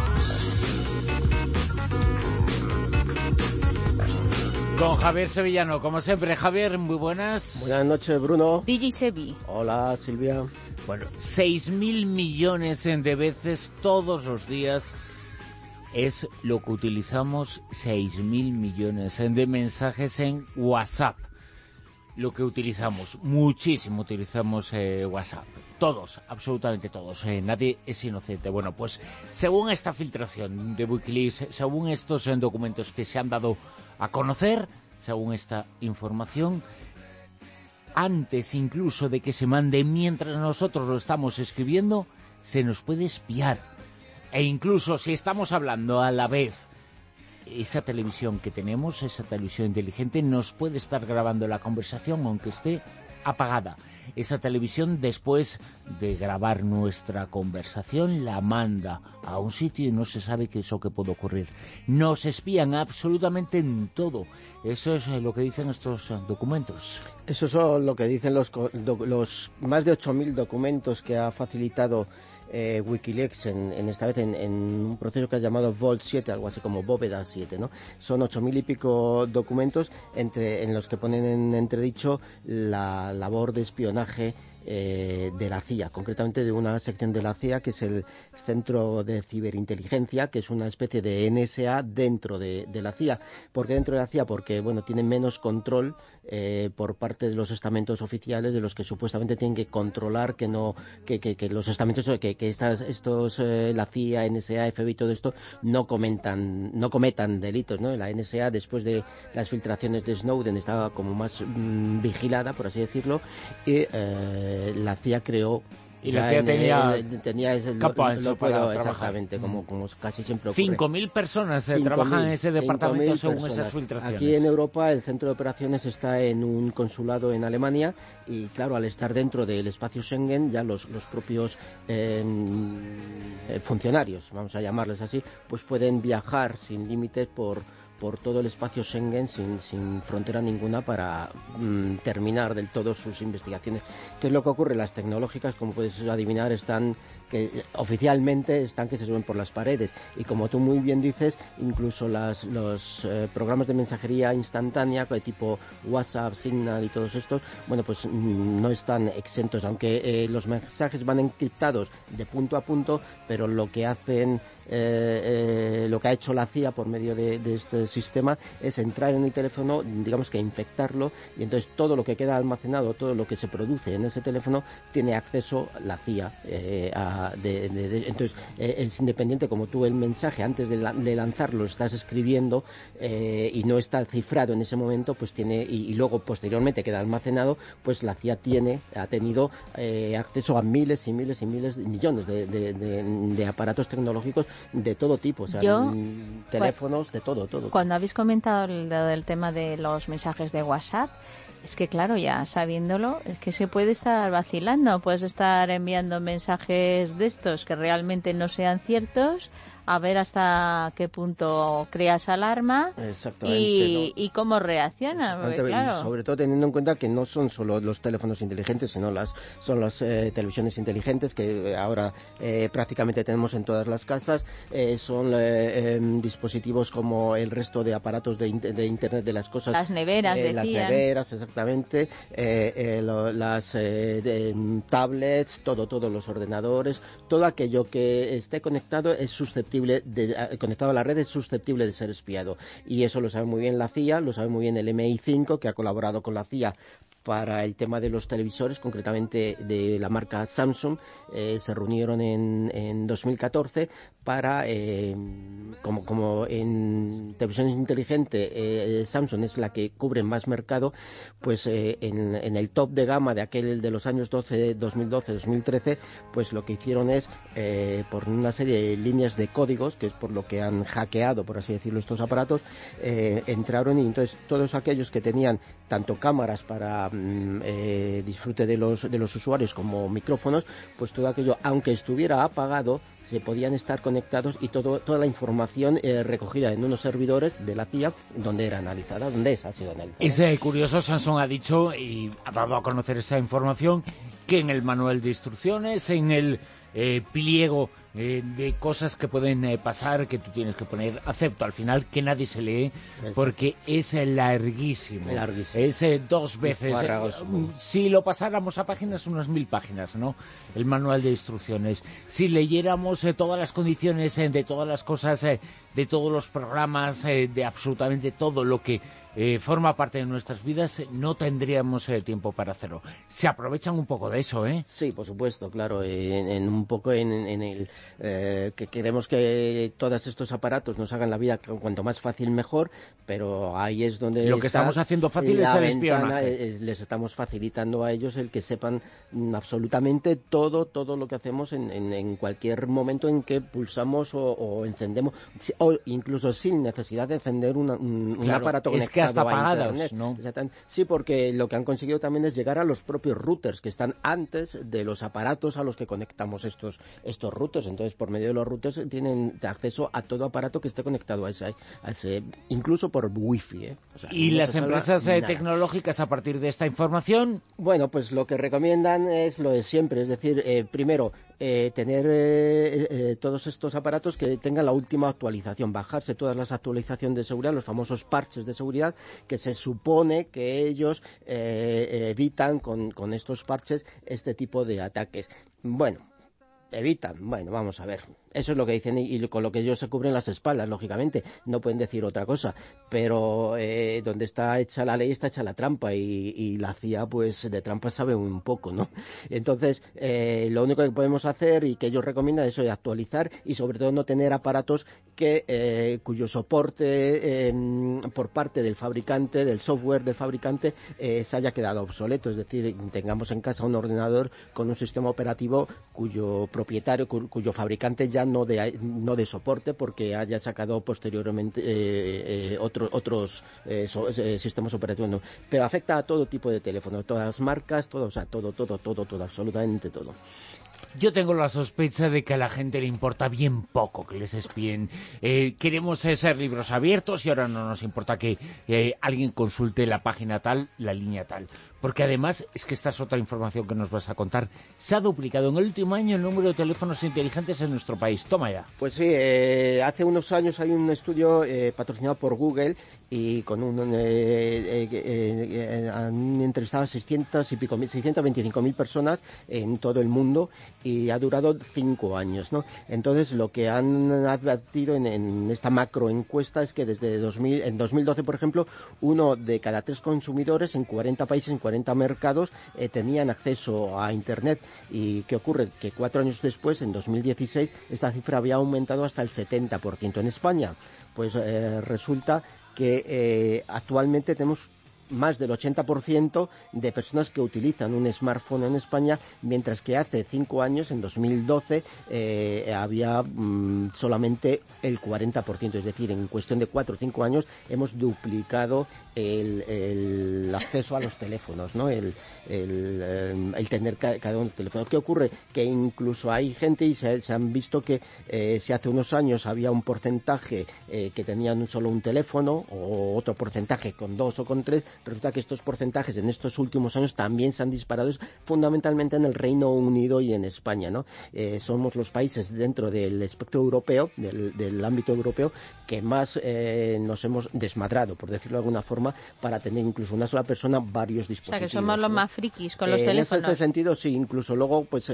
Con Javier Sevillano, como siempre. Javier, muy buenas. Buenas noches, Bruno. DJ Sevi. Hola, Silvia. Bueno, 6.000 millones de veces todos los días es lo que utilizamos, 6.000 millones de mensajes en WhatsApp. Lo que utilizamos, muchísimo utilizamos WhatsApp. Todos, absolutamente todos. Nadie es inocente. Bueno, pues según esta filtración de Wikileaks, según estos documentos que se han dado a conocer, según esta información, antes incluso de que se mande, mientras nosotros lo estamos escribiendo, se nos puede espiar. E incluso si estamos hablando a la vez, esa televisión que tenemos, esa televisión inteligente, nos puede estar grabando la conversación aunque esté apagada. Esa televisión, después de grabar nuestra conversación, la manda a un sitio y no se sabe qué es lo que puede ocurrir. Nos espían absolutamente en todo. Eso es lo que dicen estos documentos. Eso es lo que dicen los más de 8.000 documentos que ha facilitado Wikileaks esta vez en un proceso que ha llamado Vault 7, algo así como Bóveda 7, ¿no? Son 8.000 y pico documentos en los que ponen en entredicho la labor de espionaje de la CIA, concretamente de una sección de la CIA que es el Centro de Ciberinteligencia, que es una especie de NSA dentro de la CIA. ¿Por qué dentro de la CIA? Porque tienen menos control por parte de los estamentos oficiales, de los que supuestamente tienen que controlar que los estamentos, la CIA, NSA, FBI, todo esto no cometan delitos, ¿no? La NSA, después de las filtraciones de Snowden, estaba como más vigilada, por así decirlo, y la CIA creó. Y la CIA tenía ese exactamente, como casi siempre ocurre. 5.000 personas trabajan en ese departamento según esas filtraciones. Aquí en Europa el centro de operaciones está en un consulado en Alemania y claro, al estar dentro del espacio Schengen, ya los propios funcionarios, vamos a llamarles así, pues pueden viajar sin límites por todo el espacio Schengen sin frontera ninguna para terminar del todo sus investigaciones. Entonces lo que ocurre, las tecnológicas, como puedes adivinar, oficialmente están que se suben por las paredes, y como tú muy bien dices, incluso los programas de mensajería instantánea de tipo WhatsApp, Signal y todos estos, pues no están exentos, aunque los mensajes van encriptados de punto a punto, pero lo que hacen lo que ha hecho la CIA por medio de este sistema es entrar en el teléfono, digamos que infectarlo, y entonces todo lo que queda almacenado, todo lo que se produce en ese teléfono tiene acceso la CIA. Entonces es independiente, como tú el mensaje antes de lanzarlo estás escribiendo y no está cifrado en ese momento, pues tiene, y luego posteriormente queda almacenado, pues la CIA ha tenido acceso a miles y miles y miles, millones de aparatos tecnológicos de todo tipo, o sea, teléfonos, de todo. Cuando habéis comentado el tema de los mensajes de WhatsApp, es que claro, ya sabiéndolo, es que se puede estar vacilando, puedes estar enviando mensajes de estos que realmente no sean ciertos, a ver hasta qué punto creas alarma y cómo reacciona. Claro. Y sobre todo teniendo en cuenta que no son solo los teléfonos inteligentes, sino son las televisiones inteligentes que ahora prácticamente tenemos en todas las casas, son dispositivos como el resto de aparatos de Internet de las cosas. Las neveras, las neveras, exactamente, las tablets, todos los ordenadores, todo aquello que esté conectado es susceptible conectado a la red, es susceptible de ser espiado, y eso lo sabe muy bien la CIA, lo sabe muy bien el MI5, que ha colaborado con la CIA para el tema de los televisores, concretamente de la marca Samsung. Se reunieron en 2014 para, como en televisiones inteligentes Samsung es la que cubre más mercado, pues en el top de gama de aquel de los años 2012-2013, pues lo que hicieron es, por una serie de líneas de códigos, que es por lo que han hackeado, por así decirlo, estos aparatos, entraron, y entonces todos aquellos que tenían tanto cámaras para disfrute de los usuarios como micrófonos, pues todo aquello, aunque estuviera apagado, se podían estar conectados, y toda la información recogida en unos servidores de la CIA donde era analizada, donde esa ha sido analizada. Es curioso, Samsung ha dicho y ha dado a conocer esa información, que en el manual de instrucciones, en el pliego de cosas que pueden pasar, que tú tienes que poner acepto al final, que nadie se lee, porque es larguísimo. Es 2 veces. Si lo pasáramos a páginas, unas 1000 páginas, ¿no? El manual de instrucciones. Si leyéramos todas las condiciones de todas las cosas, de todos los programas, de absolutamente todo lo que forma parte de nuestras vidas, no tendríamos tiempo para hacerlo. Se aprovechan un poco de eso, ¿eh? Sí, por supuesto, claro, un poco en el que queremos que todos estos aparatos nos hagan la vida cuanto más fácil mejor, pero ahí es donde lo que estamos haciendo fácil es el espionaje. Les estamos facilitando a ellos el que sepan absolutamente todo lo que hacemos en cualquier momento en que pulsamos o encendemos, o incluso sin necesidad de encender un aparato conectado. Es que hasta apagados, ¿no? Sí, porque lo que han conseguido también es llegar a los propios routers que están antes de los aparatos a los que conectamos estos routers. Entonces, por medio de los routers tienen acceso a todo aparato que esté conectado a ese incluso por wifi. O sea, ¿Y no las se salva empresas nada. tecnológicas, a partir de esta información? Bueno, pues lo que recomiendan es lo de siempre, es decir, primero, tener todos estos aparatos que tengan la última actualización, bajarse todas las actualizaciones de seguridad, los famosos parches de seguridad, que se supone que ellos evitan con estos parches este tipo de ataques. Bueno, vamos a ver. Eso es lo que dicen y con lo que ellos se cubren las espaldas, lógicamente. No pueden decir otra cosa. Pero donde está hecha la ley está hecha la trampa y la CIA, pues, de trampa sabe un poco, ¿no? Entonces, lo único que podemos hacer y que ellos recomiendan es actualizar y, sobre todo, no tener aparatos cuyo soporte por parte del fabricante, del software del fabricante, se haya quedado obsoleto. Es decir, tengamos en casa un ordenador con un sistema operativo cuyo propietario, cuyo fabricante ya no de soporte porque haya sacado posteriormente otros sistemas operativos, no. Pero afecta a todo tipo de teléfonos, todas las marcas, todo, absolutamente todo. Yo tengo la sospecha de que a la gente le importa bien poco que les espíen. Queremos ser libros abiertos y ahora no nos importa que alguien consulte la página tal, la línea tal. Porque además, es que esta es otra información que nos vas a contar, se ha duplicado en el último año el número de teléfonos inteligentes en nuestro país. Toma ya. Pues sí, hace unos años hay un estudio patrocinado por Google y con han entrevistado a 625.000 personas en todo el mundo y ha durado 5 años, ¿no? Entonces, lo que han advertido en esta macro encuesta es que en 2012, por ejemplo, 1 de cada 3 consumidores en 40 países, en 40 mercados, tenían acceso a Internet. ¿Y qué ocurre? Que 4 años después, en 2016, esta cifra había aumentado hasta el 70%. En España, pues resulta que actualmente tenemos más del 80% de personas que utilizan un smartphone en España, mientras que hace 5 años, en 2012, había solamente el 40%. Es decir, en cuestión de 4 o 5 años hemos duplicado el acceso a los teléfonos, ¿no? El tener cada uno de los teléfonos. ¿Qué ocurre? Que incluso hay gente, y se han visto que si hace unos años había un porcentaje que tenían solo un teléfono, o otro porcentaje con 2 o con 3, resulta que estos porcentajes en estos últimos años también se han disparado, fundamentalmente en el Reino Unido y en España, ¿no? Somos los países dentro del espectro europeo, del ámbito europeo, que más nos hemos desmadrado, por decirlo de alguna forma, para tener incluso una sola persona varios dispositivos. O sea, que somos los más frikis con los teléfonos. En este sentido, sí, incluso luego pues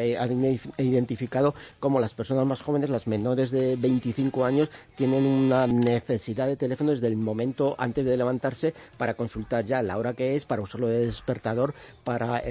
han identificado como las personas más jóvenes, las menores de 25 años, tienen una necesidad de teléfono desde el momento antes de levantarse para consultar ya la hora que es, para usarlo de despertador, para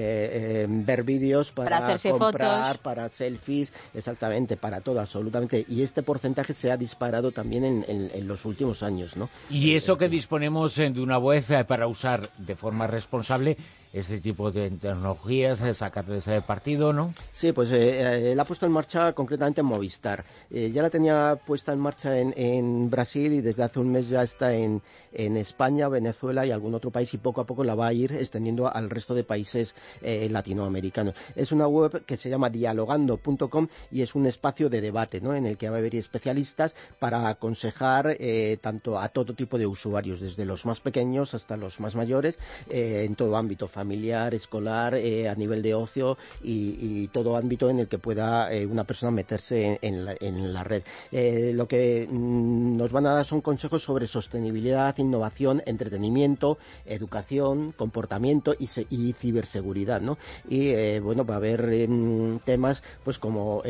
ver vídeos, para hacerse comprar, fotos, para selfies, exactamente, para todo, absolutamente. Y este porcentaje se ha disparado también en los últimos años, ¿no? Y eso que disponemos de una web para usar de forma responsable este tipo de tecnologías, sacarles partido, ¿no? Sí, pues la ha puesto en marcha concretamente en Movistar. Ya la tenía puesta en marcha en Brasil y desde hace un mes ya está en España, Venezuela y algún otro país, y poco a poco la va a ir extendiendo al resto de países latinoamericanos. Es una web que se llama dialogando.com y es un espacio de debate, ¿no? En el que va a haber especialistas para aconsejar tanto a todo tipo de usuarios, desde los más pequeños hasta los más mayores, en todo ámbito familiar, escolar, a nivel de ocio y todo ámbito en el que pueda una persona meterse en la red. Lo que nos van a dar son consejos sobre sostenibilidad, innovación, entretenimiento, educación, comportamiento y ciberseguridad, ¿no? Y bueno, va a haber temas pues como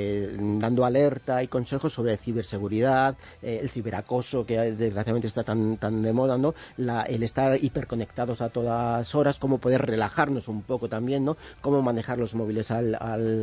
dando alerta y consejos sobre ciberseguridad, el ciberacoso, que desgraciadamente está tan de moda, ¿no? El estar hiperconectados a todas horas, cómo poder relajarnos un poco también, ¿no? Cómo manejar los móviles al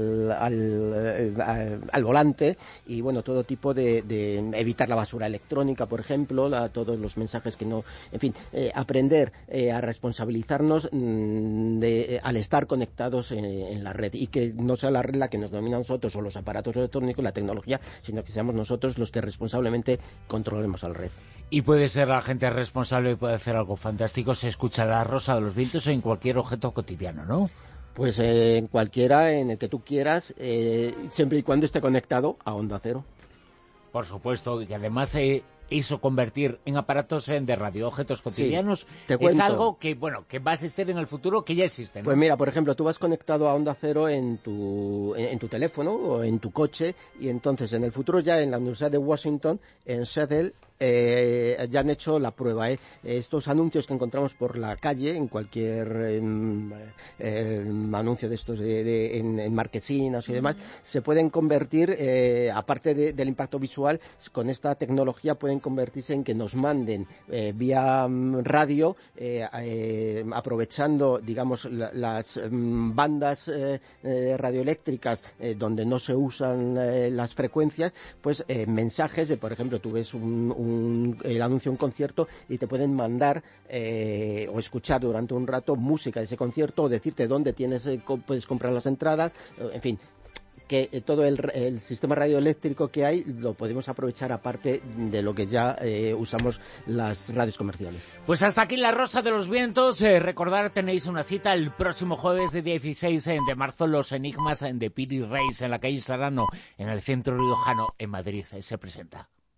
volante, y bueno, todo tipo de evitar la basura electrónica, por ejemplo, todos los mensajes que no, en fin, aprender a responsabilizarnos al estar conectados en la red, y que no sea la red la que nos domina a nosotros o los aparatos electrónicos, la tecnología, sino que seamos nosotros los que responsablemente controlemos a la red. Y puede ser la gente responsable y puede hacer algo fantástico. Se escucha La Rosa de los Vientos en cualquier objeto cotidiano, ¿no? Pues en cualquiera, en el que tú quieras, siempre y cuando esté conectado a Onda Cero. Por supuesto, y además eso convertir en aparatos de radio, objetos cotidianos, te es cuento. algo que, bueno, que va a existir en el futuro, que ya existe, ¿no? Pues mira, por ejemplo, tú vas conectado a Onda Cero en tu teléfono o en tu coche, y entonces en el futuro ya en la Universidad de Washington, en Seattle, ya han hecho la prueba. Estos anuncios que encontramos por la calle, en cualquier anuncio de estos en marquesinas y demás, se pueden convertir, aparte del impacto visual, con esta tecnología pueden convertirse en que nos manden vía radio, aprovechando, digamos, las bandas radioeléctricas donde no se usan las frecuencias, pues mensajes de, por ejemplo, tú ves el anuncio de un concierto y te pueden mandar o escuchar durante un rato música de ese concierto, o decirte dónde puedes comprar las entradas, en fin, que todo el sistema radioeléctrico que hay lo podemos aprovechar aparte de lo que ya usamos las radios comerciales. Pues hasta aquí La Rosa de los Vientos. Recordar, tenéis una cita el próximo jueves 16 de marzo, Los Enigmas de Piri Reis, en la calle Serrano, en el centro riojano, en Madrid. Se presenta.